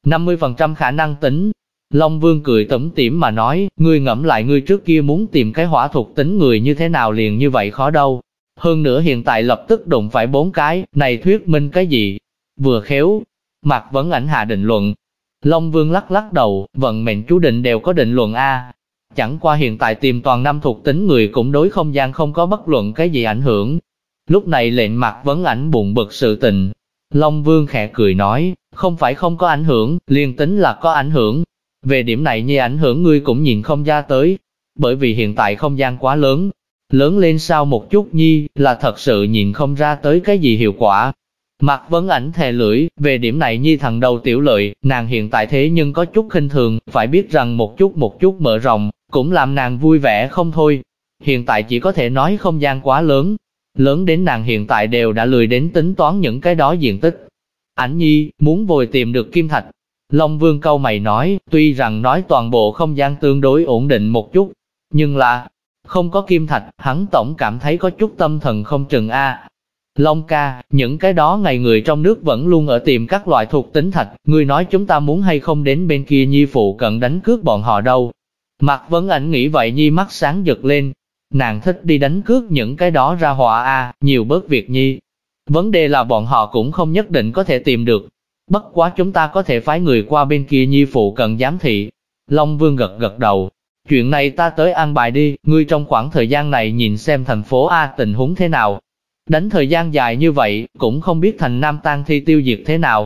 50% khả năng tính. Long Vương cười tủm tỉm mà nói, ngươi ngẫm lại ngươi trước kia muốn tìm cái hỏa thuộc tính người như thế nào liền như vậy khó đâu. Hơn nữa hiện tại lập tức đụng phải 4 cái, này thuyết minh cái gì? Vừa khéo. Mạc Vấn Ảnh hạ định luận. Long Vương lắc lắc đầu, vận mệnh chú định đều có định luận a. Chẳng qua hiện tại tìm toàn năm thuộc tính người cũng đối không gian không có bất luận cái gì ảnh hưởng. Lúc này lệnh Mạc Vấn Ảnh buồn bực sự tình. Long Vương khẽ cười nói, không phải không có ảnh hưởng, liền tính là có ảnh hưởng. Về điểm này như ảnh hưởng ngươi cũng nhìn không ra tới. Bởi vì hiện tại không gian quá lớn. Lớn lên sau một chút nhi, là thật sự nhìn không ra tới cái gì hiệu quả. Mạc Vấn Ảnh thè lưỡi, về điểm này nhi thằng đầu tiểu lợi, nàng hiện tại thế nhưng có chút khinh thường, phải biết rằng một chút mở rộng, cũng làm nàng vui vẻ không thôi. Hiện tại chỉ có thể nói không gian quá lớn, lớn đến nàng hiện tại đều đã lười đến tính toán những cái đó diện tích. Ảnh nhi, muốn vội tìm được kim thạch. Long Vương câu mày nói, tuy rằng nói toàn bộ không gian tương đối ổn định một chút, nhưng là, không có kim thạch, hắn tổng cảm thấy có chút tâm thần không chừng a. Long ca, những cái đó ngày người trong nước vẫn luôn ở tìm các loại thuộc tính thạch, ngươi nói chúng ta muốn hay không đến bên kia nhi phụ cận đánh cướp bọn họ đâu. Mạc Vấn Ảnh nghĩ vậy nhi mắt sáng giật lên, nàng thích đi đánh cướp những cái đó ra họa a, nhiều bớt việc nhi. Vấn đề là bọn họ cũng không nhất định có thể tìm được. Bất quá chúng ta có thể phái người qua bên kia nhi phụ cận giám thị. Long Vương gật đầu. Chuyện này ta tới an bài đi, ngươi trong khoảng thời gian này nhìn xem thành phố A tình huống thế nào. Đánh thời gian dài như vậy, cũng không biết thành Nam tang thi tiêu diệt thế nào.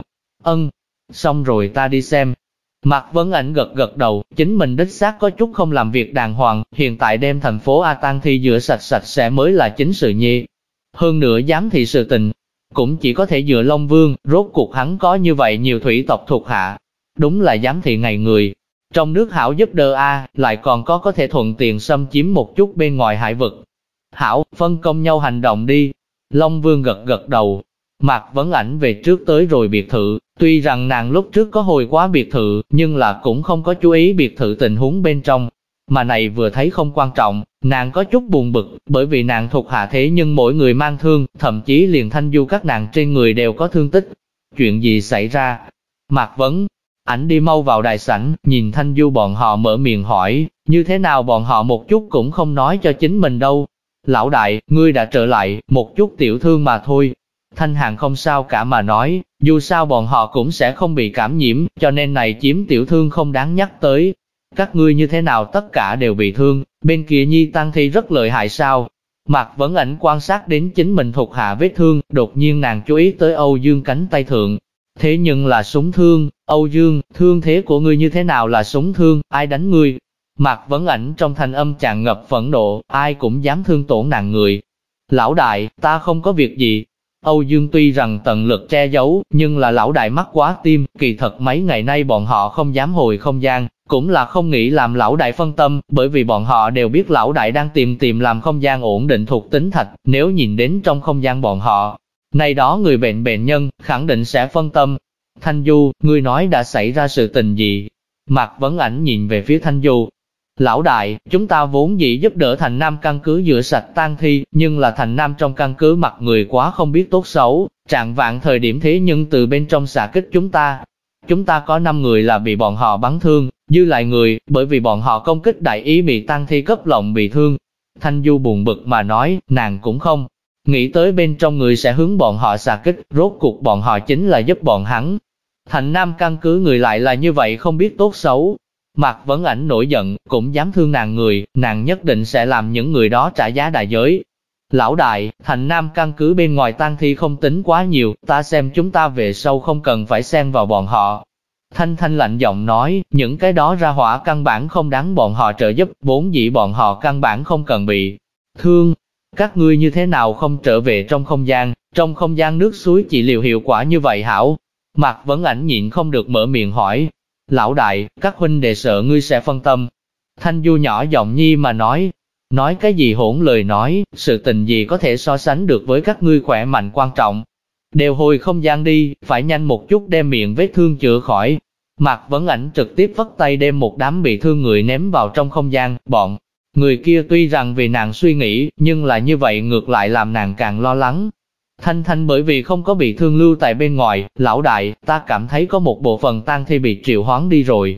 Xong rồi ta đi xem. Mạc Vấn Ảnh gật đầu, chính mình đích xác có chút không làm việc đàng hoàng, hiện tại đem thành phố A tang thi rửa sạch sẽ mới là chính sự nhi. Hơn nữa giám thị sự tình, cũng chỉ có thể dựa Long Vương, rốt cuộc hắn có như vậy nhiều thủy tộc thuộc hạ. Đúng là giám thị ngày người. Trong nước hảo giúp đỡ a, lại còn có thể thuận tiện xâm chiếm một chút bên ngoài hải vực. Hảo, phân công nhau hành động đi. Long Vương gật đầu. Mạc Vấn Ảnh về trước tới rồi biệt thự, tuy rằng nàng lúc trước có hồi quá biệt thự, nhưng là cũng không có chú ý biệt thự tình huống bên trong. Mà này vừa thấy không quan trọng, nàng có chút buồn bực, bởi vì nàng thuộc hạ thế nhưng mỗi người mang thương, thậm chí liền Thanh Du các nàng trên người đều có thương tích. Chuyện gì xảy ra? Mạc Vấn Ảnh đi mau vào đại sảnh, nhìn Thanh Du bọn họ mở miệng hỏi, như thế nào bọn họ một chút cũng không nói cho chính mình đâu. Lão đại, ngươi đã trở lại, một chút tiểu thương mà thôi. Thanh Hàn không sao cả mà nói, dù sao bọn họ cũng sẽ không bị cảm nhiễm, cho nên này chiếm tiểu thương không đáng nhắc tới. Các ngươi như thế nào tất cả đều bị thương, bên kia nhi tang thi rất lợi hại sao? Mạc Vấn Ảnh quan sát đến chính mình thuộc hạ vết thương, đột nhiên nàng chú ý tới Âu Dương cánh tay thượng. Thế nhưng là súng thương, Âu Dương, thương thế của ngươi như thế nào là súng thương, ai đánh ngươi? Mạc Vấn Ảnh trong thanh âm tràn ngập phẫn nộ, ai cũng dám thương tổn nàng người. Lão đại, ta không có việc gì. Âu Dương tuy rằng tận lực che giấu, nhưng là lão đại mắc quá tim, kỳ thật mấy ngày nay bọn họ không dám hồi không gian, cũng là không nghĩ làm lão đại phân tâm, bởi vì bọn họ đều biết lão đại đang tìm làm không gian ổn định thuộc tính thạch, nếu nhìn đến trong không gian bọn họ, này đó người bệnh nhân, khẳng định sẽ phân tâm. Thanh Du, ngươi nói đã xảy ra sự tình gì? Mạc Vấn Ảnh nhìn về phía Thanh Du. Lão đại, chúng ta vốn dĩ giúp đỡ Thành Nam căn cứ rửa sạch tang thi, nhưng là Thành Nam trong căn cứ mặt người quá không biết tốt xấu, trạng vạng thời điểm thế nhưng từ bên trong xạ kích chúng ta. Chúng ta có 5 người là bị bọn họ bắn thương, dư lại người, bởi vì bọn họ công kích đại ý bị tang thi cấp lộng bị thương. Thanh Du buồn bực mà nói, nàng cũng không nghĩ tới bên trong người sẽ hướng bọn họ xạ kích, rốt cuộc bọn họ chính là giúp bọn hắn. Thành Nam căn cứ người lại là như vậy không biết tốt xấu. Mạc Vấn Ảnh nổi giận, cũng dám thương nàng người, nàng nhất định sẽ làm những người đó trả giá đại giới. Lão đại, Thành Nam căn cứ bên ngoài tang thi không tính quá nhiều, ta xem chúng ta về sau không cần phải xen vào bọn họ. Thanh Thanh lạnh giọng nói, những cái đó ra hỏa căn bản không đáng bọn họ trợ giúp, vốn dĩ bọn họ căn bản không cần bị thương. Các ngươi như thế nào không trở về trong không gian nước suối trị liệu hiệu quả như vậy hảo? Mạc Vấn Ảnh nhịn không được mở miệng hỏi. Lão đại, các huynh đệ sợ ngươi sẽ phân tâm. Thanh Du nhỏ giọng nhi mà nói cái gì hỗn lời nói, sự tình gì có thể so sánh được với các ngươi khỏe mạnh quan trọng. Đều hồi không gian đi, phải nhanh một chút đem miệng vết thương chữa khỏi. Mạc Vấn Ảnh trực tiếp vất tay đem một đám bị thương người ném vào trong không gian, bọn người kia tuy rằng vì nàng suy nghĩ, nhưng là như vậy ngược lại làm nàng càng lo lắng. Thanh Thanh bởi vì không có bị thương lưu tại bên ngoài, lão đại, ta cảm thấy có một bộ phận tang thi bị triệu hoán đi rồi.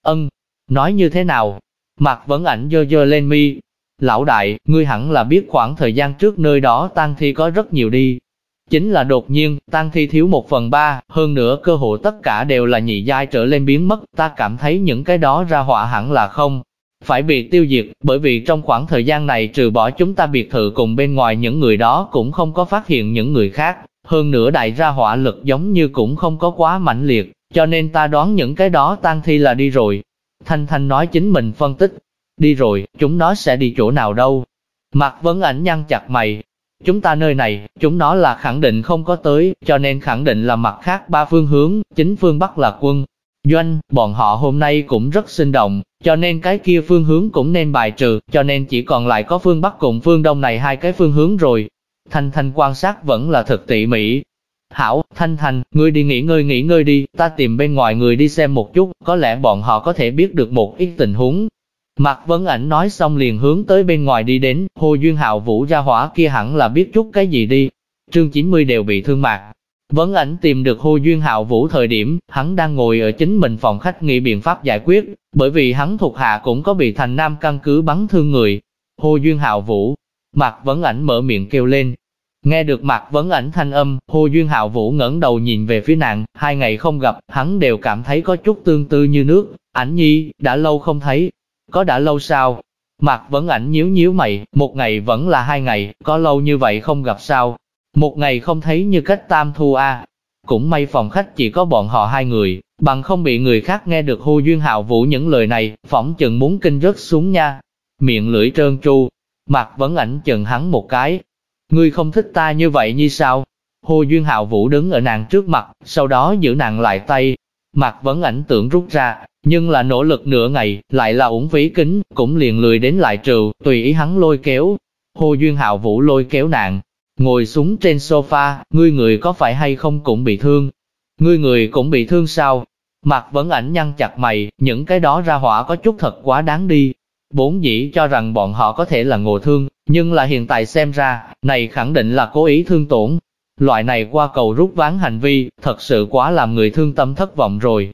Nói như thế nào? Mạc Vấn Ảnh giơ lên mi. Lão đại, ngươi hẳn là biết khoảng thời gian trước nơi đó tang thi có rất nhiều đi. Chính là đột nhiên, tang thi thiếu 1/3, hơn nữa cơ hội tất cả đều là nhị giai trở lên biến mất, ta cảm thấy những cái đó ra họa hẳn là không phải bị tiêu diệt, bởi vì trong khoảng thời gian này trừ bỏ chúng ta biệt thự cùng bên ngoài những người đó cũng không có phát hiện những người khác, hơn nữa đại ra hỏa lực giống như cũng không có quá mãnh liệt, cho nên ta đoán những cái đó tang thi là đi rồi. Thanh Thanh nói chính mình phân tích, đi rồi, chúng nó sẽ đi chỗ nào đâu? Mạc Vấn Ảnh nhăn chặt mày, chúng ta nơi này, chúng nó là khẳng định không có tới, cho nên khẳng định là mặt khác 3 phương hướng, chính phương Bắc là quân doanh, bọn họ hôm nay cũng rất sinh động, cho nên cái kia phương hướng cũng nên bài trừ, cho nên chỉ còn lại có phương Bắc cùng phương Đông này 2 cái phương hướng rồi. Thanh Thanh quan sát vẫn là thật tỉ mỉ. Hảo, Thanh Thanh, ngươi đi nghỉ ngơi đi, ta tìm bên ngoài người đi xem một chút, có lẽ bọn họ có thể biết được một ít tình huống. Mạc Vấn Ảnh nói xong liền hướng tới bên ngoài đi đến, Hồ Duyên Hạo Vũ ra hỏa kia hẳn là biết chút cái gì đi. Chương 90 đều bị thương Mạc Vấn Ảnh tìm được Hồ Duyên Hạo Vũ thời điểm, hắn đang ngồi ở chính mình phòng khách nghĩ biện pháp giải quyết, bởi vì hắn thuộc hạ cũng có bị thành Nam căn cứ bắn thương người. Hồ Duyên Hạo Vũ, Mạc Vấn Ảnh mở miệng kêu lên. Nghe được Mạc Vấn Ảnh thanh âm, Hồ Duyên Hạo Vũ ngẩng đầu nhìn về phía nàng, 2 ngày không gặp, hắn đều cảm thấy có chút tương tư như nước. Ảnh nhi, đã lâu không thấy. Có đã lâu sao? Mạc Vấn Ảnh nhíu mày, 1 ngày vẫn là 2 ngày, có lâu như vậy không gặp sao? 1 ngày không thấy như cách tam thu a. Cũng may phòng khách chỉ có bọn họ 2 người, bằng không bị người khác nghe được Hồ Duyên Hạo Vũ những lời này, phỏng chừng muốn kinh rớt xuống nha. Miệng lưỡi trơn tru, Mạc Vấn Ảnh chừng hắn một cái. Ngươi không thích ta như vậy như sao? Hồ Duyên Hạo Vũ đứng ở nàng trước mặt, sau đó giữ nàng lại tay. Mạc Vấn Ảnh tưởng rút ra, nhưng là nỗ lực nửa ngày, lại là uổng phí kính, cũng liền lười đến lại trừ, tùy ý hắn lôi kéo. Hồ Duyên Hạo Vũ lôi kéo nàng, ngồi xuống trên sofa, ngươi người có phải hay không cũng bị thương? Ngươi người cũng bị thương sao? Mạc Vấn Ảnh nhăn chặt mày, những cái đó ra hỏa có chút thật quá đáng đi. Vốn dĩ cho rằng bọn họ có thể là ngộ thương, nhưng là hiện tại xem ra, này khẳng định là cố ý thương tổn. Loại này qua cầu rút ván hành vi, thật sự quá làm người thương tâm thất vọng rồi.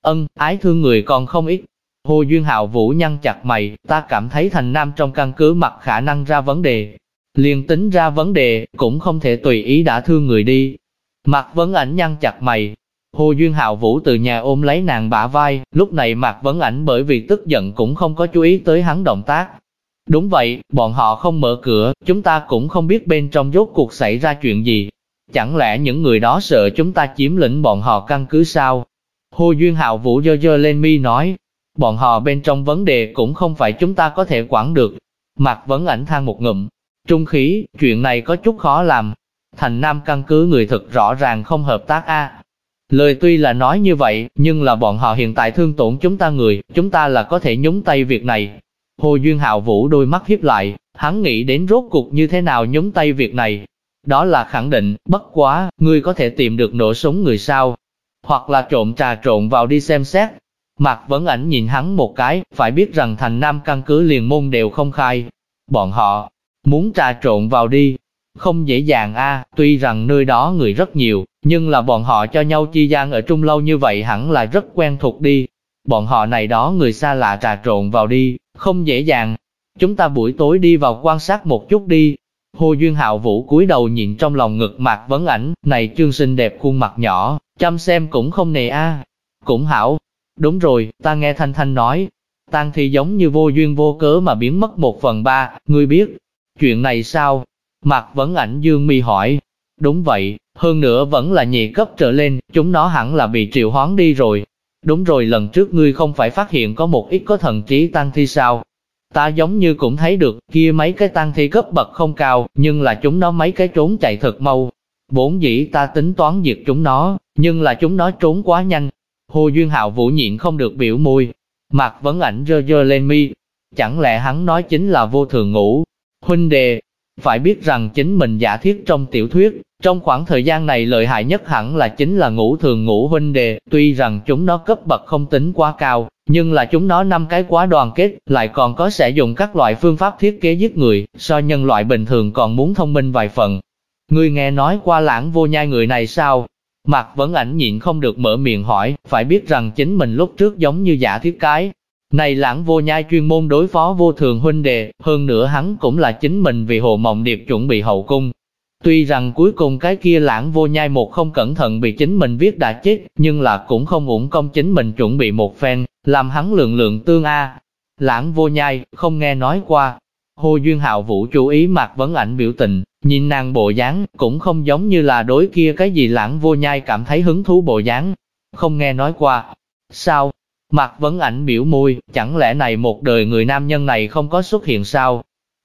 Ái thương người còn không ít. Hồ Duyên Hạo Vũ nhăn chặt mày, ta cảm thấy thành Nam trong căn cứ mặt khả năng ra vấn đề. Liền tính ra vấn đề, cũng không thể tùy ý đã thương người đi. Mạc Vấn Ảnh nhăn chặt mày. Hồ Duyên Hạo Vũ từ nhà ôm lấy nàng bả vai, lúc này Mạc Vấn Ảnh bởi vì tức giận cũng không có chú ý tới hắn động tác. Đúng vậy, bọn họ không mở cửa, chúng ta cũng không biết bên trong rốt cuộc xảy ra chuyện gì. Chẳng lẽ những người đó sợ chúng ta chiếm lĩnh bọn họ căn cứ sao? Hồ Duyên Hạo Vũ giơ lên mi nói, bọn họ bên trong vấn đề cũng không phải chúng ta có thể quản được. Mạc Vấn Ảnh than một ngụm, trung khí, chuyện này có chút khó làm. Thành Nam căn cứ người thực rõ ràng không hợp tác a. Lời tuy là nói như vậy, nhưng là bọn họ hiện tại thương tổn chúng ta người, chúng ta là có thể nhúng tay việc này. Hồ Duyên Hạo Vũ đôi mắt híp lại, hắn nghĩ đến rốt cuộc như thế nào nhúng tay việc này. Đó là khẳng định, bất quá, ngươi có thể tìm được nổ súng người sao? Hoặc là trộn trà trộn vào đi xem xét. Mạc Vấn Ảnh nhìn hắn một cái, phải biết rằng thành Nam căn cứ liền môn đều không khai. Bọn họ muốn trà trộn vào đi, không dễ dàng a. Tuy rằng nơi đó người rất nhiều, nhưng là bọn họ cho nhau chi gian ở chung lâu như vậy hẳn là rất quen thuộc đi. Bọn họ này đó người xa lạ trà trộn vào đi, không dễ dàng. Chúng ta buổi tối đi vào quan sát một chút đi. Hồ Duyên Hạo Vũ cúi đầu nhìn trong lòng ngực Mạc Vấn Ảnh, này trương xinh đẹp khuôn mặt nhỏ, chăm xem cũng không nề a. Cũng hảo. Đúng rồi, ta nghe Thanh Thanh nói, tang thi giống như vô duyên vô cớ mà biến mất 1/3, ngươi biết chuyện này sao? Mạc Vấn Ảnh dương mi hỏi. Đúng vậy, hơn nữa vẫn là nhị cấp trở lên, chúng nó hẳn là bị triệu hoán đi rồi. Đúng rồi, lần trước ngươi không phải phát hiện có một ít có thần trí tang thi sao? Ta giống như cũng thấy được, kia mấy cái tang thi cấp bậc không cao, nhưng là chúng nó mấy cái trốn chạy thật mau. Vốn dĩ ta tính toán diệt chúng nó, nhưng là chúng nó trốn quá nhanh. Hồ Duyên Hạo Vũ nhịn không được biểu môi. Mạc Vấn Ảnh giơ lên mi. Chẳng lẽ hắn nói chính là Vô Thường Ngũ huynh đệ? Phải biết rằng chính mình giả thiết trong tiểu thuyết, trong khoảng thời gian này lợi hại nhất hẳn là chính là Ngũ Thường Ngũ huynh đệ. Tuy rằng chúng nó cấp bậc không tính quá cao, nhưng là chúng nó 5 cái quá đoàn kết, lại còn có sẽ dùng các loại phương pháp thiết kế giết người, so nhân loại bình thường còn muốn thông minh vài phần. Ngươi nghe nói qua Lãng Vô Nhai người này sao? Mạc Vấn Ảnh nhịn không được mở miệng hỏi, phải biết rằng chính mình lúc trước giống như giả thiết cái này Lãng Vô Nhai chuyên môn đối phó Vô Thường huynh đệ, hơn nữa hắn cũng là chính mình vì Hồ Mộng Điệp chuẩn bị hậu cung. Tuy rằng cuối cùng cái kia Lãng Vô Nhai một không cẩn thận bị chính mình viết đã chết, nhưng là cũng không uổng công chính mình chuẩn bị một phen, làm hắn lượng tương a. Lãng Vô Nhai, không nghe nói qua. Hồ Duyên Hạo Vũ chú ý Mạc Vấn Ảnh biểu tình, nhìn nàng bộ dáng, cũng không giống như là đối kia cái gì Lãng Vô Nhai cảm thấy hứng thú bộ dáng. Không nghe nói qua. Sao? Mạc Vấn Ảnh biểu môi, chẳng lẽ này một đời người nam nhân này không có xuất hiện sao?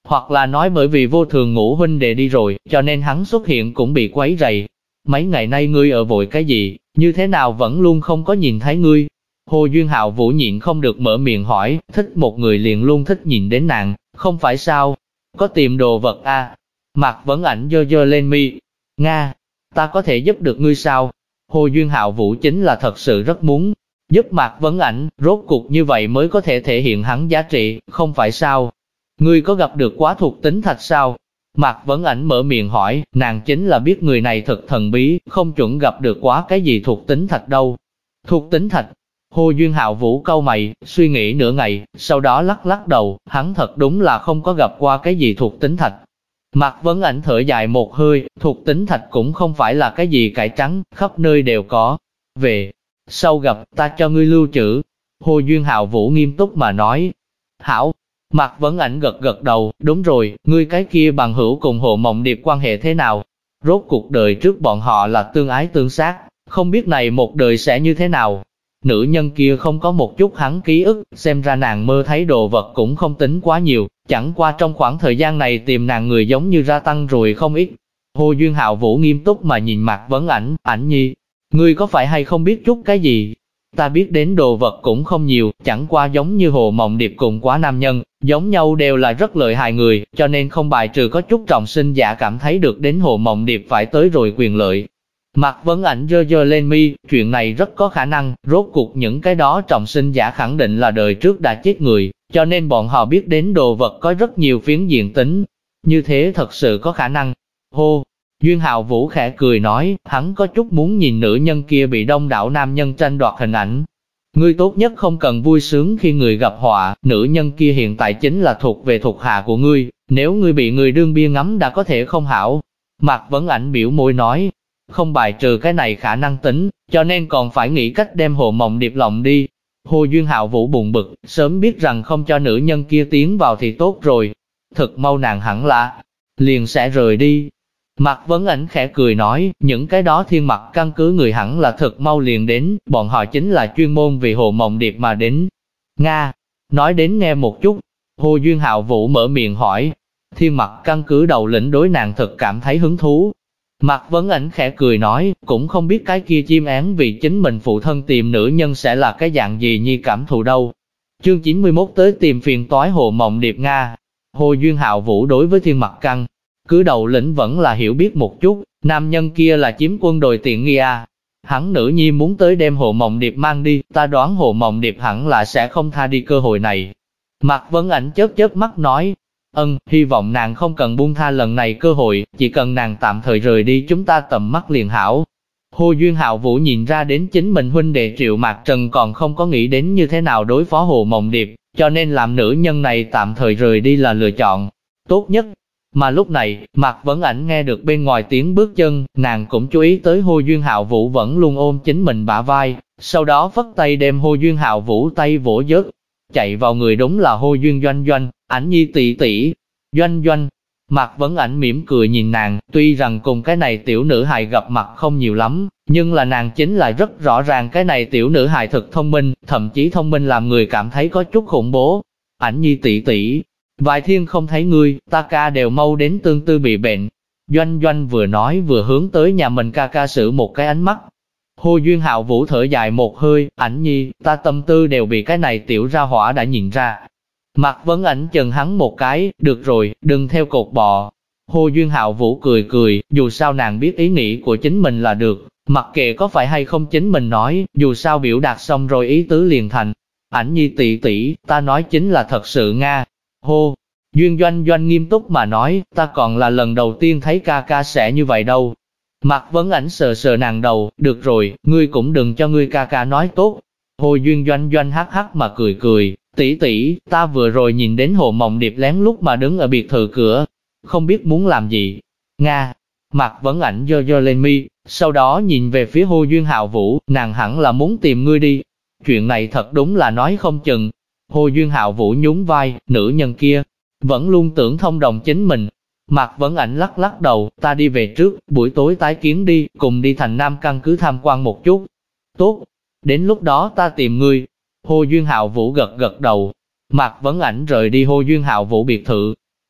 hoặc là nói bởi vì Vô Thường Ngũ huynh đệ đi rồi, cho nên hắn xuất hiện cũng bị quấy rầy. Mấy ngày nay ngươi ở vội cái gì, như thế nào vẫn luôn không có nhìn thấy ngươi? Hồ Duyên Hạo Vũ nhịn không được mở miệng hỏi, thích một người liền luôn thích nhìn đến nàng, không phải sao? Có tìm đồ vật a? Mạc Vấn Ảnh giơ giơ lên mi. Nga, ta có thể giúp được ngươi sao? Hồ Duyên Hạo Vũ chính là thật sự rất muốn giúp Mạc Vấn Ảnh, rốt cuộc như vậy mới có thể thể hiện hắn giá trị, không phải sao? Ngươi có gặp được quá thuộc tính thạch sao? Mạc Vấn Ảnh mở miệng hỏi, nàng chính là biết người này thật thần bí, không chuẩn gặp được quá cái gì thuộc tính thạch đâu. Thuộc tính thạch? Hồ Duyên Hạo Vũ cau mày, suy nghĩ nửa ngày, sau đó lắc lắc đầu, hắn thật đúng là không có gặp qua cái gì thuộc tính thạch. Mạc Vấn Ảnh thở dài một hơi, thuộc tính thạch cũng không phải là cái gì cải trắng, khắp nơi đều có. Về sau gặp, ta cho ngươi lưu trữ. Hồ Duyên Hạo Vũ nghiêm túc mà nói. Hảo. Mạc Vấn Ảnh gật gật đầu, đúng rồi, ngươi cái kia bằng hữu cùng Hồ Mộng Điệp quan hệ thế nào? Rốt cuộc đời trước bọn họ là tương ái tương sát, không biết này một đời sẽ như thế nào? Nữ nhân kia không có một chút hắn ký ức, xem ra nàng mơ thấy đồ vật cũng không tính quá nhiều, chẳng qua trong khoảng thời gian này tìm nàng người giống như gia tăng rồi không ít. Hồ Duyên Hạo Vũ nghiêm túc mà nhìn Mạc Vấn Ảnh, Ảnh nhi, ngươi có phải hay không biết chút cái gì? Ta biết đến đồ vật cũng không nhiều, chẳng qua giống như Hồ Mộng Điệp cùng Quá Nam Nhân, giống nhau đều là rất lợi hại người, cho nên không bài trừ có chút trọng sinh giả cảm thấy được đến Hồ Mộng Điệp phải tới rồi quyền lợi. Mạc Vấn Ảnh giơ giơ lên mi, chuyện này rất có khả năng, rốt cuộc những cái đó trọng sinh giả khẳng định là đời trước đã chết người, cho nên bọn họ biết đến đồ vật có rất nhiều phiến diện tính. Như thế thật sự có khả năng. Hô! Duyên Hạo Vũ khẽ cười nói, hắn có chút muốn nhìn nữ nhân kia bị đông đảo nam nhân tranh đoạt hình ảnh. Ngươi tốt nhất không cần vui sướng khi người gặp họa, nữ nhân kia hiện tại chính là thuộc về thuộc hạ của ngươi, nếu ngươi bị người đương bia ngắm đã có thể không hảo. Mạc Vấn Ảnh biểu môi nói, không bài trừ cái này khả năng tính, cho nên còn phải nghĩ cách đem Hồ Mộng Điệp lộng đi. Hồ Duyên Hạo Vũ buồn bực, sớm biết rằng không cho nữ nhân kia tiến vào thì tốt rồi. Thực mau nàng hẳn là liền sẽ rời đi. Mạc Vấn Ảnh khẽ cười nói, những cái đó thiên mặt căn cứ người hẳn là thực mau liền đến, bọn họ chính là chuyên môn vì Hồ Mộng Điệp mà đến. Nga, nói đến nghe một chút. Hồ Duyên Hạo Vũ mở miệng hỏi, thiên mặt căn cứ đầu lĩnh đối nàng thật cảm thấy hứng thú. Mạc Vấn Ảnh khẽ cười nói, cũng không biết cái kia chim én vì chính mình phụ thân tìm nữ nhân sẽ là cái dạng gì nhi cảm thụ đâu. Chương 91 tới tìm phiền toái Hồ Mộng Điệp Nga. Hồ Duyên Hạo Vũ đối với thiên mặt căn cứ đầu lĩnh vẫn là hiểu biết một chút, nam nhân kia là chiếm quân đội tiện nghi à. Hắn nữ nhi muốn tới đem Hồ Mộng Điệp mang đi, ta đoán Hồ Mộng Điệp hẳn là sẽ không tha đi cơ hội này. Mạc Vấn Ảnh chớp chớp mắt nói, hy vọng nàng không cần buông tha lần này cơ hội, chỉ cần nàng tạm thời rời đi chúng ta tầm mắt liền hảo. Hồ Duyên Hạo Vũ nhìn ra đến chính mình huynh đệ Triệu Mạc Trần còn không có nghĩ đến như thế nào đối phó Hồ Mộng Điệp, cho nên làm nữ nhân này tạm thời rời đi là lựa chọn tốt nhất. Mà lúc này, Mạc Vấn Ảnh nghe được bên ngoài tiếng bước chân, nàng cũng chú ý tới Hồ Duyên Hạo Vũ vẫn luôn ôm chính mình bả vai, sau đó phất tay đem Hồ Duyên Hạo Vũ tay vỗ vớt. Chạy vào người đúng là Hồ Duyên Doanh Doanh, Ảnh nhi tỷ tỷ. Doanh Doanh. Mạc Vấn Ảnh mỉm cười nhìn nàng, tuy rằng cùng cái này tiểu nữ hài gặp mặt không nhiều lắm, nhưng là nàng chính là rất rõ ràng cái này tiểu nữ hài thật thông minh, thậm chí thông minh làm người cảm thấy có chút khủng bố. Ảnh nhi tỷ tỷ, vài thiên không thấy ngươi, ta ca đều mau đến tương tư bị bệnh. Doanh Doanh vừa nói vừa hướng tới nhà mình ca ca sử một cái ánh mắt. Hồ Duyên Hạo Vũ thở dài một hơi, Ảnh nhi, ta tâm tư đều bị cái này tiểu ra hỏa đã nhìn ra. Mạc Vấn Ảnh chừng hắn một cái, được rồi, đừng theo cột bò. Hồ Duyên Hạo Vũ cười cười, dù sao nàng biết ý nghĩ của chính mình là được, mặc kệ có phải hay không chính mình nói, dù sao biểu đạt xong rồi ý tứ liền thành. Ảnh nhi tỷ tỷ, ta nói chính là thật sự Nga. Hồ Duyên Doanh Doanh nghiêm túc mà nói, ta còn là lần đầu tiên thấy ca ca sẽ như vậy đâu. Mạc Vấn Ảnh sờ sờ nàng đầu, được rồi, ngươi cũng đừng cho ngươi ca ca nói tốt. Hồ Duyên Doanh Doanh hắc hắc mà cười cười, tỷ tỷ, ta vừa rồi nhìn đến Hồ Mộng Điệp lén lút mà đứng ở biệt thự cửa, không biết muốn làm gì. Nga. Mạc Vấn Ảnh giơ giơ lên mi, sau đó nhìn về phía Hồ Duyên Hạo Vũ, nàng hẳn là muốn tìm ngươi đi. Chuyện này thật đúng là nói không chừng. Hồ Duyên Hạo Vũ nhún vai, nữ nhân kia vẫn luôn tưởng thông đồng chính mình. Mạc Vấn Ảnh lắc lắc đầu, ta đi về trước, buổi tối tái kiến đi, cùng đi thành Nam căn cứ tham quan một chút. Tốt, đến lúc đó ta tìm ngươi. Hồ Duyên Hạo Vũ gật gật đầu. Mạc Vấn Ảnh rời đi Hồ Duyên Hạo Vũ biệt thự.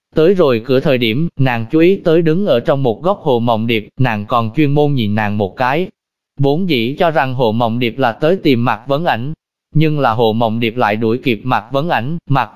Tới rồi cửa thời điểm, nàng chú ý tới đứng ở trong một góc Hồ Mộng Điệp, nàng còn chuyên môn nhìn nàng một cái. Vốn dĩ cho rằng Hồ Mộng Điệp là tới tìm Mạc Vấn Ảnh, nhưng là Hồ Mộng Điệp lại đuổi kịp Mạc Vấn Ảnh.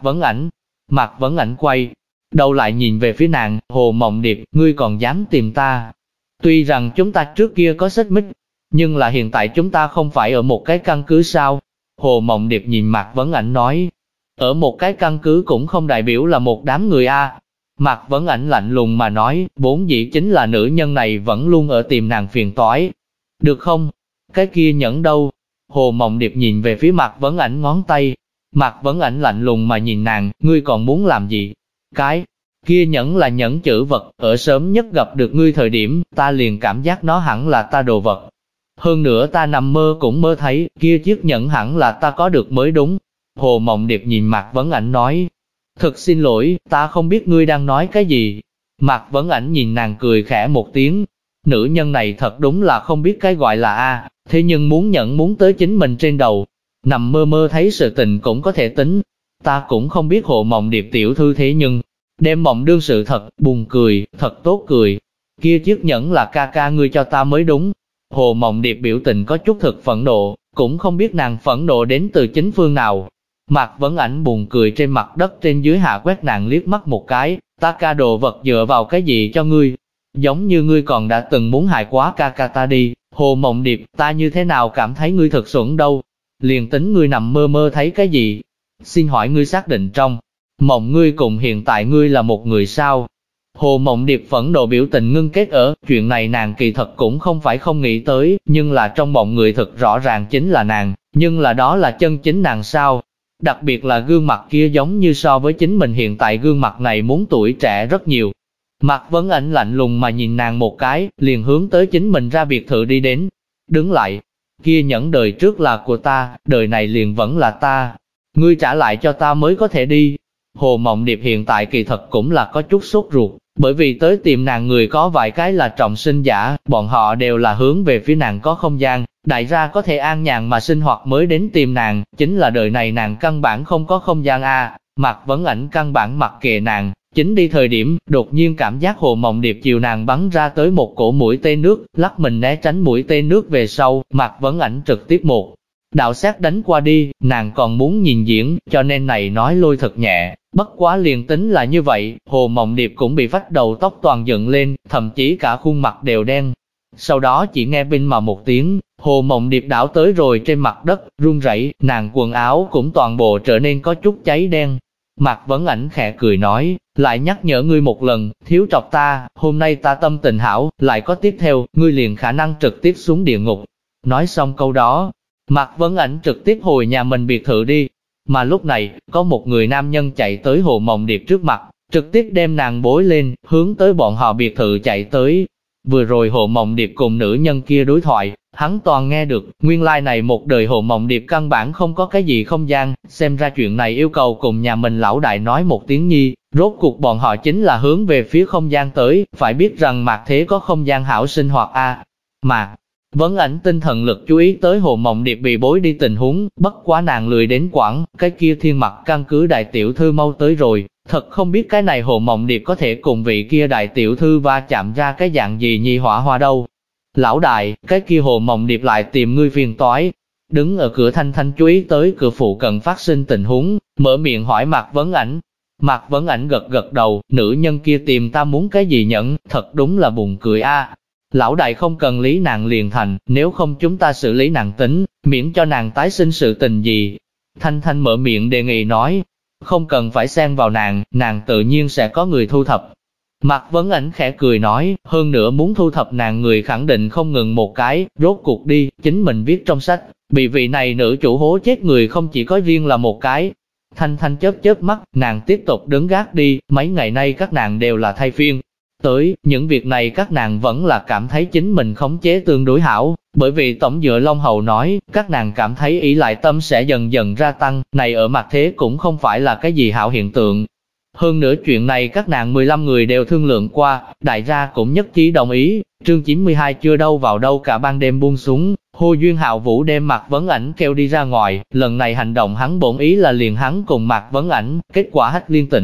Mạc Vấn Ảnh quay đầu lại nhìn về phía nàng, Hồ Mộng Điệp, ngươi còn dám tìm ta? Tuy rằng chúng ta trước kia có xích mích, nhưng là hiện tại chúng ta không phải ở một cái căn cứ sao? Hồ Mộng Điệp nhìn Mạc Vấn Ảnh nói, ở một cái căn cứ cũng không đại biểu là một đám người a. Mạc Vấn Ảnh lạnh lùng mà nói, vốn dĩ chính là nữ nhân này vẫn luôn ở tìm nàng phiền toái. Được không? Cái kia nhẫn đâu? Hồ Mộng Điệp nhìn về phía Mạc Vấn Ảnh ngón tay. Mạc Vấn Ảnh lạnh lùng mà nhìn nàng, ngươi còn muốn làm gì? Cái kia nhẫn là nhẫn chữ vật, ở sớm nhất gặp được ngươi thời điểm, ta liền cảm giác nó hẳn là ta đồ vật. Hơn nữa ta nằm mơ cũng mơ thấy, kia chiếc nhẫn hẳn là ta có được mới đúng. Hồ Mộng Điệp nhìn Mạc Vấn Ảnh nói, thực xin lỗi, ta không biết ngươi đang nói cái gì. Mạc Vấn Ảnh nhìn nàng cười khẽ một tiếng, nữ nhân này thật đúng là không biết cái gọi là a, thế nhưng muốn nhẫn muốn tới chính mình trên đầu. Nằm mơ mơ thấy sự tình cũng có thể tính. Ta cũng không biết Hồ Mộng Điệp tiểu thư thế nhưng, đem mộng đương sự thật, buồn cười, thật tốt cười. Kia chiếc nhẫn là ca ca ngươi cho ta mới đúng. Hồ Mộng Điệp biểu tình có chút thực phẫn nộ, cũng không biết nàng phẫn nộ đến từ chính phương nào. Mạc Vấn Ảnh buồn cười trên mặt đất trên dưới hạ quét nàng liếc mắt một cái, ta ca đồ vật dựa vào cái gì cho ngươi? Giống như ngươi còn đã từng muốn hại quá ca ca ta đi. Hồ Mộng Điệp, ta như thế nào cảm thấy ngươi thật xuẩn đâu? Liền tính ngươi nằm mơ mơ thấy cái gì? Xin hỏi ngươi xác định trong mộng ngươi cùng hiện tại ngươi là một người sao? Hồ Mộng Điệp phẫn nộ biểu tình ngưng kết ở, chuyện này nàng kỳ thật cũng không phải không nghĩ tới, nhưng là trong mộng người thật rõ ràng chính là nàng, nhưng là đó là chân chính nàng sao? Đặc biệt là gương mặt kia giống như so với chính mình hiện tại gương mặt này muốn tuổi trẻ rất nhiều. Mạc Vấn Ảnh lạnh lùng mà nhìn nàng một cái, liền hướng tới chính mình ra biệt thự đi đến. Đứng lại, kia nhẫn đời trước là của ta, đời này liền vẫn là ta. Ngươi trả lại cho ta mới có thể đi. Hồ Mộng Điệp hiện tại kỳ thật cũng là có chút sốt ruột, bởi vì tới tìm nàng người có vài cái là trọng sinh giả, bọn họ đều là hướng về phía nàng có không gian, đại gia có thể an nhàn mà sinh hoạt mới đến tìm nàng, chính là đời này nàng căn bản không có không gian a. Mạc Vấn Ảnh căn bản mặc kệ nàng, chính đi thời điểm, đột nhiên cảm giác Hồ Mộng Điệp chiều nàng bắn ra tới một cổ mũi tên nước, lắc mình né tránh mũi tên nước về sau, Mạc Vấn Ảnh trực tiếp một đạo xét đánh qua đi, nàng còn muốn nhìn diễn, cho nên này nói lôi thật nhẹ, bất quá liền tính là như vậy, Hồ Mộng Điệp cũng bị vách đầu tóc toàn dựng lên, thậm chí cả khuôn mặt đều đen. Sau đó chỉ nghe binh mà một tiếng, Hồ Mộng Điệp đảo tới rồi trên mặt đất, run rẩy, nàng quần áo cũng toàn bộ trở nên có chút cháy đen. Mạc Vấn Ảnh khẽ cười nói, lại nhắc nhở ngươi một lần, thiếu trọc ta, hôm nay ta tâm tình hảo, lại có tiếp theo, ngươi liền khả năng trực tiếp xuống địa ngục. Nói xong câu đó, Mạc Vấn Ảnh trực tiếp hồi nhà mình biệt thự đi. Mà lúc này, có một người nam nhân chạy tới Hồ Mộng Điệp trước mặt, trực tiếp đem nàng bối lên, hướng tới bọn họ biệt thự chạy tới. Vừa rồi Hồ Mộng Điệp cùng nữ nhân kia đối thoại, hắn toàn nghe được, nguyên lai này một đời Hồ Mộng Điệp căn bản không có cái gì không gian, xem ra chuyện này yêu cầu cùng nhà mình lão đại nói một tiếng nhi, rốt cuộc bọn họ chính là hướng về phía không gian tới, phải biết rằng Mạc Thế có không gian hảo sinh hoạt a. Mạc Vấn Ảnh tinh thần lực chú ý tới Hồ Mộng Điệp bị bối đi tình huống, bất quá nàng lười đến quản, cái kia Thiên Mặc căn cứ đại tiểu thư mau tới rồi, thật không biết cái này Hồ Mộng Điệp có thể cùng vị kia đại tiểu thư va chạm ra cái dạng gì nhi hỏa hoa đâu. Lão đại, cái kia Hồ Mộng Điệp lại tìm ngươi phiền toái. Đứng ở cửa Thanh Thanh chú ý tới cửa phụ cận phát sinh tình huống, mở miệng hỏi Mạc Vấn Ảnh. Mạc Vấn Ảnh gật gật đầu, nữ nhân kia tìm ta muốn cái gì nhẫn, thật đúng là buồn cười a. Lão đại không cần lý nàng liền thành, nếu không chúng ta xử lý nàng tính, miễn cho nàng tái sinh sự tình gì. Thanh Thanh mở miệng đề nghị nói, không cần phải xen vào nàng tự nhiên sẽ có người thu thập. Mạc Vấn Ảnh khẽ cười nói, hơn nữa muốn thu thập nàng người khẳng định không ngừng một cái, rốt cuộc đi, chính mình viết trong sách, bị vị này nữ chủ hố chết người không chỉ có riêng là một cái. Thanh Thanh chớp chớp mắt, nàng tiếp tục đứng gác đi, mấy ngày nay các nàng đều là thay phiên. Tới, những việc này các nàng vẫn là cảm thấy chính mình khống chế tương đối hảo, bởi vì tổng dựa Long Hầu nói, các nàng cảm thấy ỷ lại tâm sẽ dần dần gia tăng, này ở mặt thế cũng không phải là cái gì hảo hiện tượng. Hơn nữa chuyện này các nàng 15 người đều thương lượng qua, đại gia cũng nhất trí đồng ý. Chương 92 chưa đâu vào đâu cả ban đêm buông xuống, Hồ Duyên Hạo Vũ đem Mạc Vấn Ảnh kêu đi ra ngoài, lần này hành động hắn bổn ý là liền hắn cùng Mạc Vấn Ảnh, kết quả hách liên tình.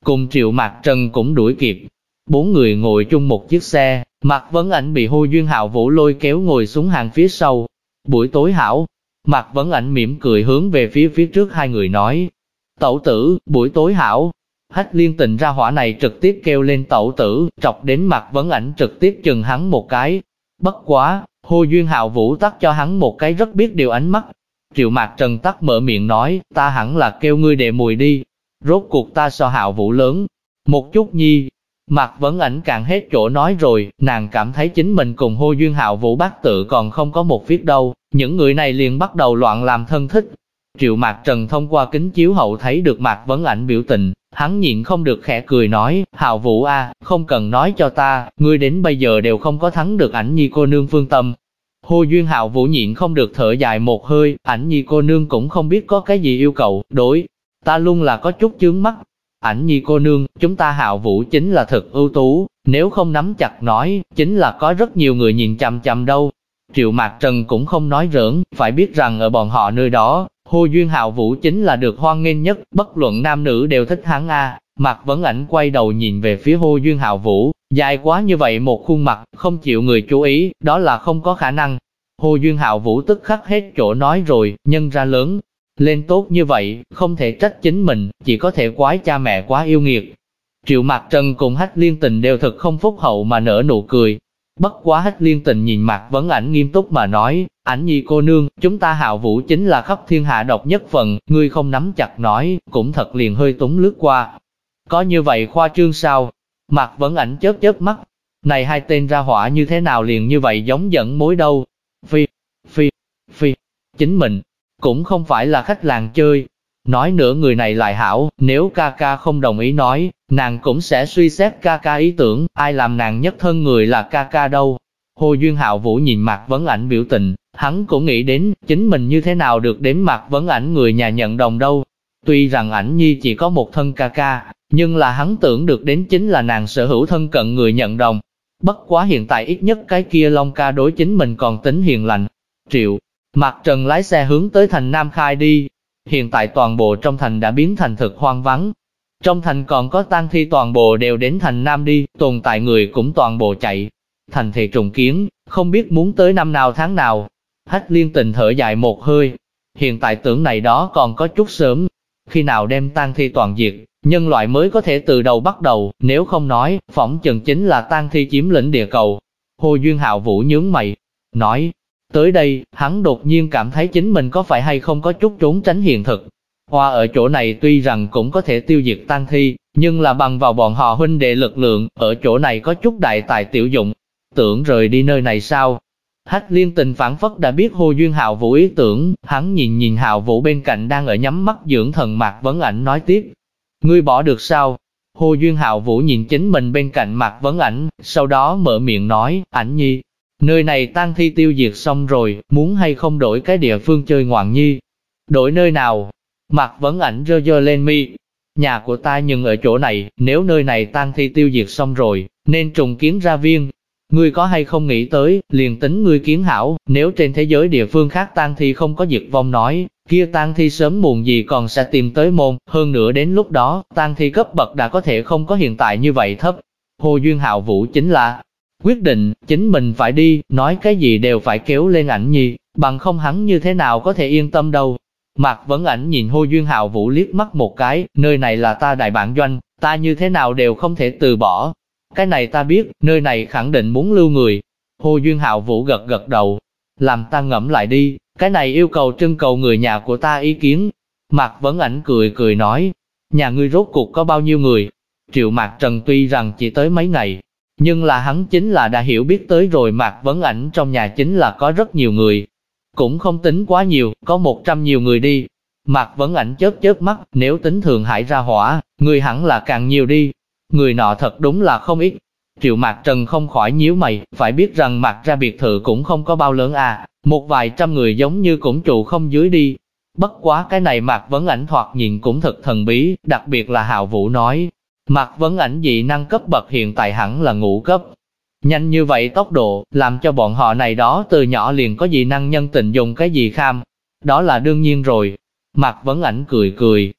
cùng Triệu Mạc Trần cũng đuổi kịp. 4 người ngồi chung một chiếc xe, Mạc Vấn Ảnh bị Hồ Duyên Hạo Vũ lôi kéo ngồi xuống hàng phía sau. Buổi tối hảo. Mạc Vấn Ảnh mỉm cười hướng về phía trước hai người nói. Tẩu tử, buổi tối hảo. Hách Liên Tình ra hỏa này trực tiếp kêu lên tẩu tử, trọc đến Mạc Vấn Ảnh trực tiếp chừng hắn một cái. Bất quá, Hồ Duyên Hạo Vũ tắt cho hắn một cái rất biết điều ánh mắt. Triệu Mạc Trần tắt mở miệng nói, ta hẳn là kêu ngươi đệ mùi đi. Rốt cuộc ta so Hạo Vũ lớn một chút nhi. Mạc Vấn Ảnh càng hết chỗ nói rồi, nàng cảm thấy chính mình cùng Hồ Duyên Hạo Vũ bát tự còn không có một viết đâu, những người này liền bắt đầu loạn làm thân thích. Triệu Mạc Trần thông qua kính chiếu hậu thấy được Mạc Vấn Ảnh biểu tình, hắn nhịn không được khẽ cười nói, Hạo Vũ a, không cần nói cho ta, ngươi đến bây giờ đều không có thắng được Ảnh Nhi cô nương phương tâm. Hồ Duyên Hạo Vũ nhịn không được thở dài một hơi, Ảnh Nhi cô nương cũng không biết có cái gì yêu cầu, đối ta luôn là có chút chướng mắt. Ảnh Nhi cô nương, chúng ta Hạo Vũ chính là thực ưu tú, nếu không nắm chặt nói, chính là có rất nhiều người nhìn chằm chằm đâu. Triệu Mạc Trần cũng không nói giỡn, phải biết rằng ở bọn họ nơi đó, Hồ Duyên Hạo Vũ chính là được hoan nghênh nhất, bất luận nam nữ đều thích hắn a. Mạc Vấn Ảnh quay đầu nhìn về phía Hồ Duyên Hạo Vũ, dài quá như vậy một khuôn mặt, không chịu người chú ý, đó là không có khả năng. Hồ Duyên Hạo Vũ tức khắc hết chỗ nói rồi, nhân ra lớn lên tốt như vậy, không thể trách chính mình, chỉ có thể quái cha mẹ quá yêu nghiệt. Triệu Mạc Trần cùng Hách Liên Tình đều thật không phúc hậu mà nở nụ cười. Bất quá Hách Liên Tình nhìn Mạc Vấn Ảnh nghiêm túc mà nói, Ảnh Nhi cô nương, chúng ta Hạo Vũ chính là khắp thiên hạ độc nhất phần, ngươi không nắm chặt nói, cũng thật liền hơi túng lướt qua. Có như vậy khoa trương sao? Mạc Vấn Ảnh chớp chớp mắt, này hai tên ra hỏa như thế nào liền như vậy giống dẫn mối đâu. Phi, chính mình cũng không phải là khách làng chơi. Nói nữa người này lại hảo, nếu ca ca không đồng ý nói, nàng cũng sẽ suy xét ca ca ý tưởng, ai làm nàng nhất thân người là ca ca đâu. Hồ Duyên Hạo Vũ nhìn Mạc Vấn Ảnh biểu tình, hắn cũng nghĩ đến, chính mình như thế nào được đến Mạc Vấn Ảnh người nhà nhận đồng đâu. Tuy rằng Ảnh Nhi chỉ có một thân ca ca, nhưng là hắn tưởng được đến chính là nàng sở hữu thân cận người nhận đồng. Bất quá hiện tại ít nhất cái kia Long ca đối chính mình còn tính hiền lành. Triệu Mạc Trần lái xe hướng tới thành Nam Khai đi. Hiện tại toàn bộ trong thành đã biến thành thực hoang vắng. Trong thành còn có tang thi toàn bộ đều đến thành Nam đi, tồn tại người cũng toàn bộ chạy. Thành thị trùng kiến, không biết muốn tới năm nào tháng nào. Hách Liên Tình thở dài một hơi. Hiện tại tưởng này đó còn có chút sớm. Khi nào đem tang thi toàn diệt, nhân loại mới có thể từ đầu bắt đầu, nếu không nói, phỏng chừng chính là tang thi chiếm lĩnh địa cầu. Hồ Duyên Hạo Vũ nhướng mày, nói. Tới đây, hắn đột nhiên cảm thấy chính mình có phải hay không có chút trốn tránh hiện thực. Hoa ở chỗ này tuy rằng cũng có thể tiêu diệt tang thi, nhưng là bằng vào bọn họ huynh đệ lực lượng, ở chỗ này có chút đại tài tiểu dụng. Tưởng rời đi nơi này sao? Hách Liên Tình phản phất đã biết Hồ Duyên Hạo Vũ ý tưởng, hắn nhìn Hạo Vũ bên cạnh đang ở nhắm mắt dưỡng thần Mạc Vấn Ảnh nói tiếp. Ngươi bỏ được sao? Hồ Duyên Hạo Vũ nhìn chính mình bên cạnh Mạc Vấn Ảnh, sau đó mở miệng nói, Ảnh Nhi, nơi này tang thi tiêu diệt xong rồi, muốn hay không đổi cái địa phương chơi ngoạn nhi? Đổi nơi nào? Mạc Vấn Ảnh giơ lên mi. Nhà của ta nhưng ở chỗ này, nếu nơi này tang thi tiêu diệt xong rồi, nên trùng kiến ra viên. Ngươi có hay không nghĩ tới, liền tính ngươi kiến hảo, nếu trên thế giới địa phương khác tang thi không có diệt vong nói, kia tang thi sớm muộn gì còn sẽ tìm tới môn, hơn nữa đến lúc đó, tang thi cấp bậc đã có thể không có hiện tại như vậy thấp. Hồ Duyên Hạo Vũ chính là quyết định, chính mình phải đi, nói cái gì đều phải kéo lên Ảnh Nhi, bằng không hắn như thế nào có thể yên tâm đâu. Mạc Vấn Ảnh nhìn Hồ Duyên Hạo Vũ liếc mắt một cái, nơi này là ta đại bản doanh, ta như thế nào đều không thể từ bỏ. Cái này ta biết, nơi này khẳng định muốn lưu người. Hồ Duyên Hạo Vũ gật gật đầu, làm ta ngẫm lại đi, cái này yêu cầu trưng cầu người nhà của ta ý kiến. Mạc Vấn Ảnh cười nói, nhà ngươi rốt cuộc có bao nhiêu người? Triệu Mạc Trần tuy rằng chỉ tới mấy ngày, nhưng là hắn chính là đã hiểu biết tới rồi. Mạc Vấn Ảnh trong nhà chính là có rất nhiều người, cũng không tính quá nhiều, có 100 nhiều người đi. Mạc Vấn Ảnh chớp mắt, nếu tính Thượng Hải ra hỏa, người hẳn là càng nhiều đi. Người nọ thật đúng là không ít. Triệu Mạc Trần không khỏi nhíu mày, phải biết rằng Mạc ra biệt thự cũng không có bao lớn à, một vài trăm người giống như cũng trụ không dưới đi. Bất quá cái này Mạc Vấn Ảnh thoạt nhìn cũng thật thần bí, đặc biệt là Hạo Vũ nói. Mạc Vấn Ảnh dị năng cấp bậc hiện tại hẳn là ngũ cấp. Nhanh như vậy tốc độ, làm cho bọn họ này đó từ nhỏ liền có dị năng nhân tình dùng cái gì kham. Đó là đương nhiên rồi. Mạc Vấn Ảnh cười.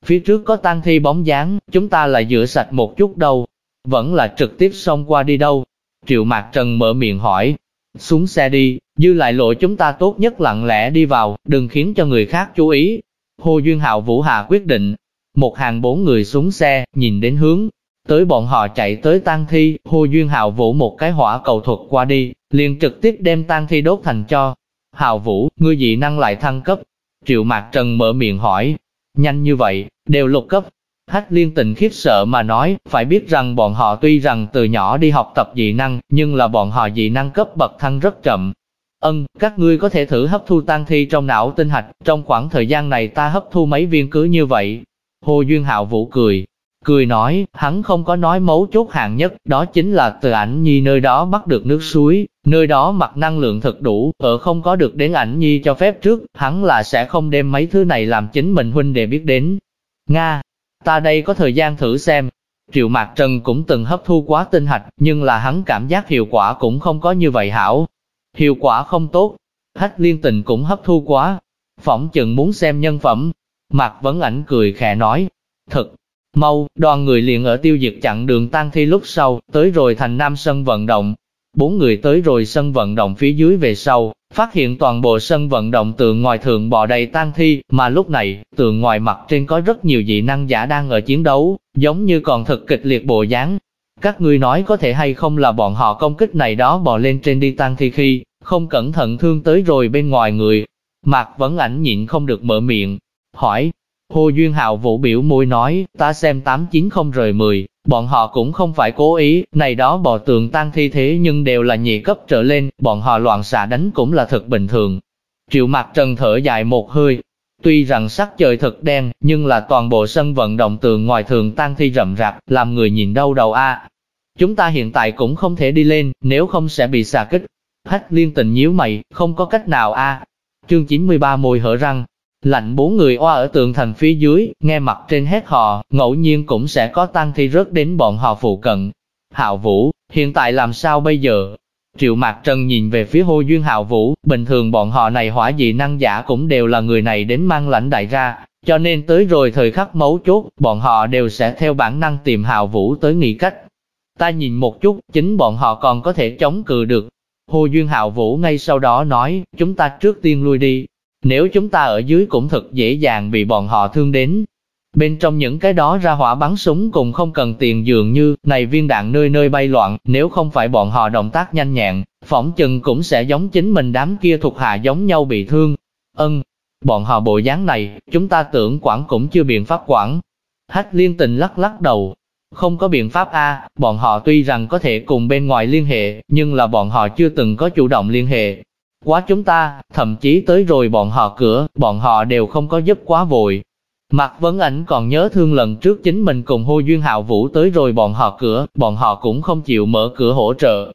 Phía trước có tang thi bóng dáng, chúng ta lại rửa sạch một chút đâu. Vẫn là trực tiếp xông qua đi đâu. Triệu Mạc Trần mở miệng hỏi. Xuống xe đi, dư lại lộ chúng ta tốt nhất lặng lẽ đi vào, đừng khiến cho người khác chú ý. Hồ Duyên Hạo Vũ hạ quyết định. Một hàng 4 người xuống xe, nhìn đến hướng tới bọn họ chạy tới tang thi, Hồ Duyên Hạo Vũ một cái hỏa cầu thuật qua đi, liền trực tiếp đem tang thi đốt thành tro. Hạo Vũ, ngươi dị năng lại thăng cấp. Triệu Mạc Trần mở miệng hỏi. Nhanh như vậy, đều lục cấp. Hách Liên Tình khiếp sợ mà nói, phải biết rằng bọn họ tuy rằng từ nhỏ đi học tập dị năng, nhưng là bọn họ dị năng cấp bậc thăng rất chậm. Các ngươi có thể thử hấp thu tang thi trong não tinh hạch, trong khoảng thời gian này ta hấp thu mấy viên cứ như vậy. Hồ Duyên Hạo Vũ cười nói, hắn không có nói mấu chốt hạng nhất, đó chính là từ Ảnh Nhi nơi đó bắt được nước suối, nơi đó mặt năng lượng thật đủ, ở không có được đến Ảnh Nhi cho phép trước, hắn là sẽ không đem mấy thứ này làm chính mình huynh đệ biết đến. Nga, ta đây có thời gian thử xem. Triệu Mạc Trần cũng từng hấp thu quá tinh hạch, nhưng là hắn cảm giác hiệu quả cũng không có như vậy hảo. Hiệu quả không tốt. Hách Liên Tình cũng hấp thu quá. Phỏng chừng muốn xem nhân phẩm. Mạc Vấn Ảnh cười khẽ nói. Thật mau, đoàn người liền ở tiêu diệt chặn đường tang thi lúc sau, tới rồi thành Nam sân vận động. 4 người tới rồi sân vận động phía dưới về sau, phát hiện toàn bộ sân vận động tường ngoài thượng bò đầy tang thi, mà lúc này, tường ngoài mặt trên có rất nhiều dị năng giả đang ở chiến đấu, giống như còn thực kịch liệt bộ dáng. Các ngươi nói có thể hay không là bọn họ công kích này đó bò lên trên đi tang thi khi, không cẩn thận thương tới rồi bên ngoài người. Mạc Vấn Ảnh nhịn không được mở miệng, hỏi. Hồ Duyên Hạo Vũ biểu môi nói, ta xem 8-9-0-10, bọn họ cũng không phải cố ý, này đó bò tường tang thi thế nhưng đều là nhị cấp trở lên, bọn họ loạn xạ đánh cũng là thật bình thường. Triệu Mạc Trần thở dài một hơi, tuy rằng sắc trời thật đen, nhưng là toàn bộ sân vận động tường ngoài thường tang thi rậm rạp, làm người nhìn đau đầu a. Chúng ta hiện tại cũng không thể đi lên, nếu không sẽ bị xạ kích. Hách Liên Tình nhíu mày, không có cách nào a. Chương 93 môi hở răng. Lạnh 4 người oa ở tường thành phía dưới, nghe mặt trên hét hò, ngẫu nhiên cũng sẽ có tang thi rớt đến bọn họ phụ cận. Hạo Vũ, hiện tại làm sao bây giờ? Triệu Mạc Trần nhìn về phía Hồ Duyên Hạo Vũ, bình thường bọn họ này hỏa dị năng giả cũng đều là người này đến mang lãnh đại ra, cho nên tới rồi thời khắc mấu chốt, bọn họ đều sẽ theo bản năng tìm Hạo Vũ tới nghĩ cách. Ta nhìn một chút, chính bọn họ còn có thể chống cự được. Hồ Duyên Hạo Vũ ngay sau đó nói, chúng ta trước tiên lui đi. Nếu chúng ta ở dưới cũng thật dễ dàng bị bọn họ thương đến. Bên trong những cái đó ra hỏa bắn súng cũng không cần tiền dường như, này viên đạn nơi nơi bay loạn, nếu không phải bọn họ động tác nhanh nhẹn, phỏng chừng cũng sẽ giống chính mình đám kia thuộc hạ giống nhau bị thương. Bọn họ bộ dáng này, chúng ta tưởng quản cũng chưa biện pháp quản. Hách Liên Tình lắc lắc đầu. Không có biện pháp a, bọn họ tuy rằng có thể cùng bên ngoài liên hệ, nhưng là bọn họ chưa từng có chủ động liên hệ. Quá chúng ta, thậm chí tới rồi bọn họ cửa, bọn họ đều không có giúp quá vội. Mạc Vấn Ảnh còn nhớ thương lần trước chính mình cùng Hồ Duyên Hạo Vũ tới rồi bọn họ cửa, bọn họ cũng không chịu mở cửa hỗ trợ.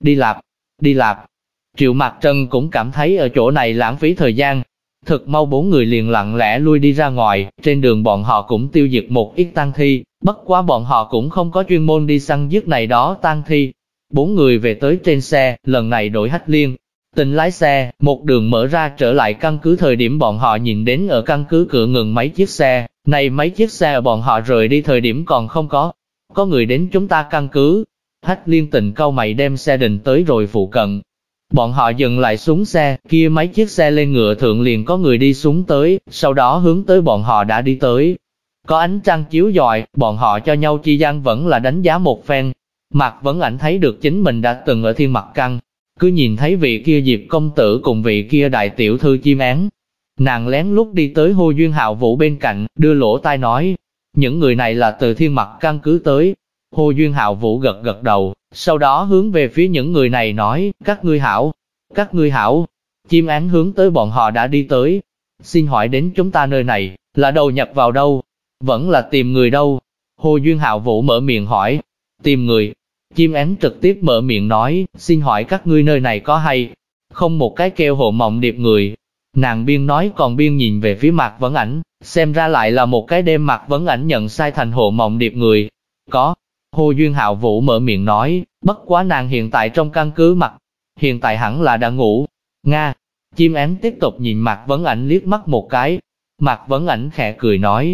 Đi lạp. Triệu Mạc Trần cũng cảm thấy ở chỗ này lãng phí thời gian. Thực mau 4 người liền lặng lẽ lui đi ra ngoài, trên đường bọn họ cũng tiêu diệt một ít tang thi, bất quá bọn họ cũng không có chuyên môn đi săn giết này đó tang thi. 4 người về tới trên xe, lần này đổi Hách Liên Tình lái xe, một đường mở ra trở lại căn cứ thời điểm bọn họ nhìn đến ở căn cứ cửa ngừng mấy chiếc xe, này mấy chiếc xe ở bọn họ rời đi thời điểm còn không có người đến chúng ta căn cứ. Hách Liên Tình cau mày đem xe đình tới rồi phụ cận. Bọn họ dừng lại xuống xe, kia mấy chiếc xe lên ngựa thượng liền có người đi xuống tới, sau đó hướng tới bọn họ đã đi tới. Có ánh trăng chiếu rọi, bọn họ cho nhau chi gian vẫn là đánh giá một phen. Mạc Vấn Ảnh thấy được chính mình đã từng ở Thiên Mặc Căn, cứ nhìn thấy vị kia Diệp công tử cùng vị kia đại tiểu thư Chim Én. Nàng lén lút đi tới Hồ Duyên Hạo Vũ bên cạnh, đưa lỗ tai nói, những người này là từ Thiên Mặc căn cứ tới. Hồ Duyên Hạo Vũ gật gật đầu, sau đó hướng về phía những người này nói, các ngươi hảo. Chim Én hướng tới bọn họ đã đi tới. Xin hỏi đến chúng ta nơi này, là đầu nhập vào đâu? Vẫn là tìm người đâu? Hồ Duyên Hạo Vũ mở miệng hỏi, tìm người. Chim Én trực tiếp mở miệng nói, xin hỏi các ngươi nơi này có hay không một cái kêu Hộ Mộng Điệp người? Nàng biên nói còn biên nhìn về phía Mạc Vấn Ảnh, xem ra lại là một cái đêm Mạc Vấn Ảnh nhận sai thành Hộ Mộng Điệp người. Có. Hồ Duyên Hạo Vũ mở miệng nói, bất quá nàng hiện tại trong căn cứ mặt, hiện tại hẳn là đã ngủ. Nga. Chim Én tiếp tục nhìn Mạc Vấn Ảnh liếc mắt một cái. Mạc Vấn Ảnh khẽ cười nói,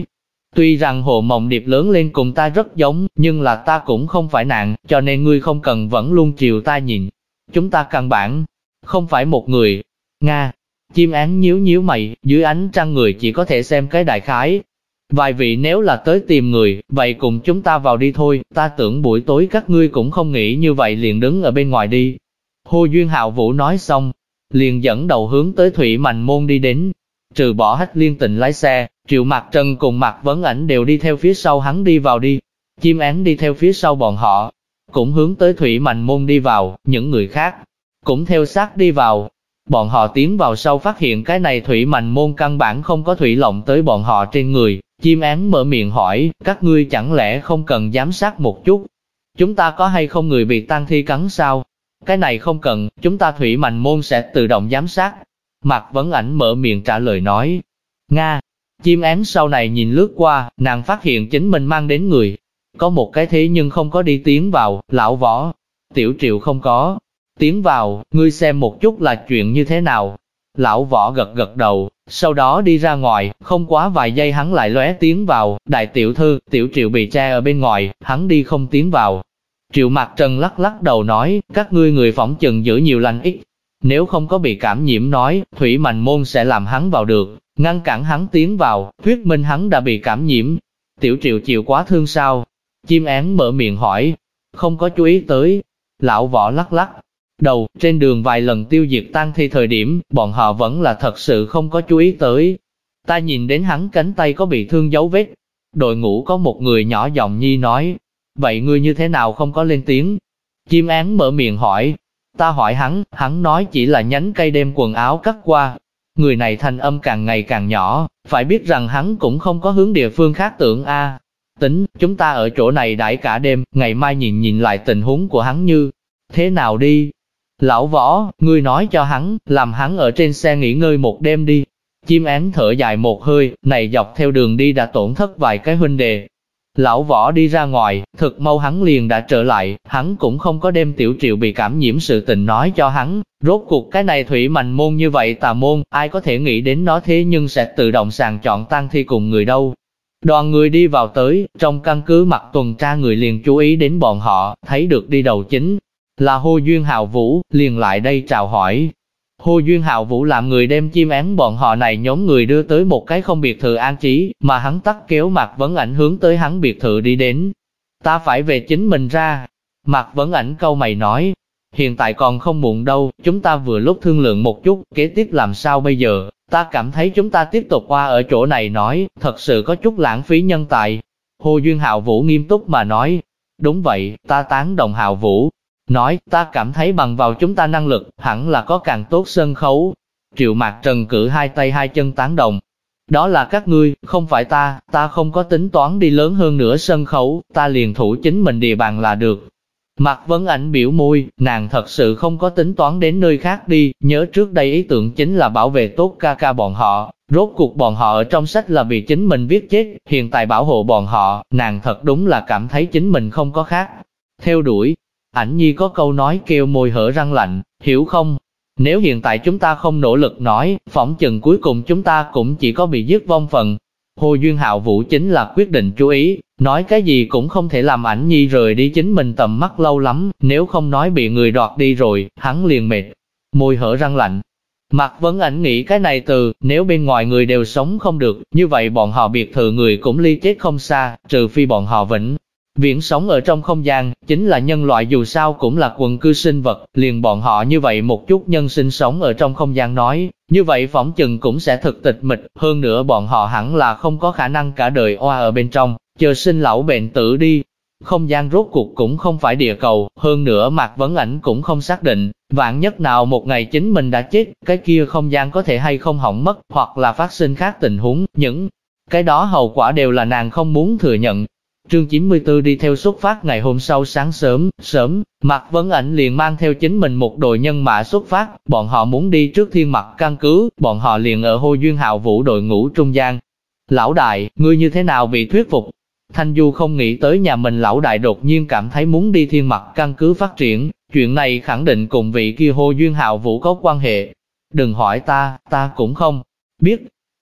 Tuy rằng Hồ Mộng Điệp lớn lên cùng ta rất giống, nhưng là ta cũng không phải nàng, cho nên ngươi không cần vẫn luôn chiều ta nhìn. Chúng ta căn bản không phải một người. Nga. Chim én nhíu nhíu mày, dưới ánh trăng người chỉ có thể xem cái đại khái. Vài vị nếu là tới tìm người, vậy cùng chúng ta vào đi thôi, ta tưởng buổi tối các ngươi cũng không nghĩ như vậy liền đứng ở bên ngoài đi. Hồ Duyên Hạo Vũ nói xong, liền dẫn đầu hướng tới Thủy Mành Môn đi đến. Trừ bỏ Hách Liên Tịnh lái xe, Triệu Mạc Trần cùng Mạc Vấn Ảnh đều đi theo phía sau hắn đi vào đi. Chim én đi theo phía sau bọn họ, cũng hướng tới Thủy Mành Môn đi vào, những người khác cũng theo sát đi vào. Bọn họ tiến vào sau phát hiện cái này Thủy Mành Môn căn bản không có thủy lộng tới bọn họ trên người. Chim én mở miệng hỏi, các ngươi chẳng lẽ không cần giám sát một chút? Chúng ta có hay không người bị tang thi cắn sao? Cái này không cần, chúng ta Thủy Mành Môn sẽ tự động giám sát. Mạc Vấn Ảnh mở miệng trả lời nói. Nga. Chim én sau này nhìn lướt qua, nàng phát hiện chính mình mang đến người. Có một cái thế nhưng không có đi tiến vào, lão Võ. Tiểu Triệu không có tiến vào, ngươi xem một chút là chuyện như thế nào. Lão Võ gật gật đầu, sau đó đi ra ngoài, không quá vài giây hắn lại lóe tiến vào. Đại tiểu thư, Tiểu Triệu bị che ở bên ngoài, hắn đi không tiến vào. Triệu Mạc Trần lắc lắc đầu nói, các ngươi người phỏng chừng giữ nhiều lành ít. Nếu không có bị cảm nhiễm nói, Thủy Mành Môn sẽ làm hắn vào được, ngăn cản hắn tiến vào, thuyết minh hắn đã bị cảm nhiễm. Tiểu Triệu chịu quá thương sao? Chim én mở miệng hỏi, không có chú ý tới. Lão Võ lắc lắc đầu, trên đường vài lần tiêu diệt tang thi thời điểm, bọn họ vẫn là thật sự không có chú ý tới. Ta nhìn đến hắn cánh tay có bị thương dấu vết. Đội ngũ có một người nhỏ giọng nhi nói, vậy ngươi như thế nào không có lên tiếng? Chim én mở miệng hỏi, ta hỏi hắn nói chỉ là nhánh cây đem quần áo cắt qua. Người này thanh âm càng ngày càng nhỏ, phải biết rằng hắn cũng không có hướng địa phương khác tưởng a. Tính, chúng ta ở chỗ này đãi cả đêm, ngày mai nhìn lại tình huống của hắn như thế nào đi. Lão Võ, ngươi nói cho hắn, làm hắn ở trên xe nghỉ ngơi một đêm đi. Chim én thở dài một hơi, này dọc theo đường đi đã tổn thất vài cái huynh đệ. Lão Võ đi ra ngoài, thực mau hắn liền đã trở lại, hắn cũng không có đem Tiểu Triệu bị cảm nhiễm sự tình nói cho hắn. Rốt cuộc cái này Thủy Mành Môn như vậy tà môn, ai có thể nghĩ đến nó thế nhưng sẽ tự động sàng chọn tang thi cùng người đâu. Đoàn người đi vào tới, trong căn cứ mặt tuần tra người liền chú ý đến bọn họ, thấy được đi đầu chính là Hồ Duyên Hạo Vũ, liền lại đây chào hỏi. Hồ Duyên Hạo Vũ làm người đem chim én bọn họ này nhóm người đưa tới một cái không biệt thự an trí, mà hắn tắt kéo Mạc Vấn Ảnh hướng tới hắn biệt thự đi đến. Ta phải về chính mình ra. Mạc Vấn Ảnh câu mày nói, hiện tại còn không muộn đâu, chúng ta vừa lúc thương lượng một chút, kế tiếp làm sao bây giờ? Ta cảm thấy chúng ta tiếp tục qua ở chỗ này nói, thật sự có chút lãng phí nhân tài. Hồ Duyên Hạo Vũ nghiêm túc mà nói, đúng vậy, ta tán đồng Hạo Vũ. Nói, ta cảm thấy bằng vào chúng ta năng lực, hẳn là có càng tốt sân khấu. Triệu Mạc Trần cử hai tay hai chân tán đồng. Đó là các ngươi, không phải ta không có tính toán đi lớn hơn nữa sân khấu, ta liền thủ chính mình địa bàn là được. Mạc Vấn Ảnh biểu môi, nàng thật sự không có tính toán đến nơi khác đi, nhớ trước đây ý tưởng chính là bảo vệ tốt ca ca bọn họ, rốt cuộc bọn họ ở trong sách là vì chính mình viết chết, hiện tại bảo hộ bọn họ, nàng thật đúng là cảm thấy chính mình không có khác. Theo đuổi, Ảnh Nhi có câu nói kêu môi hở răng lạnh, hiểu không? Nếu hiện tại chúng ta không nỗ lực nói, phỏng chừng cuối cùng chúng ta cũng chỉ có bị giết vong phần. Hồ Duyên Hạo Vũ chính là quyết định chú ý, nói cái gì cũng không thể làm Ảnh Nhi rời đi chính mình tầm mắt lâu lắm, nếu không nói bị người đoạt đi rồi, hắn liền mệt. Môi hở răng lạnh. Mạc Vấn Ảnh nghĩ cái này từ, nếu bên ngoài người đều sống không được, như vậy bọn họ biệt thự người cũng ly chết không xa, trừ phi bọn họ vĩnh viễn sống ở trong không gian, chính là nhân loại dù sao cũng là quần cư sinh vật, liền bọn họ như vậy một chút nhân sinh sống ở trong không gian nói, như vậy phỏng chừng cũng sẽ thực tịch mịch, hơn nữa bọn họ hẳn là không có khả năng cả đời oa ở bên trong, chờ sinh lão bệnh tử đi. Không gian rốt cuộc cũng không phải địa cầu, hơn nữa Mạc Vấn Ảnh cũng không xác định, vạn nhất nào một ngày chính mình đã chết, cái kia không gian có thể hay không hỏng mất, hoặc là phát sinh khác tình huống, những cái đó hậu quả đều là nàng không muốn thừa nhận. Chương 94 đi theo xuất phát ngày hôm sau sáng sớm, Mạc Vấn Ảnh liền mang theo chính mình một đội nhân mã xuất phát, bọn họ muốn đi trước Thiên Mặc căn cứ, bọn họ liền ở Hồ Duyên Hạo Vũ đội ngũ trung gian. Lão đại, ngươi như thế nào bị thuyết phục? Thanh Du không nghĩ tới nhà mình lão đại đột nhiên cảm thấy muốn đi Thiên Mặc căn cứ phát triển, chuyện này khẳng định cùng vị kia Hồ Duyên Hạo Vũ có quan hệ. Đừng hỏi ta cũng không biết.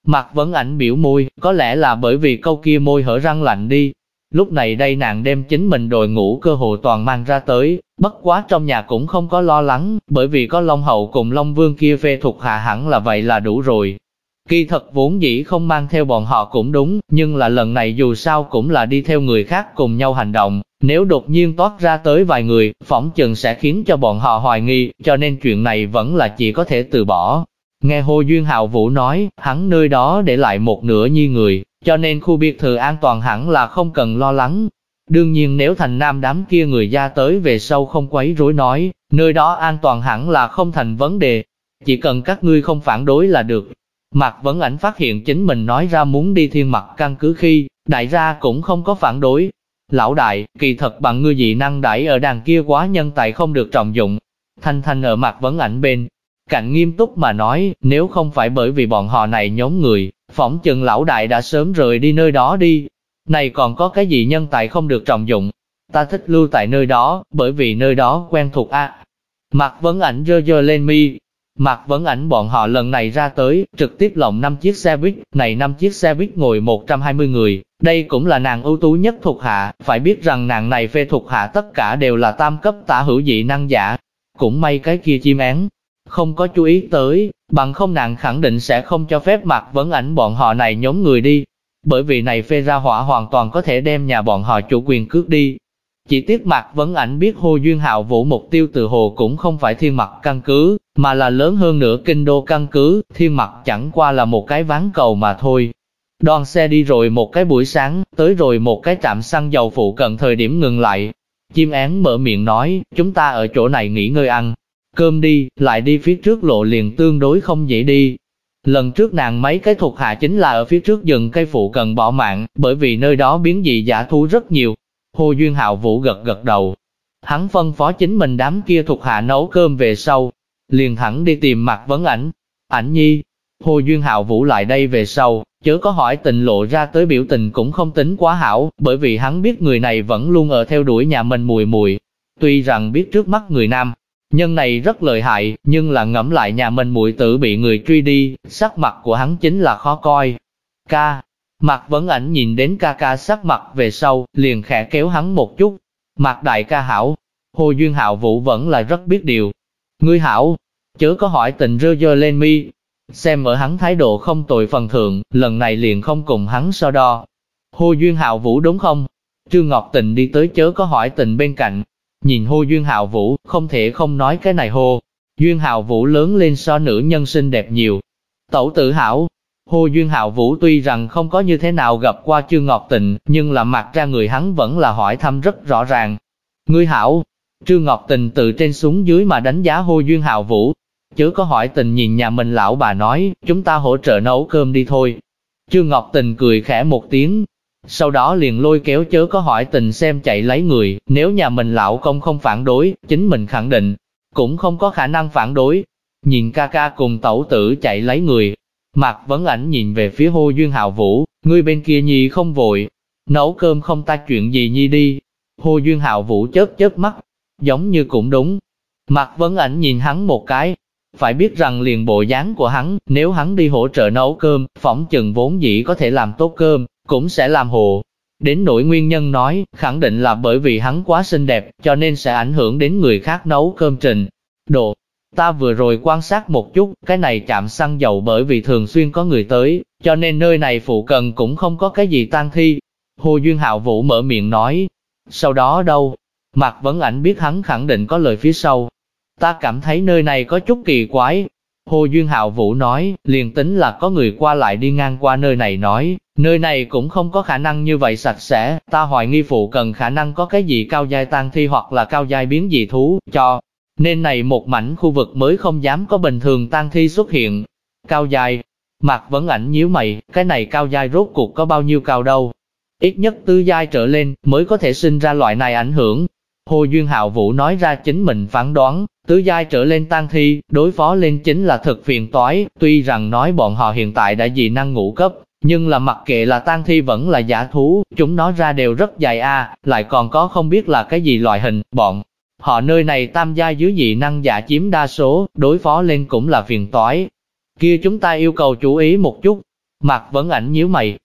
Mạc Vấn Ảnh biểu môi, có lẽ là bởi vì câu kia môi hở răng lạnh đi. Lúc này đây nàng đem chính mình đội ngũ cơ hồ toàn mang ra tới, bất quá trong nhà cũng không có lo lắng, bởi vì có Long Hậu cùng Long Vương kia phê thuộc hạ hẳn là vậy là đủ rồi. Kỳ thật vốn dĩ không mang theo bọn họ cũng đúng, nhưng là lần này dù sao cũng là đi theo người khác cùng nhau hành động, nếu đột nhiên toát ra tới vài người, phỏng chừng sẽ khiến cho bọn họ hoài nghi, cho nên chuyện này vẫn là chỉ có thể từ bỏ. Nghe Hồ Duyên Hạo Vũ nói, hắn nơi đó để lại một nửa nhi người, cho nên khu biệt thự an toàn hẳn là không cần lo lắng. Đương nhiên nếu thành nam đám kia người ra tới về sau không quấy rối nói, nơi đó an toàn hẳn là không thành vấn đề, chỉ cần các ngươi không phản đối là được. Mạc Vấn Ảnh phát hiện chính mình nói ra muốn đi Thiên Mặc căn cứ khi, đại gia cũng không có phản đối. Lão đại, kỳ thật bằng ngươi dị năng đãi ở đàn kia quá nhân tài không được trọng dụng. Thanh Thanh ở Mạc Vấn Ảnh bên cạnh nghiêm túc mà nói, nếu không phải bởi vì bọn họ này nhóm người, phỏng chừng lão đại đã sớm rời đi nơi đó đi. Này còn có cái gì nhân tài không được trọng dụng? Ta thích lưu tại nơi đó, bởi vì nơi đó quen thuộc a. Mạc Vấn Ảnh giơ lên mi. Mạc Vấn Ảnh bọn họ lần này ra tới, trực tiếp lộng 5 chiếc xe buýt, này 5 chiếc xe buýt ngồi 120 người, đây cũng là nàng ưu tú nhất thuộc hạ, phải biết rằng nàng này phê thuộc hạ tất cả đều là tam cấp tả hữu dị năng giả. Cũng may cái kia chim én không có chú ý tới, bằng không nàng khẳng định sẽ không cho phép Mạc Vấn Ảnh bọn họ này nhóm người đi, bởi vì này phê ra hỏa hoàn toàn có thể đem nhà bọn họ chủ quyền cướp đi. Chỉ tiếc Mạc Vấn Ảnh biết Hồ Duyên Hạo Vũ mục tiêu từ hồ cũng không phải Thiên Mặc căn cứ, mà là lớn hơn nữa kinh đô căn cứ, Thiên Mặc chẳng qua là một cái ván cầu mà thôi. Đoàn xe đi rồi một cái buổi sáng, tới rồi một cái trạm xăng dầu phụ cận thời điểm ngừng lại. Chim én mở miệng nói, chúng ta ở chỗ này nghỉ ngơi ăn cơm đi, lại đi phía trước lộ liền tương đối không dễ đi. Lần trước nàng mấy cái thuộc hạ chính là ở phía trước rừng cây phụ cận bỏ mạng, bởi vì nơi đó biến dị dã thú rất nhiều. Hồ Duyên Hạo Vũ gật gật đầu. Hắn phân phó chính mình đám kia thuộc hạ nấu cơm về sau, liền thẳng đi tìm Mạc Vấn Ảnh. Ảnh nhi, Hồ Duyên Hạo Vũ lại đây về sau, chớ có hỏi tình lộ ra tới biểu tình cũng không tính quá hảo, bởi vì hắn biết người này vẫn luôn ở theo đuổi nhà mình mùi mùi. Tuy rằng biết trước mắt người nam nhân này rất lợi hại, nhưng là ngẫm lại nhà mình muội tử bị người truy đi, sắc mặt của hắn chính là khó coi. Ca, Mạc Vấn Ảnh nhìn đến ca ca sắc mặt về sau, liền khẽ kéo hắn một chút. Mạc đại ca hảo, Hồ Duyên Hạo Vũ vẫn là rất biết điều. Ngươi hảo, chớ có hỏi tình giơ lên mi. Xem ở hắn thái độ không tồi phần thượng, lần này liền không cùng hắn so đo. Hồ Duyên Hạo Vũ đúng không? Trương Ngọc Tình đi tới chớ có hỏi tình bên cạnh. Nhìn Hồ Duyên Hạo Vũ, không thể không nói cái này Hồ Duyên Hạo Vũ lớn lên so nữ nhân xinh đẹp nhiều. Tẩu tử hảo, Hồ Duyên Hạo Vũ tuy rằng không có như thế nào gặp qua Trương Ngọc Tình, nhưng là mặt ra người hắn vẫn là hỏi thăm rất rõ ràng. Ngươi hảo, Trương Ngọc Tình từ trên xuống dưới mà đánh giá Hồ Duyên Hạo Vũ. Chớ có hỏi tình nhìn nhà mình lão bà nói, chúng ta hỗ trợ nấu cơm đi thôi. Trương Ngọc Tình cười khẽ một tiếng, sau đó liền lôi kéo chớ có hỏi tình xem chạy lấy người, nếu nhà mình lão công không phản đối, chính mình khẳng định, cũng không có khả năng phản đối. Nhìn ca ca cùng tẩu tử chạy lấy người, Mạc Vấn Ảnh nhìn về phía Hồ Duyên Hạo Vũ, ngươi bên kia nhi không vội, nấu cơm không ta chuyện gì nhi đi. Hồ Duyên Hạo Vũ chớp mắt, giống như cũng đúng. Mạc Vấn Ảnh nhìn hắn một cái, phải biết rằng liền bộ dáng của hắn, nếu hắn đi hỗ trợ nấu cơm, phỏng chừng vốn dĩ có thể làm tốt cơm, cũng sẽ làm hồ. Đến nỗi nguyên nhân nói, khẳng định là bởi vì hắn quá xinh đẹp, cho nên sẽ ảnh hưởng đến người khác nấu cơm trình độ. Ta vừa rồi quan sát một chút, cái này trạm xăng dầu bởi vì thường xuyên có người tới, cho nên nơi này phụ cận cũng không có cái gì tang thi. Hồ Duyên Hạo Vũ mở miệng nói. Sau đó đâu? Mạc Vấn Ảnh biết hắn khẳng định có lời phía sau. Ta cảm thấy nơi này có chút kỳ quái. Hồ Duyên Hạo Vũ nói, liền tính là có người qua lại đi ngang qua nơi này nói, nơi này cũng không có khả năng như vậy sạch sẽ, ta hoài nghi phụ cần khả năng có cái gì cao giai tang thi hoặc là cao giai biến dị thú, cho nên này một mảnh khu vực mới không dám có bình thường tang thi xuất hiện. Cao giai, Mạc Vấn Ảnh nhíu mày, cái này cao giai rốt cuộc có bao nhiêu cao đâu? Ít nhất tứ giai trở lên mới có thể sinh ra loại này ảnh hưởng. Hồ Duyên Hạo Vũ nói ra chính mình phán đoán, tứ giai trở lên tang thi, đối phó lên chính là thực phiền toái, tuy rằng nói bọn họ hiện tại đã dị năng ngũ cấp, nhưng là mặc kệ là tang thi vẫn là giả thú, chúng nó ra đều rất dài lại còn có không biết là cái gì loại hình, bọn họ nơi này tam giai dưới dị năng giả chiếm đa số, đối phó lên cũng là phiền toái. Kia chúng ta yêu cầu chú ý một chút. Mạc Vấn Ảnh nhíu mày.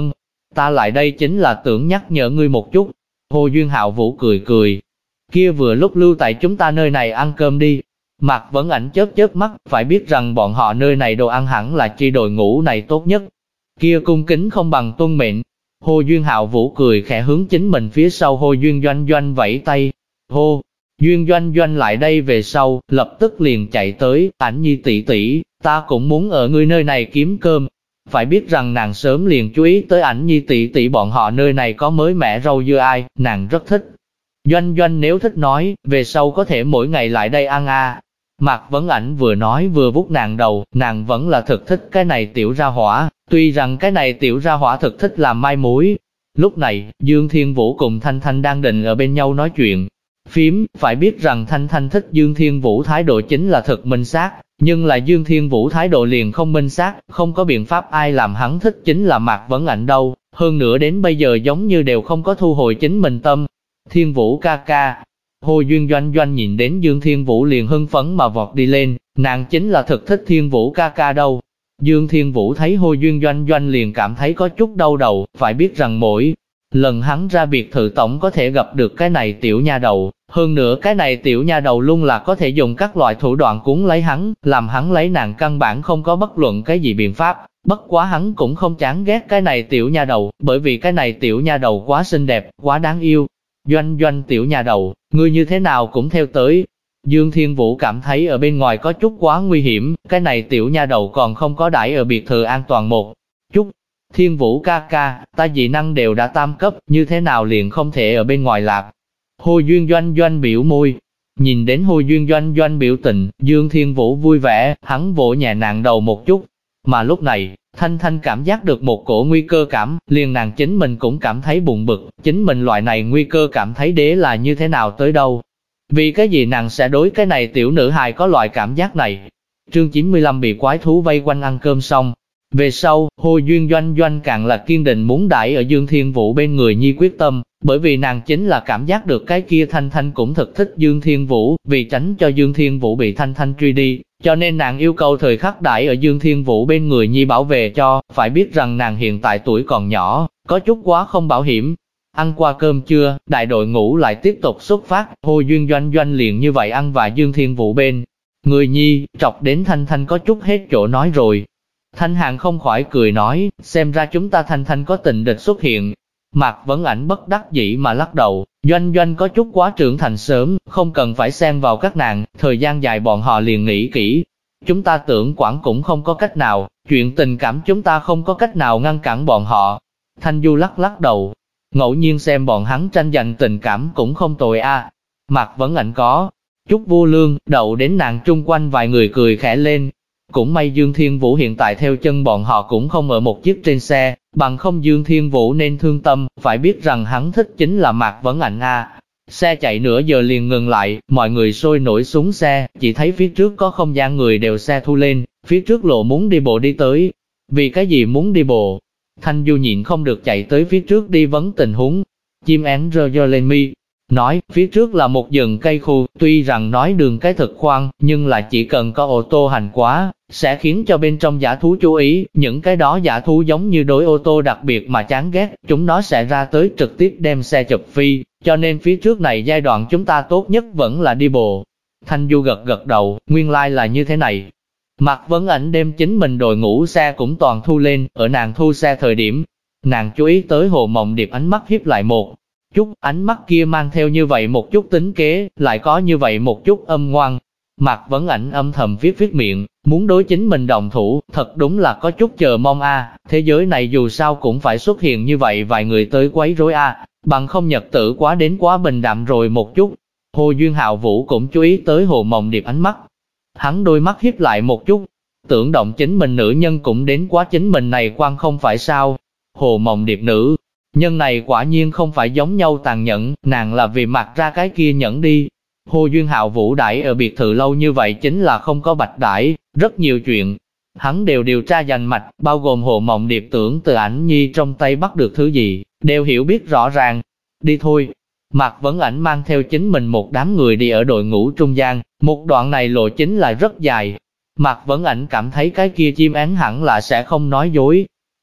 Ta lại đây chính là tưởng nhắc nhở ngươi một chút. Hồ Duyên Hạo Vũ cười cười. Kia vừa lúc lưu tại chúng ta nơi này ăn cơm đi. Mạc Vấn Ảnh chớp chớp mắt, phải biết rằng bọn họ nơi này đồ ăn hẳn là chi đội ngũ này tốt nhất. Kia cung kính không bằng tuân mệnh. Hồ Duyên Hạo Vũ cười khẽ hướng chính mình phía sau Hồ Duyên Doanh Doanh vẫy tay. Hồ Duyên Doanh Doanh lại đây về sau, lập tức liền chạy tới, Ảnh Nhi tỷ tỷ, ta cũng muốn ở ngươi nơi này kiếm cơm. Phải biết rằng nàng sớm liền chú ý tới Ảnh Nhi tỷ tỷ bọn họ nơi này có mới mẻ rau dưa ai, nàng rất thích. Doanh Doanh nếu thích nói, về sau có thể mỗi ngày lại đây ăn à. Mạc Vấn Ảnh vừa nói vừa vuốt nàng đầu, nàng vẫn là thực thích cái này tiểu ra hỏa, tuy rằng cái này tiểu ra hỏa thực thích làm mai mối. Lúc này, Dương Thiên Vũ cùng Thanh Thanh đang định ở bên nhau nói chuyện. Phím, phải biết rằng Thanh Thanh thích Dương Thiên Vũ thái độ chính là thực minh xác, nhưng là Dương Thiên Vũ thái độ liền không minh xác, không có biện pháp ai làm hắn thích chính là Mạc Vấn Ảnh đâu, hơn nữa đến bây giờ giống như đều không có thu hồi chính mình tâm. Thiên Vũ ca ca. Hồ Duyên Doanh Doanh nhìn đến Dương Thiên Vũ liền hưng phấn mà vọt đi lên, nàng chính là thực thích Thiên Vũ ca ca đâu. Dương Thiên Vũ thấy Hồ Duyên Doanh Doanh liền cảm thấy có chút đau đầu, phải biết rằng mỗi lần hắn ra biệt thự tổng có thể gặp được cái này tiểu nha đầu, hơn nữa cái này tiểu nha đầu luôn là có thể dùng các loại thủ đoạn cuốn lấy hắn, làm hắn lấy nàng căn bản không có bất luận cái gì biện pháp, bất quá hắn cũng không chán ghét cái này tiểu nha đầu, bởi vì cái này tiểu nha đầu quá xinh đẹp, quá đáng yêu. Doanh Doanh tiểu nhà đầu, ngươi như thế nào cũng theo tới. Dương Thiên Vũ cảm thấy ở bên ngoài có chút quá nguy hiểm, cái này tiểu nha đầu còn không có đãi ở biệt thự an toàn một chút. Thiên Vũ ca ca, ta dị năng đều đã tam cấp, như thế nào liền không thể ở bên ngoài lạc. Hồ Duyên Doanh Doanh biểu môi. Nhìn đến Hồ Duyên Doanh Doanh biểu tình, Dương Thiên Vũ vui vẻ, hắn vỗ nhẹ nàng đầu một chút. Mà lúc này, Thanh Thanh cảm giác được một cổ nguy cơ cảm, liền nàng chính mình cũng cảm thấy buồn bực, chính mình loại này nguy cơ cảm thấy đế là như thế nào tới đâu. Vì cái gì nàng sẽ đối cái này tiểu nữ hài có loại cảm giác này. Chương 95 bị quái thú vây quanh ăn cơm xong. Về sau, Hồ Duyên Doanh Doanh càng là kiên định muốn đãi ở Dương Thiên Vũ bên người nhi quyết tâm, bởi vì nàng chính là cảm giác được cái kia Thanh Thanh cũng thực thích Dương Thiên Vũ, vì tránh cho Dương Thiên Vũ bị Thanh Thanh truy đi, cho nên nàng yêu cầu thời khắc đãi ở Dương Thiên Vũ bên người nhi bảo vệ cho, phải biết rằng nàng hiện tại tuổi còn nhỏ, có chút quá không bảo hiểm. Ăn qua cơm trưa, đại đội ngũ lại tiếp tục xuất phát, Hồ Duyên Doanh Doanh liền như vậy ăn và Dương Thiên Vũ bên người nhi, trọc đến Thanh Thanh có chút hết chỗ nói rồi. Thanh Hàn không khỏi cười nói, xem ra chúng ta Thanh Thanh có tình địch xuất hiện. Mạc Vấn Ảnh bất đắc dĩ mà lắc đầu, Doanh Doanh có chút quá trưởng thành sớm, không cần phải xen vào các nàng, thời gian dài bọn họ liền nghĩ kỹ. Chúng ta tưởng quản cũng không có cách nào, chuyện tình cảm chúng ta không có cách nào ngăn cản bọn họ. Thanh Du lắc lắc đầu, ngẫu nhiên xem bọn hắn tranh giành tình cảm cũng không tồi a. Mạc Vấn Ảnh có chút vô lương, đậu đến nàng trung quanh vài người cười khẽ lên. Cũng may Dương Thiên Vũ hiện tại theo chân bọn họ cũng không ở một chiếc trên xe, bằng không Dương Thiên Vũ nên thương tâm, phải biết rằng hắn thích chính là Mạc Vấn Ảnh a. Xe chạy nửa giờ liền ngừng lại, mọi người sôi nổi xuống xe, chỉ thấy phía trước có không gian người đều xe thu lên, phía trước lộ muốn đi bộ đi tới. Vì cái gì muốn đi bộ? Thanh Du nhịn không được chạy tới phía trước đi vấn tình huống. Chim én rơ lên mi, nói, phía trước là một rừng cây khu, tuy rằng nói đường cái thật khoan, nhưng là chỉ cần có ô tô hành quá, sẽ khiến cho bên trong dã thú chú ý, những cái đó dã thú giống như đối ô tô đặc biệt mà chán ghét, chúng nó sẽ ra tới trực tiếp đem xe chụp phi, cho nên phía trước này giai đoạn chúng ta tốt nhất vẫn là đi bộ. Thanh Du gật gật đầu, nguyên lai là như thế này. Mạc Vấn Ảnh đem chính mình đội ngũ xe cũng toàn thu lên, ở nàng thu xe thời điểm, nàng chú ý tới Hồ Mộng Điệp ánh mắt hiếp lại một chút, ánh mắt kia mang theo như vậy một chút tính kế, lại có như vậy một chút âm ngoan. Mạc Vấn Ảnh âm thầm viết miệng, muốn đối chính mình đồng thủ, thật đúng là có chút chờ mong a. Thế giới này dù sao cũng phải xuất hiện như vậy vài người tới quấy rối a, bằng không nhật tử quá đến quá bình đạm rồi một chút. Hồ Duyên Hạo Vũ cũng chú ý tới Hồ Mộng Điệp ánh mắt, hắn đôi mắt hiếp lại một chút, tưởng động chính mình nữ nhân cũng đến quá chính mình này quan không phải sao. Hồ Mộng Điệp nữ nhân này quả nhiên không phải giống nhau tàn nhẫn, nàng là vì mặc ra cái kia nhẫn đi. Hồ Duyên Hạo Vũ đãi ở biệt thự lâu như vậy chính là không có bạch đãi, rất nhiều chuyện. Hắn đều điều tra rành mạch, bao gồm Hồ Mộng Điệp tưởng từ Ảnh Nhi trong tay bắt được thứ gì, đều hiểu biết rõ ràng. Đi thôi. Mạc Vấn Ảnh mang theo chính mình một đám người đi ở đội ngũ trung gian, một đoạn này lộ chính là rất dài. Mạc Vấn Ảnh cảm thấy cái kia chim én hẳn là sẽ không nói dối.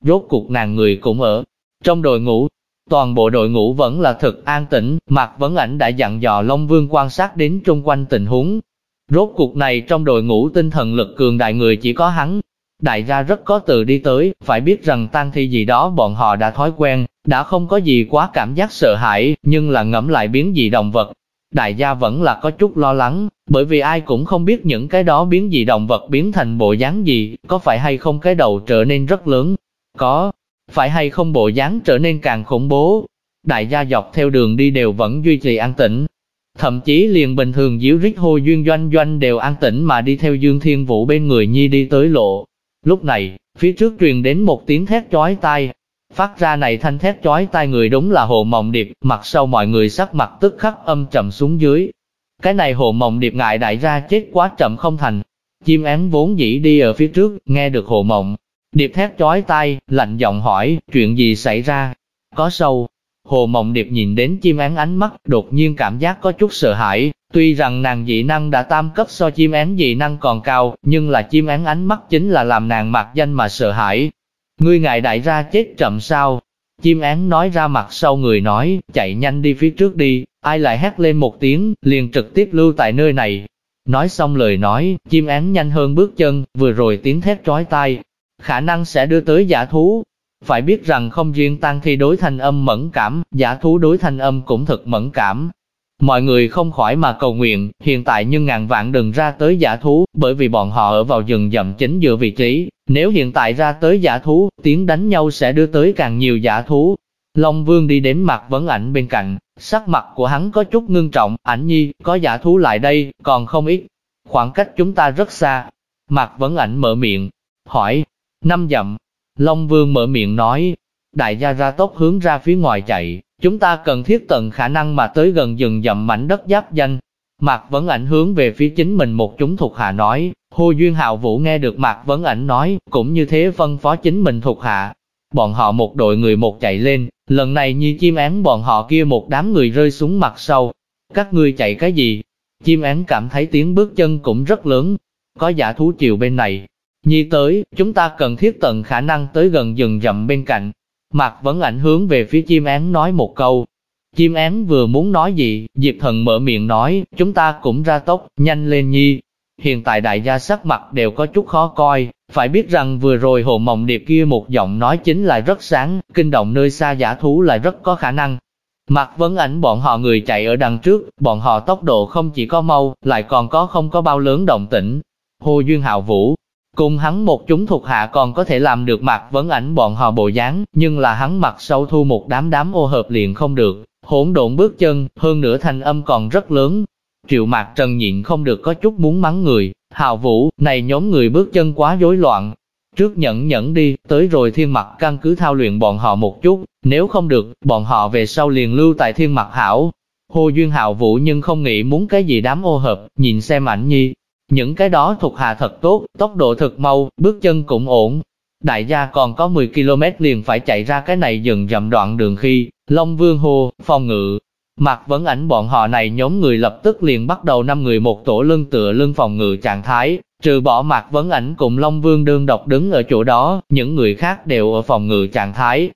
rốt cuộc nàng người cũng ở trong đội ngũ. Toàn bộ đội ngũ vẫn là thực an tĩnh, Mạc Vấn Ảnh đã dặn dò Long Vương quan sát đến chung quanh tình huống. Rốt cuộc này trong đội ngũ tinh thần lực cường đại người chỉ có hắn. Đại gia rất có từ đi tới, phải biết rằng tang thi gì đó bọn họ đã thói quen, đã không có gì quá cảm giác sợ hãi, nhưng là ngẫm lại biến dị động vật. Đại gia vẫn là có chút lo lắng, bởi vì ai cũng không biết những cái đó biến dị động vật biến thành bộ dáng gì, có phải hay không cái đầu trở nên rất lớn, có phải hay không bộ dáng trở nên càng khủng bố. Đại gia dọc theo đường đi đều vẫn duy trì an tĩnh. Thậm chí liền bình thường díu rít Hồ Duyên Doanh Doanh đều an tĩnh mà đi theo Dương Thiên Vũ bên người Nhi đi tới lộ. Lúc này, phía trước truyền đến một tiếng thét chói tai. Phát ra này thanh thét chói tai người đúng là Hồ Mộng Điệp, mặt sau mọi người sắc mặt tức khắc âm trầm xuống dưới. Cái này Hồ Mộng Điệp ngại đại gia chết quá chậm không thành. Chim én vốn dĩ đi ở phía trước, nghe được Hồ Mộng Điệp thét chói tai, lạnh giọng hỏi, chuyện gì xảy ra? Có sâu. Hồ Mộng Điệp nhìn đến chim én ánh mắt, đột nhiên cảm giác có chút sợ hãi. Tuy rằng nàng dị năng đã tam cấp so chim én dị năng còn cao, nhưng là chim én ánh mắt chính là làm nàng mạc danh mà sợ hãi. Ngươi ngại đại gia chết chậm sao? Chim én nói ra mặt sau người nói, chạy nhanh đi phía trước đi, ai lại hét lên một tiếng, liền trực tiếp lưu tại nơi này. Nói xong lời nói, chim én nhanh hơn bước chân, vừa rồi tiếng thét chói tai, khả năng sẽ đưa tới dã thú. Phải biết rằng không riêng tang thi đối thanh âm mẫn cảm, dã thú đối thanh âm cũng thật mẫn cảm. Mọi người không khỏi mà cầu nguyện, hiện tại nhưng ngàn vạn đừng ra tới dã thú, bởi vì bọn họ ở vào rừng rậm chính giữa vị trí. Nếu hiện tại ra tới dã thú, tiếng đánh nhau sẽ đưa tới càng nhiều dã thú. Long Vương đi đến Mạc Vấn Ảnh bên cạnh, sắc mặt của hắn có chút ngưng trọng, Ảnh nhi, có dã thú lại đây, còn không ít. Khoảng cách chúng ta rất xa. Mạc Vấn Ảnh mở miệng, hỏi, 5 dặm. Long Vương mở miệng nói, đại gia ra tốc hướng ra phía ngoài chạy, chúng ta cần thiết tận khả năng mà tới gần rừng rậm mảnh đất giáp danh. Mạc Vấn Ảnh hướng về phía chính mình một chúng thuộc hạ nói, Hồ Duyên Hạo Vũ nghe được Mạc Vấn Ảnh nói, cũng như thế phân phó chính mình thuộc hạ. Bọn họ một đội người một chạy lên, lần này như chim én bọn họ kia một đám người rơi xuống mặt sau. Các ngươi chạy cái gì? Chim én cảm thấy tiếng bước chân cũng rất lớn, có dã thú chiều bên này. Nhi tới, chúng ta cần thiết tận khả năng tới gần rừng rậm bên cạnh. Mạc Vấn Ảnh hướng về phía chim én nói một câu. Chim én vừa muốn nói gì, Diệp Thần mở miệng nói, chúng ta cũng ra tốc, nhanh lên Nhi. Hiện tại đại gia sắc mặt đều có chút khó coi, phải biết rằng vừa rồi Hồ Mộng Điệp kia một giọng nói chính là rất sáng, kinh động nơi xa dã thú là rất có khả năng. Mạc Vấn Ảnh bọn họ người chạy ở đằng trước, bọn họ tốc độ không chỉ có mau, lại còn có không có bao lớn động tĩnh. Hồ Duyên Hạo Vũ cùng hắn một chúng thuộc hạ còn có thể làm được Mạc Vấn Ảnh bọn họ bộ dáng, nhưng là hắn mặt sau thu một đám ô hợp liền không được, hỗn độn bước chân, hơn nữa thanh âm còn rất lớn. Triệu Mạc Trần nhịn không được có chút muốn mắng người, Hạo Vũ, này nhóm người bước chân quá rối loạn. Trước nhẫn đi, tới rồi Thiên Mặc căn cứ thao luyện bọn họ một chút, nếu không được, bọn họ về sau liền lưu tại Thiên Mặc hảo. Hồ Duyên Hạo Vũ nhưng không nghĩ muốn cái gì đám ô hợp, nhìn xem Ảnh nhi. Những cái đó thuộc hạ thật tốt, tốc độ thật mau, bước chân cũng ổn. Đại gia còn có 10 km liền phải chạy ra cái này rừng rậm đoạn đường khi, Long Vương hô, phòng ngự. Mạc Vấn Ảnh bọn họ này nhóm người lập tức liền bắt đầu 5 người một tổ lưng tựa lưng phòng ngự trạng thái, trừ bỏ Mạc Vấn Ảnh cùng Long Vương đơn độc đứng ở chỗ đó, những người khác đều ở phòng ngự trạng thái.